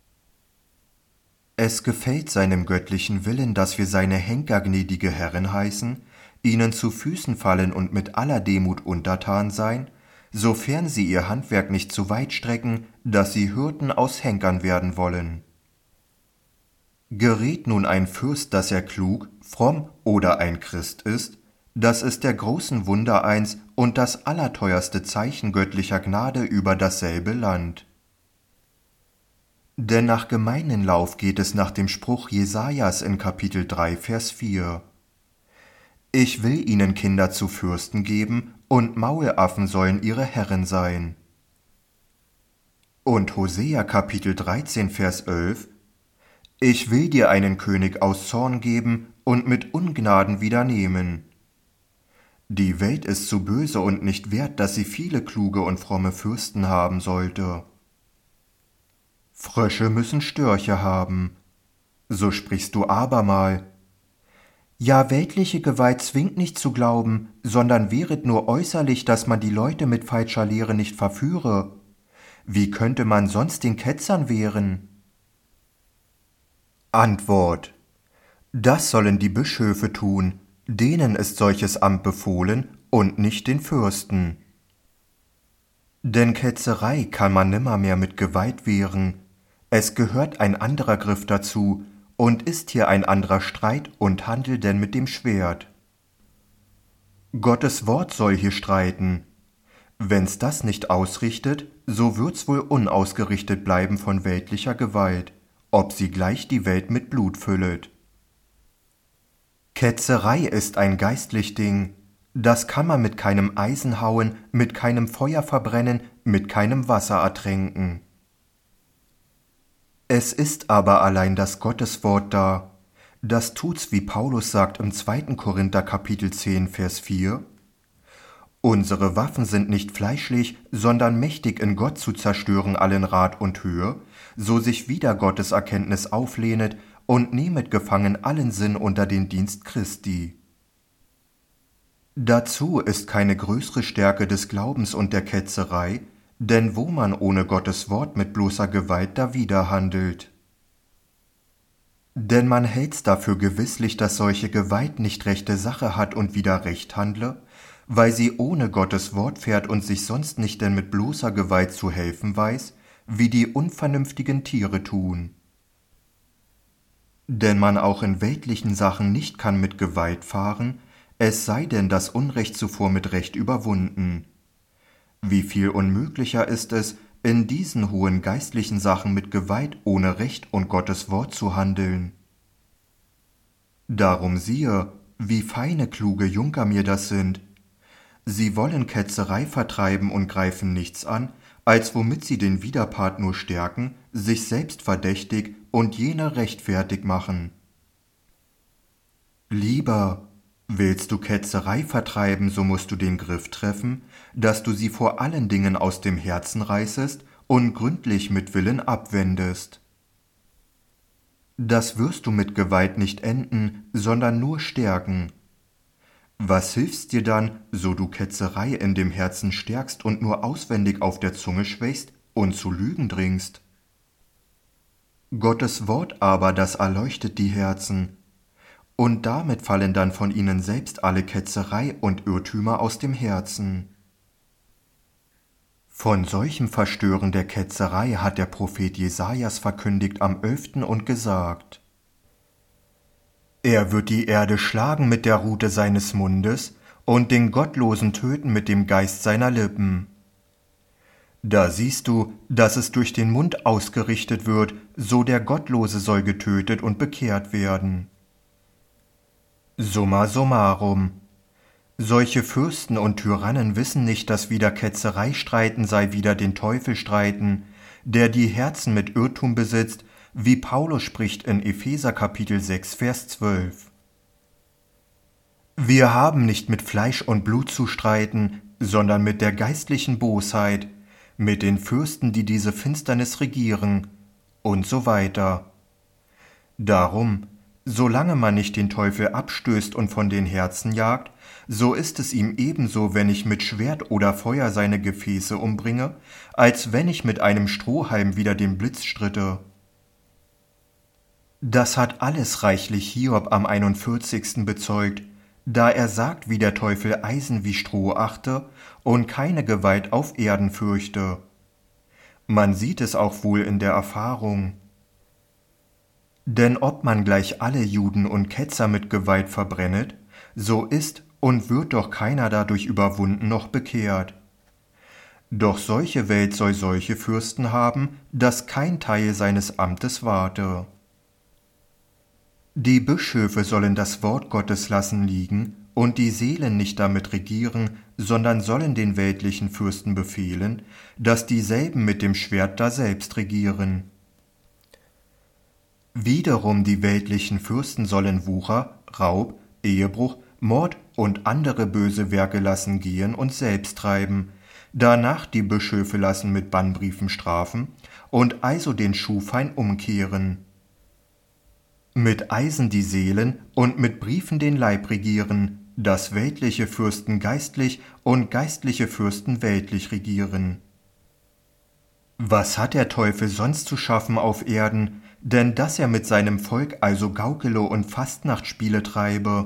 Es gefällt seinem göttlichen Willen, dass wir seine Henker gnädige Herren heißen, ihnen zu Füßen fallen und mit aller Demut untertan sein, sofern sie ihr Handwerk nicht zu weit strecken, dass sie Hirten aus Henkern werden wollen. Gerät nun ein Fürst, dass er klug, fromm oder ein Christ ist, das ist der großen Wunder eins und das allerteuerste Zeichen göttlicher Gnade über dasselbe Land. Denn nach gemeinen Lauf geht es nach dem Spruch Jesajas in Kapitel drei, Vers vier. Ich will ihnen Kinder zu Fürsten geben, und Maulaffen sollen ihre Herren sein. Und Hosea Kapitel dreizehn, Vers elf. Ich will dir einen König aus Zorn geben und mit Ungnaden wieder nehmen. Die Welt ist zu böse und nicht wert, dass sie viele kluge und fromme Fürsten haben sollte. Frösche müssen Störche haben. So sprichst du abermal. Ja, weltliche Gewalt zwingt nicht zu glauben, sondern wehret nur äußerlich, dass man die Leute mit falscher Lehre nicht verführe. Wie könnte man sonst den Ketzern wehren? Antwort: Das sollen die Bischöfe tun, denen ist solches Amt befohlen und nicht den Fürsten. Denn Ketzerei kann man nimmermehr mit Gewalt wehren, es gehört ein anderer Griff dazu, und ist hier ein anderer Streit und Handel denn mit dem Schwert. Gottes Wort soll hier streiten. Wenn's das nicht ausrichtet, so wird's wohl unausgerichtet bleiben von weltlicher Gewalt, ob sie gleich die Welt mit Blut füllet. Ketzerei ist ein geistlich Ding, das kann man mit keinem Eisen hauen, mit keinem Feuer verbrennen, mit keinem Wasser ertränken. Es ist aber allein das Gotteswort da, das tut's, wie Paulus sagt im zweiten Korinther Kapitel zehn, Vers vier. Unsere Waffen sind nicht fleischlich, sondern mächtig in Gott zu zerstören allen Rat und Höhe, so sich wider Gottes Erkenntnis auflehnet und nehmet gefangen allen Sinn unter den Dienst Christi. Dazu ist keine größere Stärke des Glaubens und der Ketzerei, denn wo man ohne Gottes Wort mit bloßer Gewalt dawider handelt. Denn man hält's dafür gewisslich, dass solche Gewalt nicht rechte Sache hat und wieder recht handle, weil sie ohne Gottes Wort fährt und sich sonst nicht denn mit bloßer Gewalt zu helfen weiß, wie die unvernünftigen Tiere tun. Denn man auch in weltlichen Sachen nicht kann mit Gewalt fahren, es sei denn das Unrecht zuvor mit Recht überwunden. Wie viel unmöglicher ist es, in diesen hohen geistlichen Sachen mit Gewalt ohne Recht und Gottes Wort zu handeln. Darum siehe, wie feine kluge Junker mir das sind. Sie wollen Ketzerei vertreiben und greifen nichts an, als womit sie den Widerpart nur stärken, sich selbst verdächtig und jene rechtfertig machen. Lieber, willst du Ketzerei vertreiben, so musst du den Griff treffen, dass du sie vor allen Dingen aus dem Herzen reißest und gründlich mit Willen abwendest. Das wirst du mit Gewalt nicht enden, sondern nur stärken. Was hilft's dir dann, so du Ketzerei in dem Herzen stärkst und nur auswendig auf der Zunge schwächst und zu Lügen dringst? Gottes Wort aber, das erleuchtet die Herzen, und damit fallen dann von ihnen selbst alle Ketzerei und Irrtümer aus dem Herzen. Von solchem Verstören der Ketzerei hat der Prophet Jesajas verkündigt am Elften und gesagt: Er wird die Erde schlagen mit der Rute seines Mundes und den Gottlosen töten mit dem Geist seiner Lippen. Da siehst du, dass es durch den Mund ausgerichtet wird, so der Gottlose soll getötet und bekehrt werden. Summa summarum. Solche Fürsten und Tyrannen wissen nicht, dass wider Ketzerei streiten sei wider den Teufel streiten, der die Herzen mit Irrtum besitzt, wie Paulus spricht in Epheser Kapitel sechs, Vers zwölf. Wir haben nicht mit Fleisch und Blut zu streiten, sondern mit der geistlichen Bosheit, mit den Fürsten, die diese Finsternis regieren, und so weiter. Darum, solange man nicht den Teufel abstößt und von den Herzen jagt, so ist es ihm ebenso, wenn ich mit Schwert oder Feuer seine Gefäße umbringe, als wenn ich mit einem Strohhalm wider den Blitz stritte. Das hat alles reichlich Hiob am einundvierzigsten bezeugt, da er sagt, wie der Teufel Eisen wie Stroh achte und keine Gewalt auf Erden fürchte. Man sieht es auch wohl in der Erfahrung. Denn ob man gleich alle Juden und Ketzer mit Gewalt verbrennet, so ist und wird doch keiner dadurch überwunden noch bekehrt. Doch solche Welt soll solche Fürsten haben, dass kein Teil seines Amtes warte. Die Bischöfe sollen das Wort Gottes lassen liegen und die Seelen nicht damit regieren, sondern sollen den weltlichen Fürsten befehlen, dass dieselben mit dem Schwert daselbst regieren. Wiederum die weltlichen Fürsten sollen Wucher, Raub, Ehebruch, Mord und andere böse Werke lassen gehen und selbst treiben, danach die Bischöfe lassen mit Bannbriefen strafen und also den Schuhfein umkehren. Mit Eisen die Seelen und mit Briefen den Leib regieren, dass weltliche Fürsten geistlich und geistliche Fürsten weltlich regieren. Was hat der Teufel sonst zu schaffen auf Erden, denn dass er mit seinem Volk also gaukele und Fastnachtspiele treibe?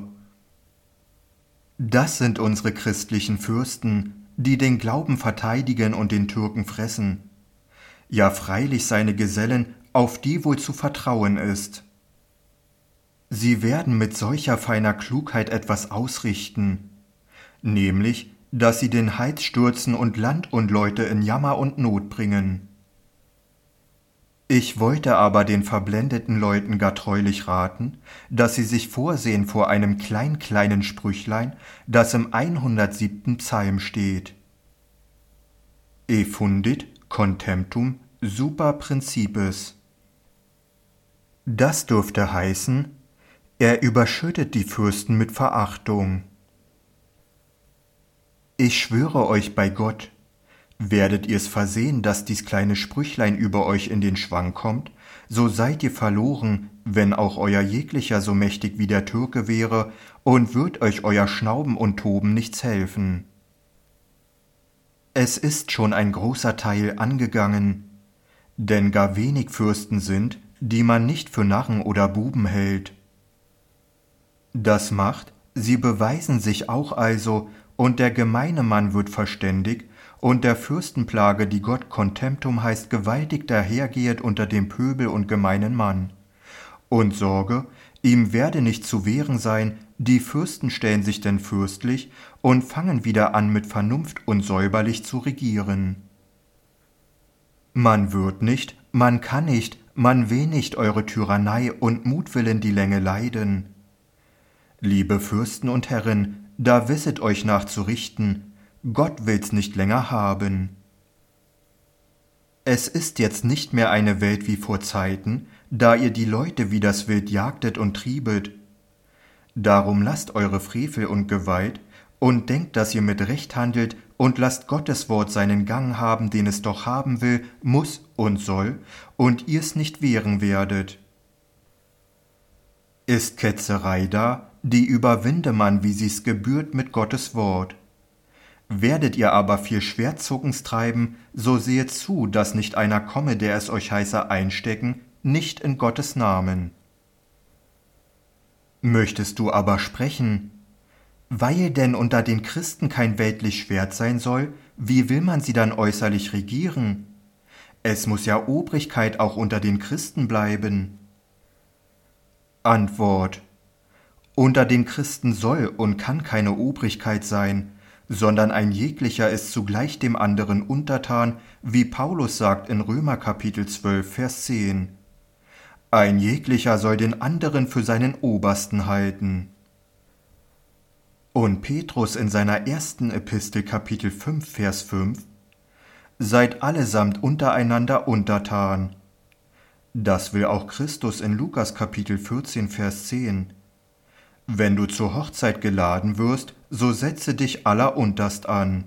Das sind unsere christlichen Fürsten, die den Glauben verteidigen und den Türken fressen. Ja, freilich seine Gesellen, auf die wohl zu vertrauen ist. Sie werden mit solcher feiner Klugheit etwas ausrichten, nämlich, dass sie den Heiz stürzen und Land und Leute in Jammer und Not bringen. Ich wollte aber den verblendeten Leuten gar treulich raten, dass sie sich vorsehen vor einem klein kleinen Sprüchlein, das im hundertsiebten Psalm steht. Effundit contemptum super principes. Das dürfte heißen, er überschüttet die Fürsten mit Verachtung. Ich schwöre euch bei Gott, werdet ihr's versehen, dass dies kleine Sprüchlein über euch in den Schwang kommt, so seid ihr verloren, wenn auch euer jeglicher so mächtig wie der Türke wäre, und wird euch euer Schnauben und Toben nichts helfen. Es ist schon ein großer Teil angegangen, denn gar wenig Fürsten sind, die man nicht für Narren oder Buben hält. Das macht, sie beweisen sich auch also, und der gemeine Mann wird verständig, und der Fürstenplage, die Gott Contemptum heißt, gewaltig dahergehet unter dem Pöbel und gemeinen Mann. Und Sorge, ihm werde nicht zu wehren sein, die Fürsten stellen sich denn fürstlich und fangen wieder an mit Vernunft und säuberlich zu regieren. Man wird nicht, man kann nicht, man will nicht eure Tyrannei und Mutwillen die Länge leiden. Liebe Fürsten und Herren, da wisset euch nach zu richten, Gott will's nicht länger haben. Es ist jetzt nicht mehr eine Welt wie vor Zeiten, da ihr die Leute wie das Wild jagtet und triebet. Darum lasst eure Frevel und Gewalt und denkt, dass ihr mit Recht handelt und lasst Gottes Wort seinen Gang haben, den es doch haben will, muss und soll, und ihr's nicht wehren werdet. Ist Ketzerei da, die überwinde man, wie sie's gebührt, mit Gottes Wort. Werdet ihr aber viel Schwertzuckens treiben, so sehet zu, dass nicht einer komme, der es euch heiße einstecken, nicht in Gottes Namen. Möchtest du aber sprechen, weil denn unter den Christen kein weltlich Schwert sein soll, wie will man sie dann äußerlich regieren? Es muß ja Obrigkeit auch unter den Christen bleiben. Antwort: Unter den Christen soll und kann keine Obrigkeit sein, sondern ein jeglicher ist zugleich dem anderen untertan, wie Paulus sagt in Römer Kapitel zwölf, Vers zehn. Ein jeglicher soll den anderen für seinen Obersten halten. Und Petrus in seiner ersten Epistel Kapitel fünf, Vers fünf: Seid allesamt untereinander untertan. Das will auch Christus in Lukas Kapitel vierzehn, Vers zehn. Wenn du zur Hochzeit geladen wirst, so setze dich allerunterst an.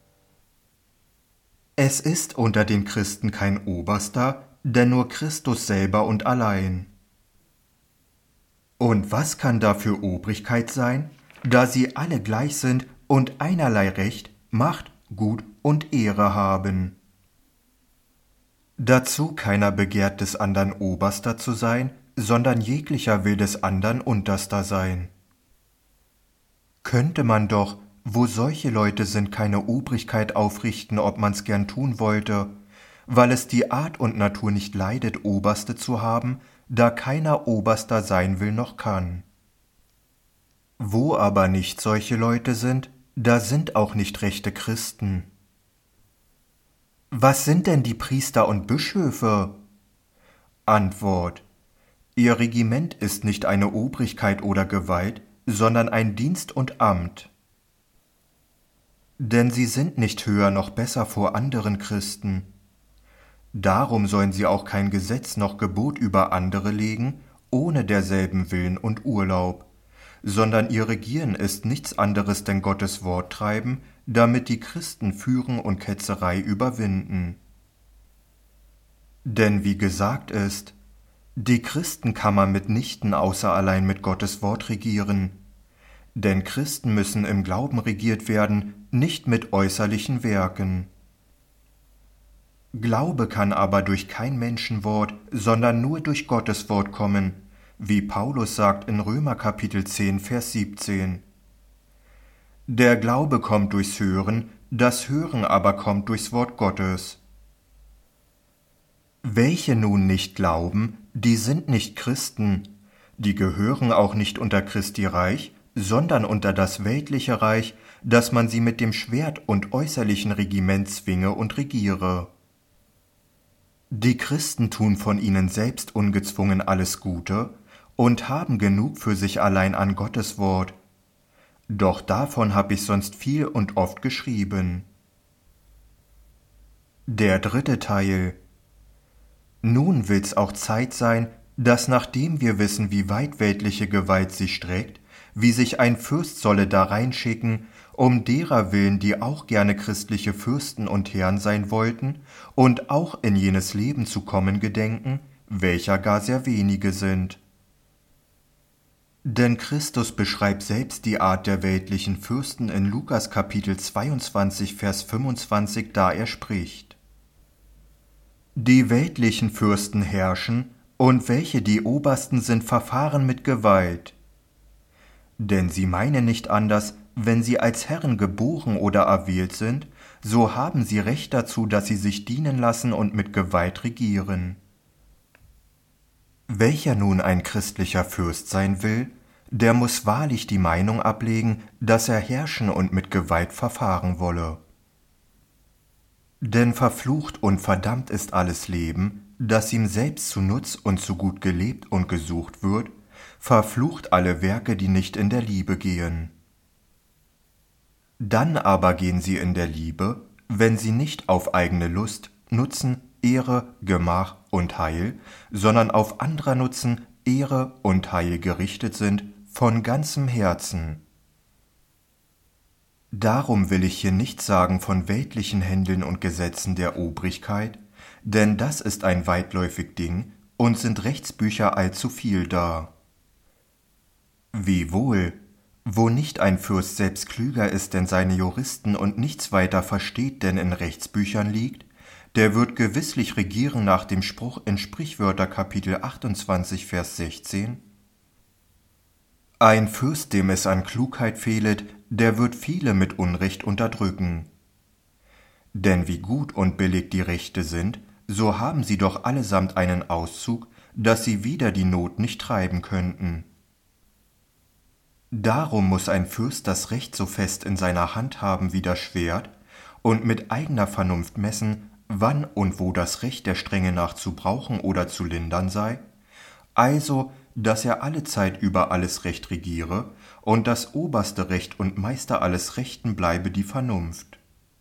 Es ist unter den Christen kein Oberster, denn nur Christus selber und allein. Und was kann da für Obrigkeit sein, da sie alle gleich sind und einerlei Recht, Macht, Gut und Ehre haben? Dazu keiner begehrt des andern Oberster zu sein, sondern jeglicher will des andern Unterster sein. Könnte man doch, wo solche Leute sind, keine Obrigkeit aufrichten, ob man's gern tun wollte, weil es die Art und Natur nicht leidet, Oberste zu haben, da keiner Oberster sein will noch kann. Wo aber nicht solche Leute sind, da sind auch nicht rechte Christen. Was sind denn die Priester und Bischöfe? Antwort: Ihr Regiment ist nicht eine Obrigkeit oder Gewalt, sondern ein Dienst und Amt. Denn sie sind nicht höher noch besser vor anderen Christen. Darum sollen sie auch kein Gesetz noch Gebot über andere legen, ohne derselben Willen und Urlaub, sondern ihr Regieren ist nichts anderes denn Gottes Wort treiben, damit die Christen Führen und Ketzerei überwinden. Denn wie gesagt ist, die Christen kann man mitnichten außer allein mit Gottes Wort regieren, denn Christen müssen im Glauben regiert werden, nicht mit äußerlichen Werken. Glaube kann aber durch kein Menschenwort, sondern nur durch Gottes Wort kommen, wie Paulus sagt in Römer Kapitel zehn, Vers siebzehn. Der Glaube kommt durchs Hören, das Hören aber kommt durchs Wort Gottes. Welche nun nicht glauben, die sind nicht Christen, die gehören auch nicht unter Christi Reich, sondern unter das weltliche Reich, dass man sie mit dem Schwert und äußerlichen Regiment zwinge und regiere. Die Christen tun von ihnen selbst ungezwungen alles Gute und haben genug für sich allein an Gottes Wort. Doch davon hab ich sonst viel und oft geschrieben. Der dritte Teil. Nun will's auch Zeit sein, dass nachdem wir wissen, wie weit weltliche Gewalt sich streckt, wie sich ein Fürst solle da reinschicken, um derer willen, die auch gerne christliche Fürsten und Herren sein wollten und auch in jenes Leben zu kommen gedenken, welcher gar sehr wenige sind. Denn Christus beschreibt selbst die Art der weltlichen Fürsten in Lukas Kapitel zweiundzwanzig, Vers fünfundzwanzig, da er spricht: Die weltlichen Fürsten herrschen, und welche die Obersten sind, verfahren mit Gewalt. Denn sie meinen nicht anders, wenn sie als Herren geboren oder erwählt sind, so haben sie Recht dazu, dass sie sich dienen lassen und mit Gewalt regieren. Welcher nun ein christlicher Fürst sein will, der muß wahrlich die Meinung ablegen, dass er herrschen und mit Gewalt verfahren wolle. Denn verflucht und verdammt ist alles Leben, das ihm selbst zu Nutz und zu gut gelebt und gesucht wird, verflucht alle Werke, die nicht in der Liebe gehen. Dann aber gehen sie in der Liebe, wenn sie nicht auf eigene Lust, Nutzen, Ehre, Gemach und Heil, sondern auf anderer Nutzen, Ehre und Heil gerichtet sind, von ganzem Herzen. Darum will ich hier nicht sagen von weltlichen Händeln und Gesetzen der Obrigkeit, denn das ist ein weitläufig Ding und sind Rechtsbücher allzu viel da. Wiewohl, wo nicht ein Fürst selbst klüger ist denn seine Juristen und nichts weiter versteht, denn in Rechtsbüchern liegt, der wird gewisslich regieren nach dem Spruch in Sprichwörter Kapitel achtundzwanzig, Vers sechzehn. Ein Fürst, dem es an Klugheit fehlet, der wird viele mit Unrecht unterdrücken. Denn wie gut und billig die Rechte sind, so haben sie doch allesamt einen Auszug, dass sie wider die Not nicht treiben könnten. Darum muß ein Fürst das Recht so fest in seiner Hand haben wie das Schwert und mit eigener Vernunft messen, wann und wo das Recht der Strenge nach zu brauchen oder zu lindern sei, also, dass er alle Zeit über alles Recht regiere und das oberste Recht und Meister alles Rechten bleibe die Vernunft.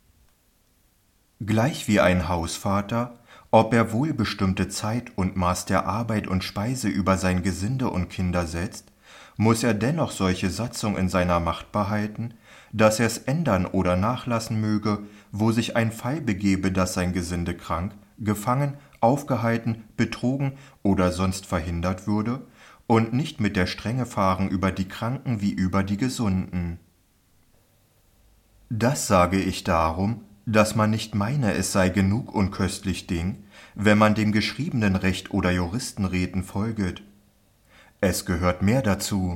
Gleich wie ein Hausvater, ob er wohl bestimmte Zeit und Maß der Arbeit und Speise über sein Gesinde und Kinder setzt, muß er dennoch solche Satzung in seiner Macht behalten, dass er's ändern oder nachlassen möge, wo sich ein Fall begebe, dass sein Gesinde krank, gefangen, aufgehalten, betrogen oder sonst verhindert würde, und nicht mit der Strenge fahren über die Kranken wie über die Gesunden. Das sage ich darum, dass man nicht meine, es sei genug und köstlich Ding, wenn man dem geschriebenen Recht oder Juristenräten folget. Es gehört mehr dazu.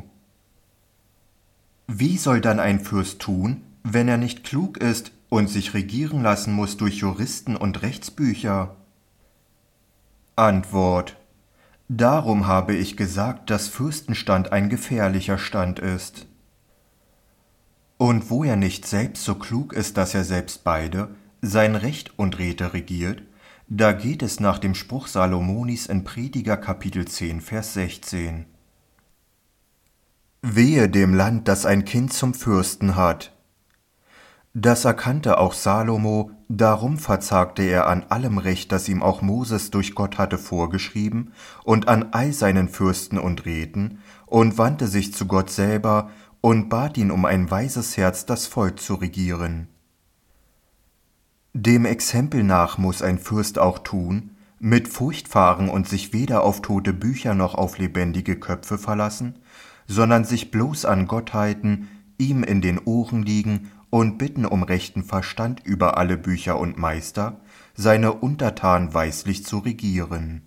Wie soll dann ein Fürst tun, wenn er nicht klug ist und sich regieren lassen muß durch Juristen und Rechtsbücher? Antwort: Darum habe ich gesagt, dass Fürstenstand ein gefährlicher Stand ist. Und wo er nicht selbst so klug ist, dass er selbst beide, sein Recht und Räte regiert, da geht es nach dem Spruch Salomonis in Prediger Kapitel zehn, Vers sechzehn. Wehe dem Land, das ein Kind zum Fürsten hat. Das erkannte auch Salomo, darum verzagte er an allem Recht, das ihm auch Moses durch Gott hatte vorgeschrieben, und an all seinen Fürsten und Räten, und wandte sich zu Gott selber und bat ihn um ein weises Herz, das Volk zu regieren. Dem Exempel nach muß ein Fürst auch tun, mit Furcht fahren und sich weder auf tote Bücher noch auf lebendige Köpfe verlassen, sondern sich bloß an Gott halten, ihm in den Ohren liegen und bitten um rechten Verstand über alle Bücher und Meister, seine Untertanen weislich zu regieren.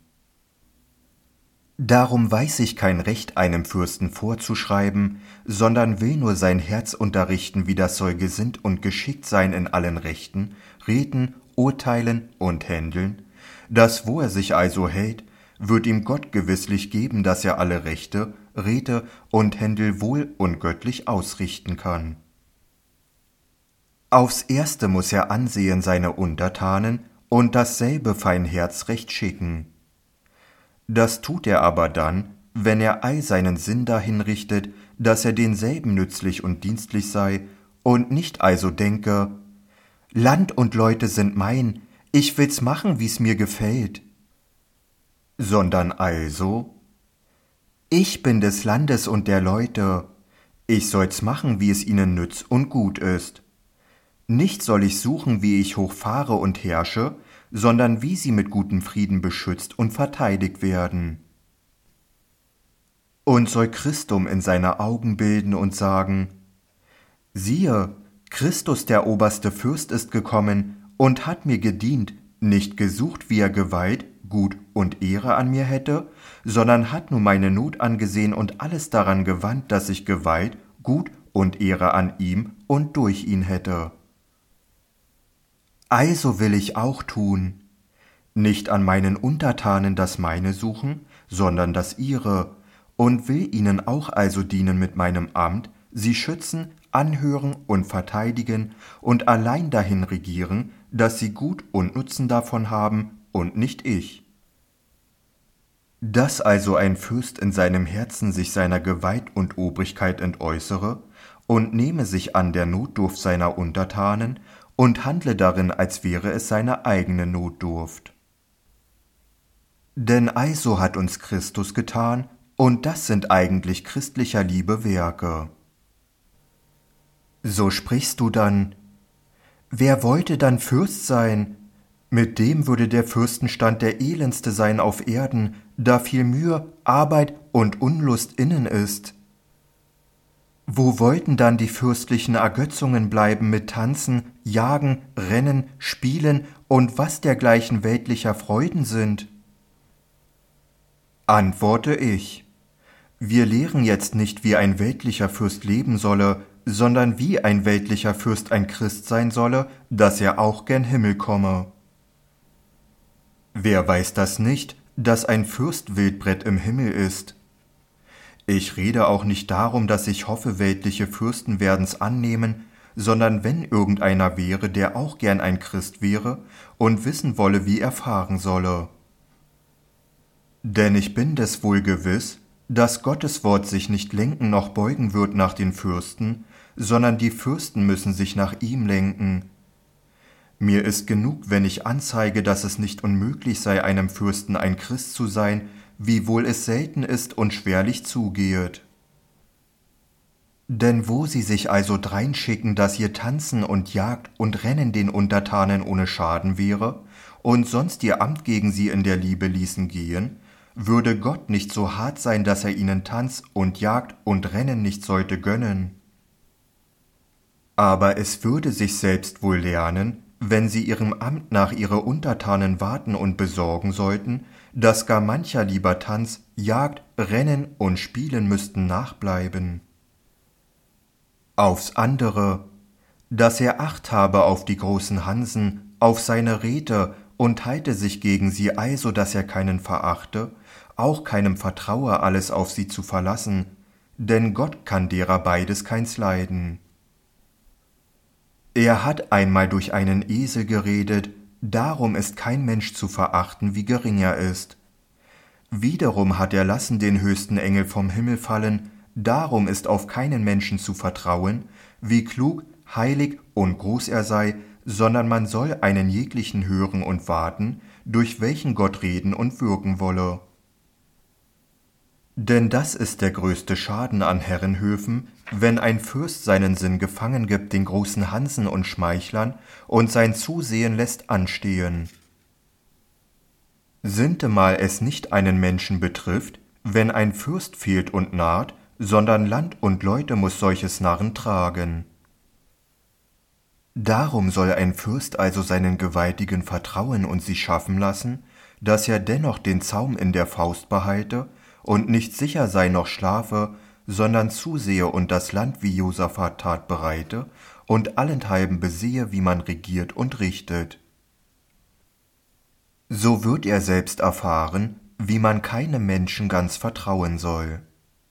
Darum weiß ich kein Recht einem Fürsten vorzuschreiben, sondern will nur sein Herz unterrichten, wie das soll gesinnt und geschickt sein in allen Rechten, Räten, Urteilen und Händeln, dass wo er sich also hält, wird ihm Gott gewisslich geben, dass er alle Rechte, Räte und Händel wohl und göttlich ausrichten kann. Aufs Erste muß er ansehen seine Untertanen und dasselbe fein Herzrecht schicken. Das tut er aber dann, wenn er all seinen Sinn dahin richtet, dass er denselben nützlich und dienstlich sei und nicht also denke, Land und Leute sind mein, ich will's machen, wie's mir gefällt, sondern also, ich bin des Landes und der Leute, ich soll's machen, wie es ihnen nütz und gut ist. Nicht soll ich suchen, wie ich hoch fahre und herrsche, sondern wie sie mit gutem Frieden beschützt und verteidigt werden. Und soll Christum in seine Augen bilden und sagen, siehe, Christus der oberste Fürst ist gekommen und hat mir gedient, nicht gesucht, wie er Gewalt, Gut und Ehre an mir hätte, sondern hat nur meine Not angesehen und alles daran gewandt, dass ich Gewalt, Gut und Ehre an ihm und durch ihn hätte. Also will ich auch tun, nicht an meinen Untertanen das meine suchen, sondern das ihre, und will ihnen auch also dienen mit meinem Amt, sie schützen, anhören und verteidigen und allein dahin regieren, dass sie Gut und Nutzen davon haben und nicht ich. Dass also ein Fürst in seinem Herzen sich seiner Gewalt und Obrigkeit entäußere und nehme sich an der Notdurft seiner Untertanen und handle darin, als wäre es seine eigene Notdurft. Denn also hat uns Christus getan, und das sind eigentlich christlicher Liebe Werke. So sprichst du dann, wer wollte dann Fürst sein? Mit dem würde der Fürstenstand der elendste sein auf Erden, da viel Mühe, Arbeit und Unlust innen ist. Wo wollten dann die fürstlichen Ergötzungen bleiben mit Tanzen, Jagen, Rennen, Spielen und was dergleichen weltlicher Freuden sind? Antworte ich, wir lehren jetzt nicht, wie ein weltlicher Fürst leben solle, sondern wie ein weltlicher Fürst ein Christ sein solle, dass er auch gen Himmel komme. Wer weiß das nicht, dass ein Fürst Wildbret im Himmel ist? Ich rede auch nicht darum, dass ich hoffe, weltliche Fürsten werden's annehmen, sondern wenn irgendeiner wäre, der auch gern ein Christ wäre und wissen wolle, wie er fahren solle. Denn ich bin des wohl gewiss, dass Gottes Wort sich nicht lenken noch beugen wird nach den Fürsten, sondern die Fürsten müssen sich nach ihm lenken. Mir ist genug, wenn ich anzeige, dass es nicht unmöglich sei, einem Fürsten ein Christ zu sein, wiewohl es selten ist und schwerlich zugehet. Denn wo sie sich also dreinschicken, dass ihr Tanzen und Jagd und Rennen den Untertanen ohne Schaden wäre, und sonst ihr Amt gegen sie in der Liebe ließen gehen, würde Gott nicht so hart sein, dass er ihnen Tanz und Jagd und Rennen nicht sollte gönnen. Aber es würde sich selbst wohl lernen, wenn sie ihrem Amt nach ihre Untertanen warten und besorgen sollten, dass gar mancher lieber Tanz, Jagd, Rennen und Spielen müssten nachbleiben. Aufs andere, dass er Acht habe auf die großen Hansen, auf seine Räte und halte sich gegen sie ei, so dass er keinen verachte, auch keinem vertraue, alles auf sie zu verlassen, denn Gott kann derer beides keins leiden. Er hat einmal durch einen Esel geredet, darum ist kein Mensch zu verachten, wie gering er ist. Wiederum hat er lassen den höchsten Engel vom Himmel fallen, darum ist auf keinen Menschen zu vertrauen, wie klug, heilig und groß er sei, sondern man soll einen jeglichen hören und warten, durch welchen Gott reden und wirken wolle. Denn das ist der größte Schaden an Herrenhöfen, wenn ein Fürst seinen Sinn gefangen gibt den großen Hansen und Schmeichlern und sein Zusehen lässt anstehen. Sintemal es nicht einen Menschen betrifft, wenn ein Fürst fehlt und naht, sondern Land und Leute muß solches Narren tragen. Darum soll ein Fürst also seinen Gewaltigen vertrauen und sie schaffen lassen, dass er dennoch den Zaum in der Faust behalte und nicht sicher sei noch schlafe, sondern zusehe und das Land, wie Josaphat tat, bereite und allenthalben besehe, wie man regiert und richtet. So wird er selbst erfahren, wie man keinem Menschen ganz vertrauen soll.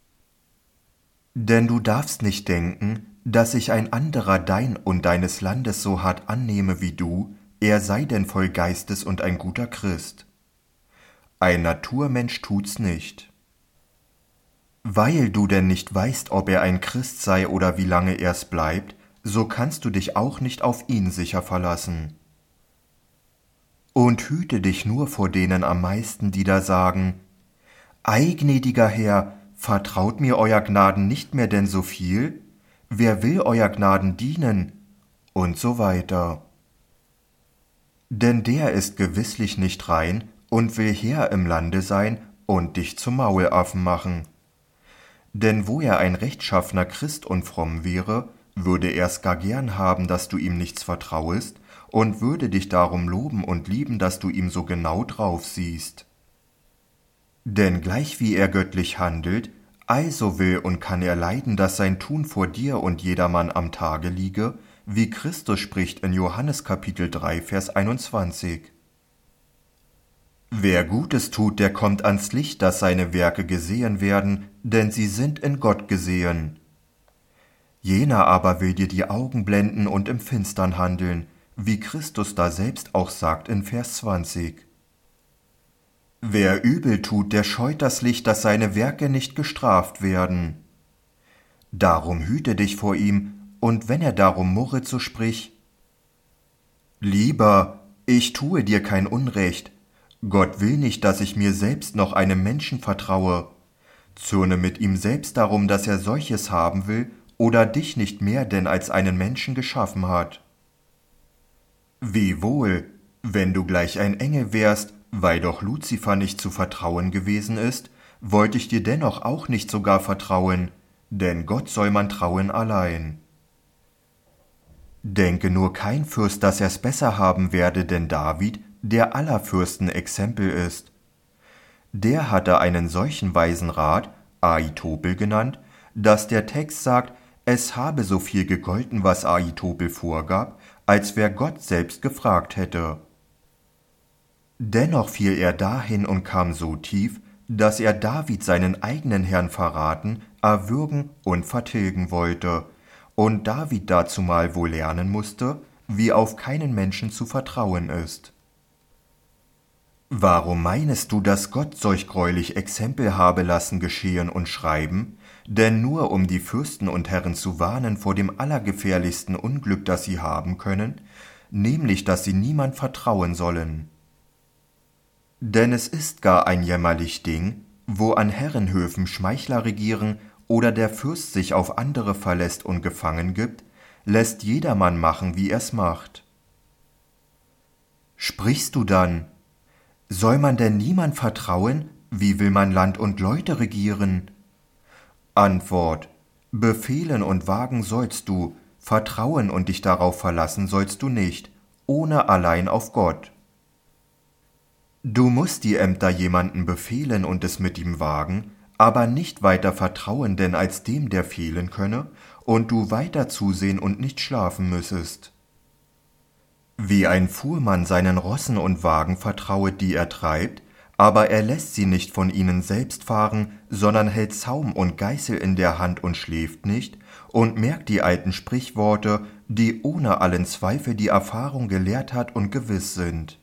Denn du darfst nicht denken, dass sich ein anderer dein und deines Landes so hart annehme wie du, er sei denn voll Geistes und ein guter Christ. Ein Naturmensch tut's nicht. Weil du denn nicht weißt, ob er ein Christ sei oder wie lange er's bleibt, so kannst du dich auch nicht auf ihn sicher verlassen. Und hüte dich nur vor denen am meisten, die da sagen, »Ei, gnädiger Herr, vertraut mir Euer Gnaden nicht mehr denn so viel? Wer will Euer Gnaden dienen?« und so weiter. Denn der ist gewisslich nicht rein und will Herr im Lande sein und dich zum Maulaffen machen. Denn wo er ein rechtschaffener Christ und fromm wäre, würde er's gar gern haben, dass du ihm nichts vertrauest und würde dich darum loben und lieben, dass du ihm so genau drauf siehst. Denn gleichwie er göttlich handelt, also will und kann er leiden, dass sein Tun vor dir und jedermann am Tage liege, wie Christus spricht in Johannes Kapitel drei, Vers einundzwanzig. Wer Gutes tut, der kommt ans Licht, dass seine Werke gesehen werden, denn sie sind in Gott gesehen. Jener aber will dir die Augen blenden und im Finstern handeln, wie Christus da selbst auch sagt in Vers zwanzig. Wer übel tut, der scheut das Licht, dass seine Werke nicht gestraft werden. Darum hüte dich vor ihm, und wenn er darum murret, so sprich: Lieber, ich tue dir kein Unrecht, Gott will nicht, dass ich mir selbst noch einem Menschen vertraue. Zürne mit ihm selbst darum, dass er solches haben will, oder dich nicht mehr denn als einen Menschen geschaffen hat. Wie wohl, wenn du gleich ein Engel wärst, weil doch Luzifer nicht zu vertrauen gewesen ist, wollte ich dir dennoch auch nicht sogar vertrauen, denn Gott soll man trauen allein. Denke nur kein Fürst, dass er's besser haben werde, denn David, der aller Fürsten Exempel ist. Der hatte einen solchen weisen Rat, Ahitobel genannt, dass der Text sagt, es habe so viel gegolten, was Ahitobel vorgab, als wer Gott selbst gefragt hätte. Dennoch fiel er dahin und kam so tief, dass er David seinen eigenen Herrn verraten, erwürgen und vertilgen wollte, und David dazumal wohl lernen musste, wie auf keinen Menschen zu vertrauen ist. Warum meinest du, dass Gott solch greulich Exempel habe lassen geschehen und schreiben? Denn nur um die Fürsten und Herren zu warnen vor dem allergefährlichsten Unglück, das sie haben können, nämlich, dass sie niemand vertrauen sollen. Denn es ist gar ein jämmerlich Ding, wo an Herrenhöfen Schmeichler regieren oder der Fürst sich auf andere verlässt und gefangen gibt, lässt jedermann machen, wie er's macht. Sprichst du dann, soll man denn niemand vertrauen? Wie will man Land und Leute regieren? Antwort: Befehlen und wagen sollst du, vertrauen und dich darauf verlassen sollst du nicht, ohne allein auf Gott. Du musst die Ämter jemanden befehlen und es mit ihm wagen, aber nicht weiter vertrauen denn als dem, der fehlen könne, und du weiter zusehen und nicht schlafen müssest. Wie ein Fuhrmann seinen Rossen und Wagen vertrauet, die er treibt, aber er lässt sie nicht von ihnen selbst fahren, sondern hält Zaum und Geißel in der Hand und schläft nicht und merkt die alten Sprichworte, die ohne allen Zweifel die Erfahrung gelehrt hat und gewiss sind.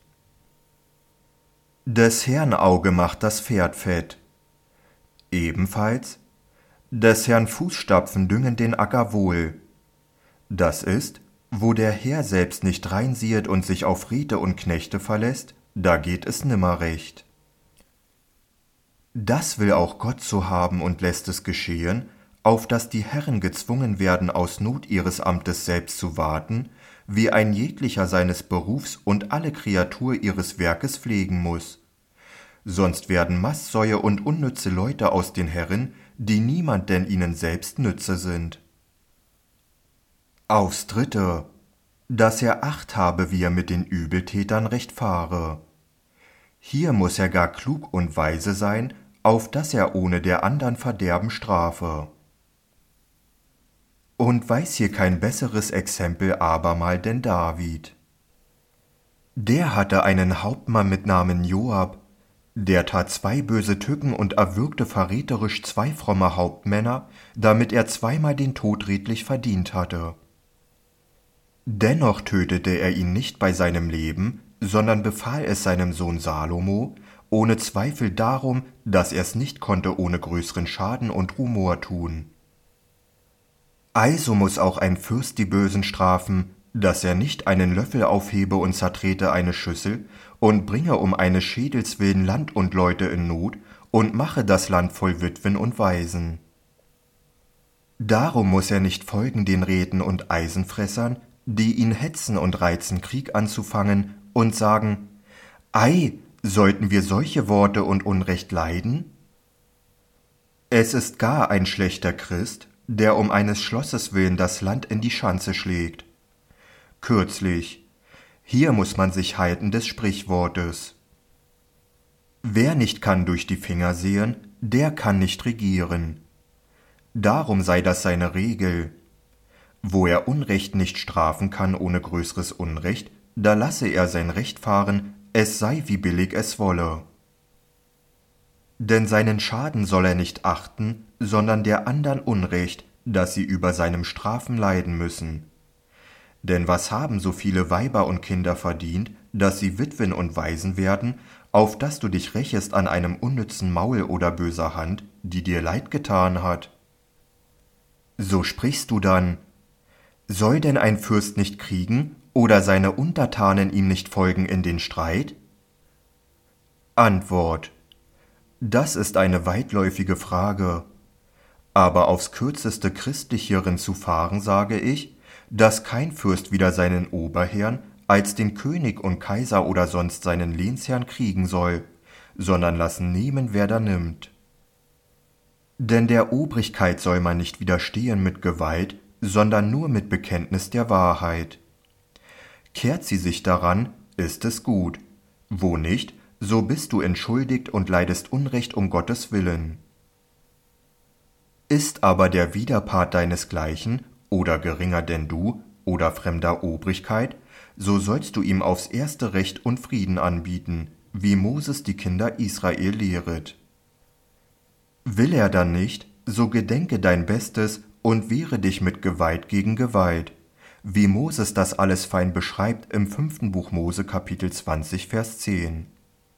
Des Herrn Auge macht das Pferd fett. Ebenfalls, des Herrn Fußstapfen düngen den Acker wohl. Das ist, wo der Herr selbst nicht reinsiehet und sich auf Räte und Knechte verlässt, da geht es nimmer recht. Das will auch Gott so haben und lässt es geschehen, auf dass die Herren gezwungen werden, aus Not ihres Amtes selbst zu warten, wie ein jeglicher seines Berufs und alle Kreatur ihres Werkes pflegen muß. Sonst werden Maßsäue und unnütze Leute aus den Herren, die niemand denn ihnen selbst nütze sind. Aufs Dritte, dass er Acht habe, wie er mit den Übeltätern recht fahre. Hier muß er gar klug und weise sein, auf dass er ohne der andern Verderben strafe. Und weiß hier kein besseres Exempel abermal denn David. Der hatte einen Hauptmann mit Namen Joab, der tat zwei böse Tücken und erwürgte verräterisch zwei fromme Hauptmänner, damit er zweimal den Tod redlich verdient hatte. Dennoch tötete er ihn nicht bei seinem Leben, sondern befahl es seinem Sohn Salomo, ohne Zweifel darum, dass er's nicht konnte ohne größeren Schaden und Rumor tun. Also muß auch ein Fürst die Bösen strafen, dass er nicht einen Löffel aufhebe und zertrete eine Schüssel und bringe um eines Schädels willen Land und Leute in Not und mache das Land voll Witwen und Waisen. Darum muß er nicht folgen den Räten und Eisenfressern, die ihn hetzen und reizen, Krieg anzufangen und sagen, »Ei, sollten wir solche Worte und Unrecht leiden?« Es ist gar ein schlechter Christ, der um eines Schlosses willen das Land in die Schanze schlägt. Kürzlich, hier muß man sich halten des Sprichwortes. Wer nicht kann durch die Finger sehen, der kann nicht regieren. Darum sei das seine Regel. Wo er Unrecht nicht strafen kann ohne größeres Unrecht, da lasse er sein Recht fahren, es sei wie billig es wolle. Denn seinen Schaden soll er nicht achten, sondern der andern Unrecht, dass sie über seinem Strafen leiden müssen. Denn was haben so viele Weiber und Kinder verdient, dass sie Witwen und Waisen werden, auf dass du dich rächest an einem unnützen Maul oder böser Hand, die dir Leid getan hat? So sprichst du dann, soll denn ein Fürst nicht kriegen oder seine Untertanen ihm nicht folgen in den Streit? Antwort: Das ist eine weitläufige Frage. Aber aufs kürzeste christlich hierin zu fahren, sage ich, dass kein Fürst wider seinen Oberherrn als den König und Kaiser oder sonst seinen Lehnsherrn kriegen soll, sondern lassen nehmen, wer da nimmt. Denn der Obrigkeit soll man nicht widerstehen mit Gewalt, sondern nur mit Bekenntnis der Wahrheit. Kehrt sie sich daran, ist es gut, wo nicht, so bist du entschuldigt und leidest Unrecht um Gottes Willen. Ist aber der Widerpart deinesgleichen oder geringer denn du oder fremder Obrigkeit, so sollst du ihm aufs erste Recht und Frieden anbieten, wie Moses die Kinder Israel lehret. Will er dann nicht, so gedenke dein Bestes und wehre dich mit Gewalt gegen Gewalt, wie Moses das alles fein beschreibt im fünften Buch Mose Kapitel zwanzig Vers zehn.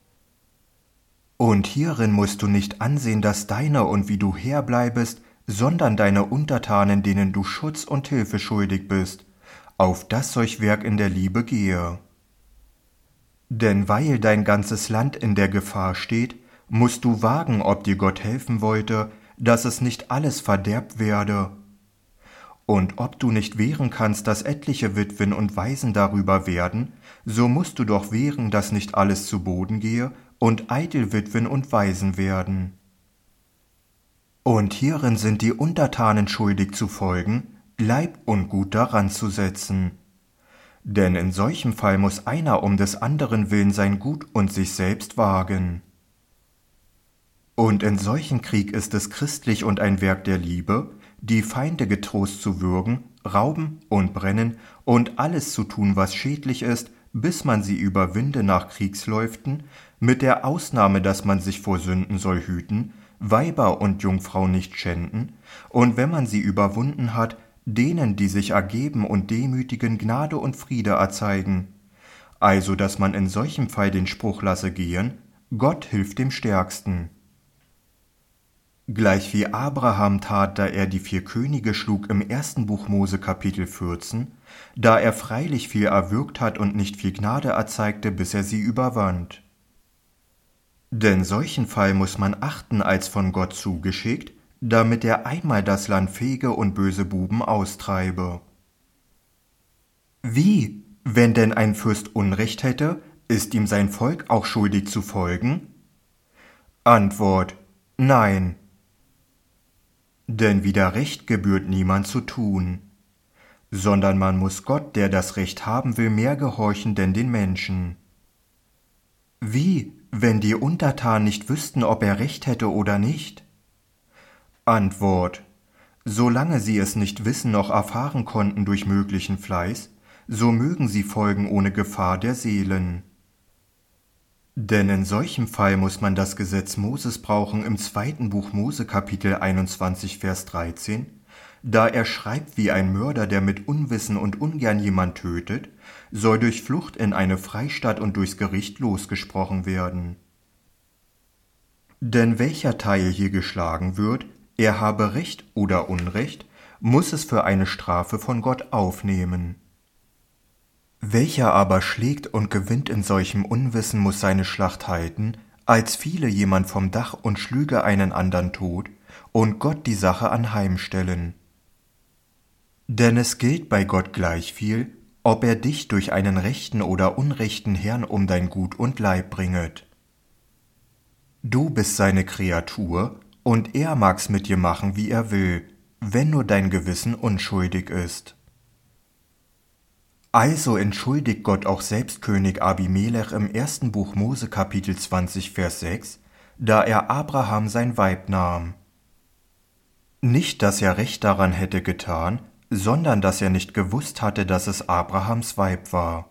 Und hierin musst du nicht ansehen, dass deine und wie du herbleibest, sondern deine Untertanen, denen du Schutz und Hilfe schuldig bist, auf dass solch Werk in der Liebe gehe. Denn weil dein ganzes Land in der Gefahr steht, musst du wagen, ob dir Gott helfen wollte, dass es nicht alles verderbt werde. Und ob du nicht wehren kannst, dass etliche Witwen und Waisen darüber werden, so musst du doch wehren, dass nicht alles zu Boden gehe und eitel Witwen und Waisen werden. Und hierin sind die Untertanen schuldig zu folgen, Leib und Gut daran zu setzen. Denn in solchem Fall muss einer um des anderen willen sein Gut und sich selbst wagen. Und in solchem Krieg ist es christlich und ein Werk der Liebe, die Feinde getrost zu würgen, rauben und brennen und alles zu tun, was schädlich ist, bis man sie überwinde nach Kriegsläuften, mit der Ausnahme, dass man sich vor Sünden soll hüten, Weiber und Jungfrauen nicht schänden, und wenn man sie überwunden hat, denen, die sich ergeben und demütigen, Gnade und Friede erzeigen. Also, dass man in solchem Fall den Spruch lasse gehen, Gott hilft dem Stärksten. Gleich wie Abraham tat, da er die vier Könige schlug im ersten Buch Mose Kapitel vierzehn, da er freilich viel erwürgt hat und nicht viel Gnade erzeigte, bis er sie überwand. Denn solchen Fall muss man achten als von Gott zugeschickt, damit er einmal das Land fege und böse Buben austreibe. Wie, wenn denn ein Fürst Unrecht hätte, ist ihm sein Volk auch schuldig zu folgen? Antwort: Nein. Denn wider Recht gebührt niemand zu tun, sondern man muss Gott, der das Recht haben will, mehr gehorchen denn den Menschen. Wie, wenn die Untertanen nicht wüssten, ob er Recht hätte oder nicht? Antwort: Solange sie es nicht wissen noch erfahren konnten durch möglichen Fleiß, so mögen sie folgen ohne Gefahr der Seelen. Denn in solchem Fall muss man das Gesetz Moses brauchen im zweiten Buch Mose Kapitel einundzwanzig Vers dreizehn, da er schreibt, wie ein Mörder, der mit Unwissen und ungern jemand tötet, soll durch Flucht in eine Freistatt und durchs Gericht losgesprochen werden. Denn welcher Teil hier geschlagen wird, er habe Recht oder Unrecht, muss es für eine Strafe von Gott aufnehmen. Welcher aber schlägt und gewinnt in solchem Unwissen, muss seine Schlacht halten, als fiele jemand vom Dach und schlüge einen andern tot, und Gott die Sache anheimstellen. Denn es gilt bei Gott gleichviel, ob er dich durch einen rechten oder unrechten Herrn um dein Gut und Leib bringet. Du bist seine Kreatur, und er mag's mit dir machen, wie er will, wenn nur dein Gewissen unschuldig ist. Also entschuldigt Gott auch selbst König Abimelech im ersten Buch Mose Kapitel zwanzig Vers sechs, da er Abraham sein Weib nahm. Nicht, dass er Recht daran hätte getan, sondern dass er nicht gewusst hatte, dass es Abrahams Weib war.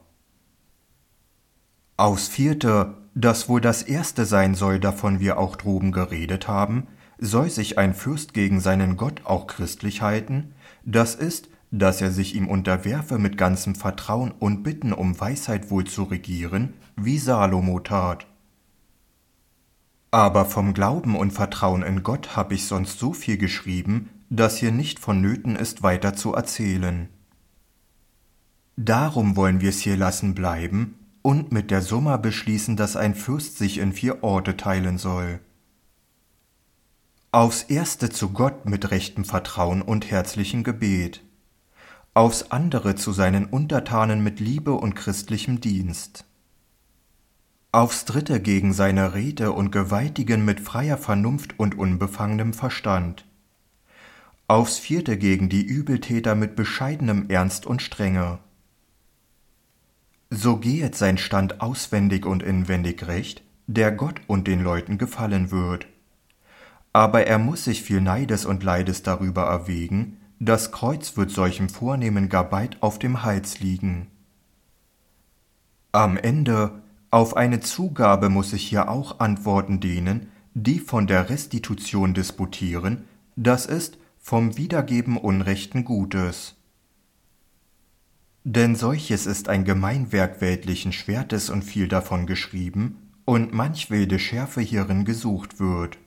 Aus vierte, das wohl das erste sein soll, davon wir auch droben geredet haben, soll sich ein Fürst gegen seinen Gott auch christlich halten, das ist, dass er sich ihm unterwerfe mit ganzem Vertrauen und bitten um Weisheit wohl zu regieren, wie Salomo tat. Aber vom Glauben und Vertrauen in Gott hab ich sonst so viel geschrieben, dass hier nicht vonnöten ist, weiter zu erzählen. Darum wollen wir's hier lassen bleiben und mit der Summa beschließen, dass ein Fürst sich in vier Orte teilen soll. Aufs erste zu Gott mit rechtem Vertrauen und herzlichem Gebet, aufs andere zu seinen Untertanen mit Liebe und christlichem Dienst, aufs dritte gegen seine Räte und Gewaltigen mit freier Vernunft und unbefangenem Verstand, aufs vierte gegen die Übeltäter mit bescheidenem Ernst und Strenge. So gehet sein Stand auswendig und inwendig recht, der Gott und den Leuten gefallen wird. Aber er muß sich viel Neides und Leides darüber erwägen, das Kreuz wird solchem Vornehmen gar bald auf dem Hals liegen. Am Ende, auf eine Zugabe muß ich hier auch antworten denen, die von der Restitution disputieren, das ist vom Wiedergeben unrechten Gutes. Denn solches ist ein Gemeinwerk weltlichen Schwertes und viel davon geschrieben, und manch wilde Schärfe hierin gesucht wird.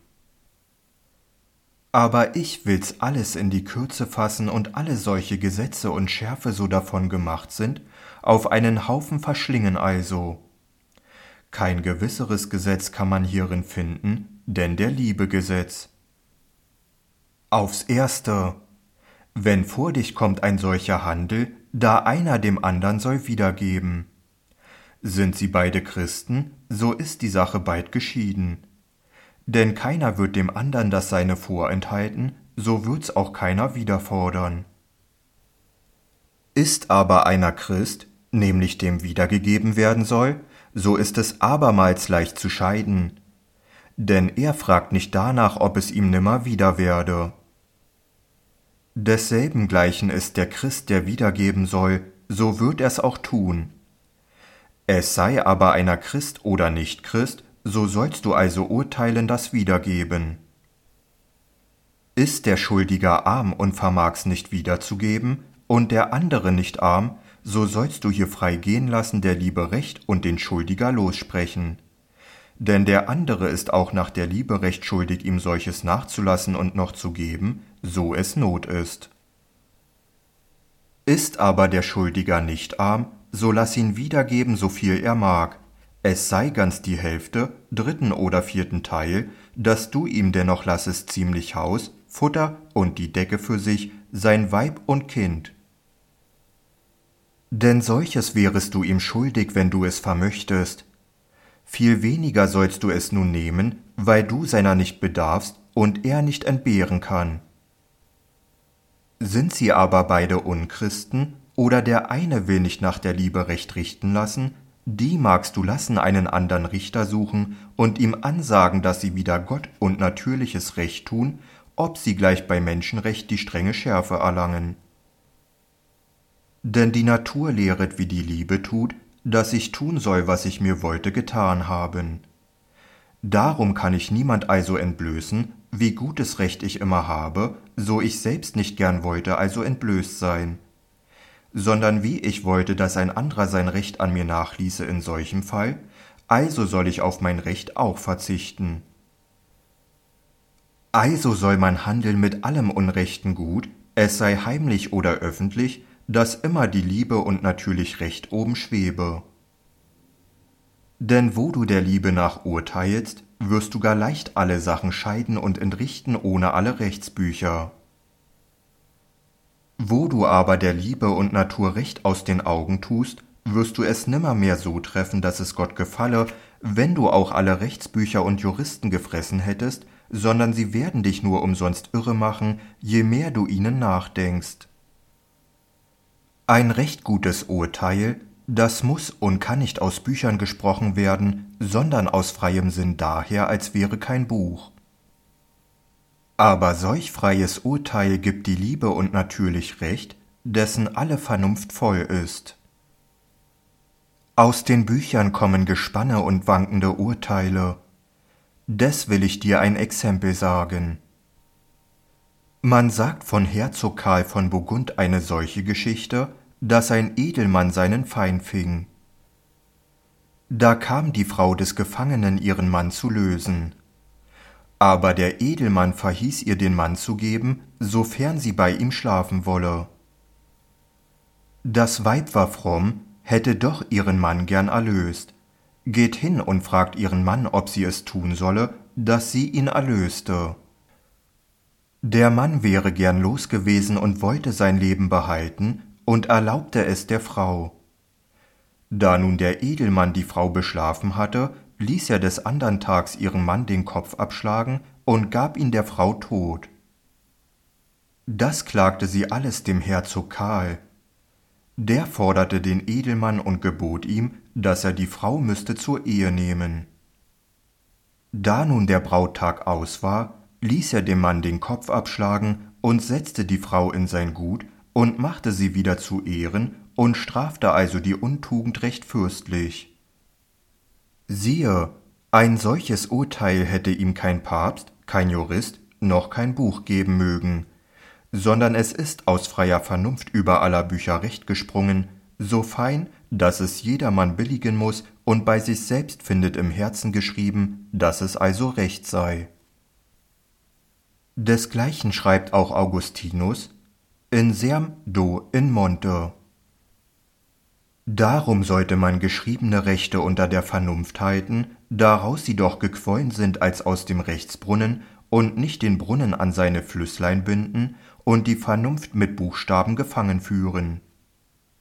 Aber ich will's alles in die Kürze fassen und alle solche Gesetze und Schärfe so davon gemacht sind, auf einen Haufen verschlingen also. Kein gewisseres Gesetz kann man hierin finden, denn der Liebegesetz. Aufs Erste: Wenn vor dich kommt ein solcher Handel, da einer dem andern soll wiedergeben. Sind sie beide Christen, so ist die Sache bald geschieden. Denn keiner wird dem andern das Seine vorenthalten, so wird's auch keiner wiederfordern. Ist aber einer Christ, nämlich dem wiedergegeben werden soll, so ist es abermals leicht zu scheiden. Denn er fragt nicht danach, ob es ihm nimmer wieder werde. Desselben gleichen ist der Christ, der wiedergeben soll, so wird er's auch tun. Es sei aber einer Christ oder nicht Christ, so sollst du also urteilen das Wiedergeben. Ist der Schuldiger arm und vermag's nicht wiederzugeben, und der andere nicht arm, so sollst du hier frei gehen lassen der Liebe Recht und den Schuldiger lossprechen. Denn der andere ist auch nach der Liebe Recht schuldig, ihm solches nachzulassen und noch zu geben, so es Not ist. Ist aber der Schuldiger nicht arm, so lass ihn wiedergeben, so viel er mag. Es sei ganz die Hälfte, dritten oder vierten Teil, dass du ihm dennoch lassest ziemlich Haus, Futter und die Decke für sich, sein Weib und Kind. Denn solches wärest du ihm schuldig, wenn du es vermöchtest. Viel weniger sollst du es nun nehmen, weil du seiner nicht bedarfst und er nicht entbehren kann. Sind sie aber beide Unchristen, oder der eine will nicht nach der Liebe Recht richten lassen, die magst du lassen einen andern Richter suchen und ihm ansagen, dass sie wider Gott und natürliches Recht tun, ob sie gleich bei Menschenrecht die strenge Schärfe erlangen. Denn die Natur lehret, wie die Liebe tut, dass ich tun soll, was ich mir wollte getan haben. Darum kann ich niemand also entblößen, wie gutes Recht ich immer habe, so ich selbst nicht gern wollte also entblößt sein. Sondern wie ich wollte, dass ein anderer sein Recht an mir nachließe in solchem Fall, also soll ich auf mein Recht auch verzichten. Also soll man handeln mit allem Unrechten gut, es sei heimlich oder öffentlich, dass immer die Liebe und natürlich Recht oben schwebe. Denn wo du der Liebe nach urteilst, wirst du gar leicht alle Sachen scheiden und entrichten ohne alle Rechtsbücher. Wo du aber der Liebe und Natur Recht aus den Augen tust, wirst du es nimmermehr so treffen, dass es Gott gefalle, wenn du auch alle Rechtsbücher und Juristen gefressen hättest, sondern sie werden dich nur umsonst irre machen, je mehr du ihnen nachdenkst. Ein recht gutes Urteil, das muß und kann nicht aus Büchern gesprochen werden, sondern aus freiem Sinn daher, als wäre kein Buch. Aber solch freies Urteil gibt die Liebe und natürlich Recht, dessen alle Vernunft voll ist. Aus den Büchern kommen Gespanne und wankende Urteile. Des will ich dir ein Exempel sagen. Man sagt von Herzog Karl von Burgund eine solche Geschichte, dass ein Edelmann seinen Feind fing. Da kam die Frau des Gefangenen, ihren Mann zu lösen. Aber der Edelmann verhieß ihr, den Mann zu geben, sofern sie bei ihm schlafen wolle. Das Weib war fromm, hätte doch ihren Mann gern erlöst, geht hin und fragt ihren Mann, ob sie es tun solle, dass sie ihn erlöste. Der Mann wäre gern los gewesen und wollte sein Leben behalten und erlaubte es der Frau. Da nun der Edelmann die Frau beschlafen hatte, ließ er des andern Tags ihren Mann den Kopf abschlagen und gab ihn der Frau tot. Das klagte sie alles dem Herzog Karl. Der forderte den Edelmann und gebot ihm, dass er die Frau müsste zur Ehe nehmen. Da nun der Brauttag aus war, ließ er dem Mann den Kopf abschlagen und setzte die Frau in sein Gut und machte sie wieder zu Ehren und strafte also die Untugend recht fürstlich. Siehe, Ein solches Urteil hätte ihm kein Papst, kein Jurist, noch kein Buch geben mögen, sondern es ist aus freier Vernunft über aller Bücher Recht gesprungen, so fein, dass es jedermann billigen muß und bei sich selbst findet im Herzen geschrieben, dass es also Recht sei. Desgleichen schreibt auch Augustinus, in serm do in monte. Darum sollte man geschriebene Rechte unter der Vernunft halten, daraus sie doch gequollen sind als aus dem Rechtsbrunnen, und nicht den Brunnen an seine Flüsslein binden und die Vernunft mit Buchstaben gefangen führen.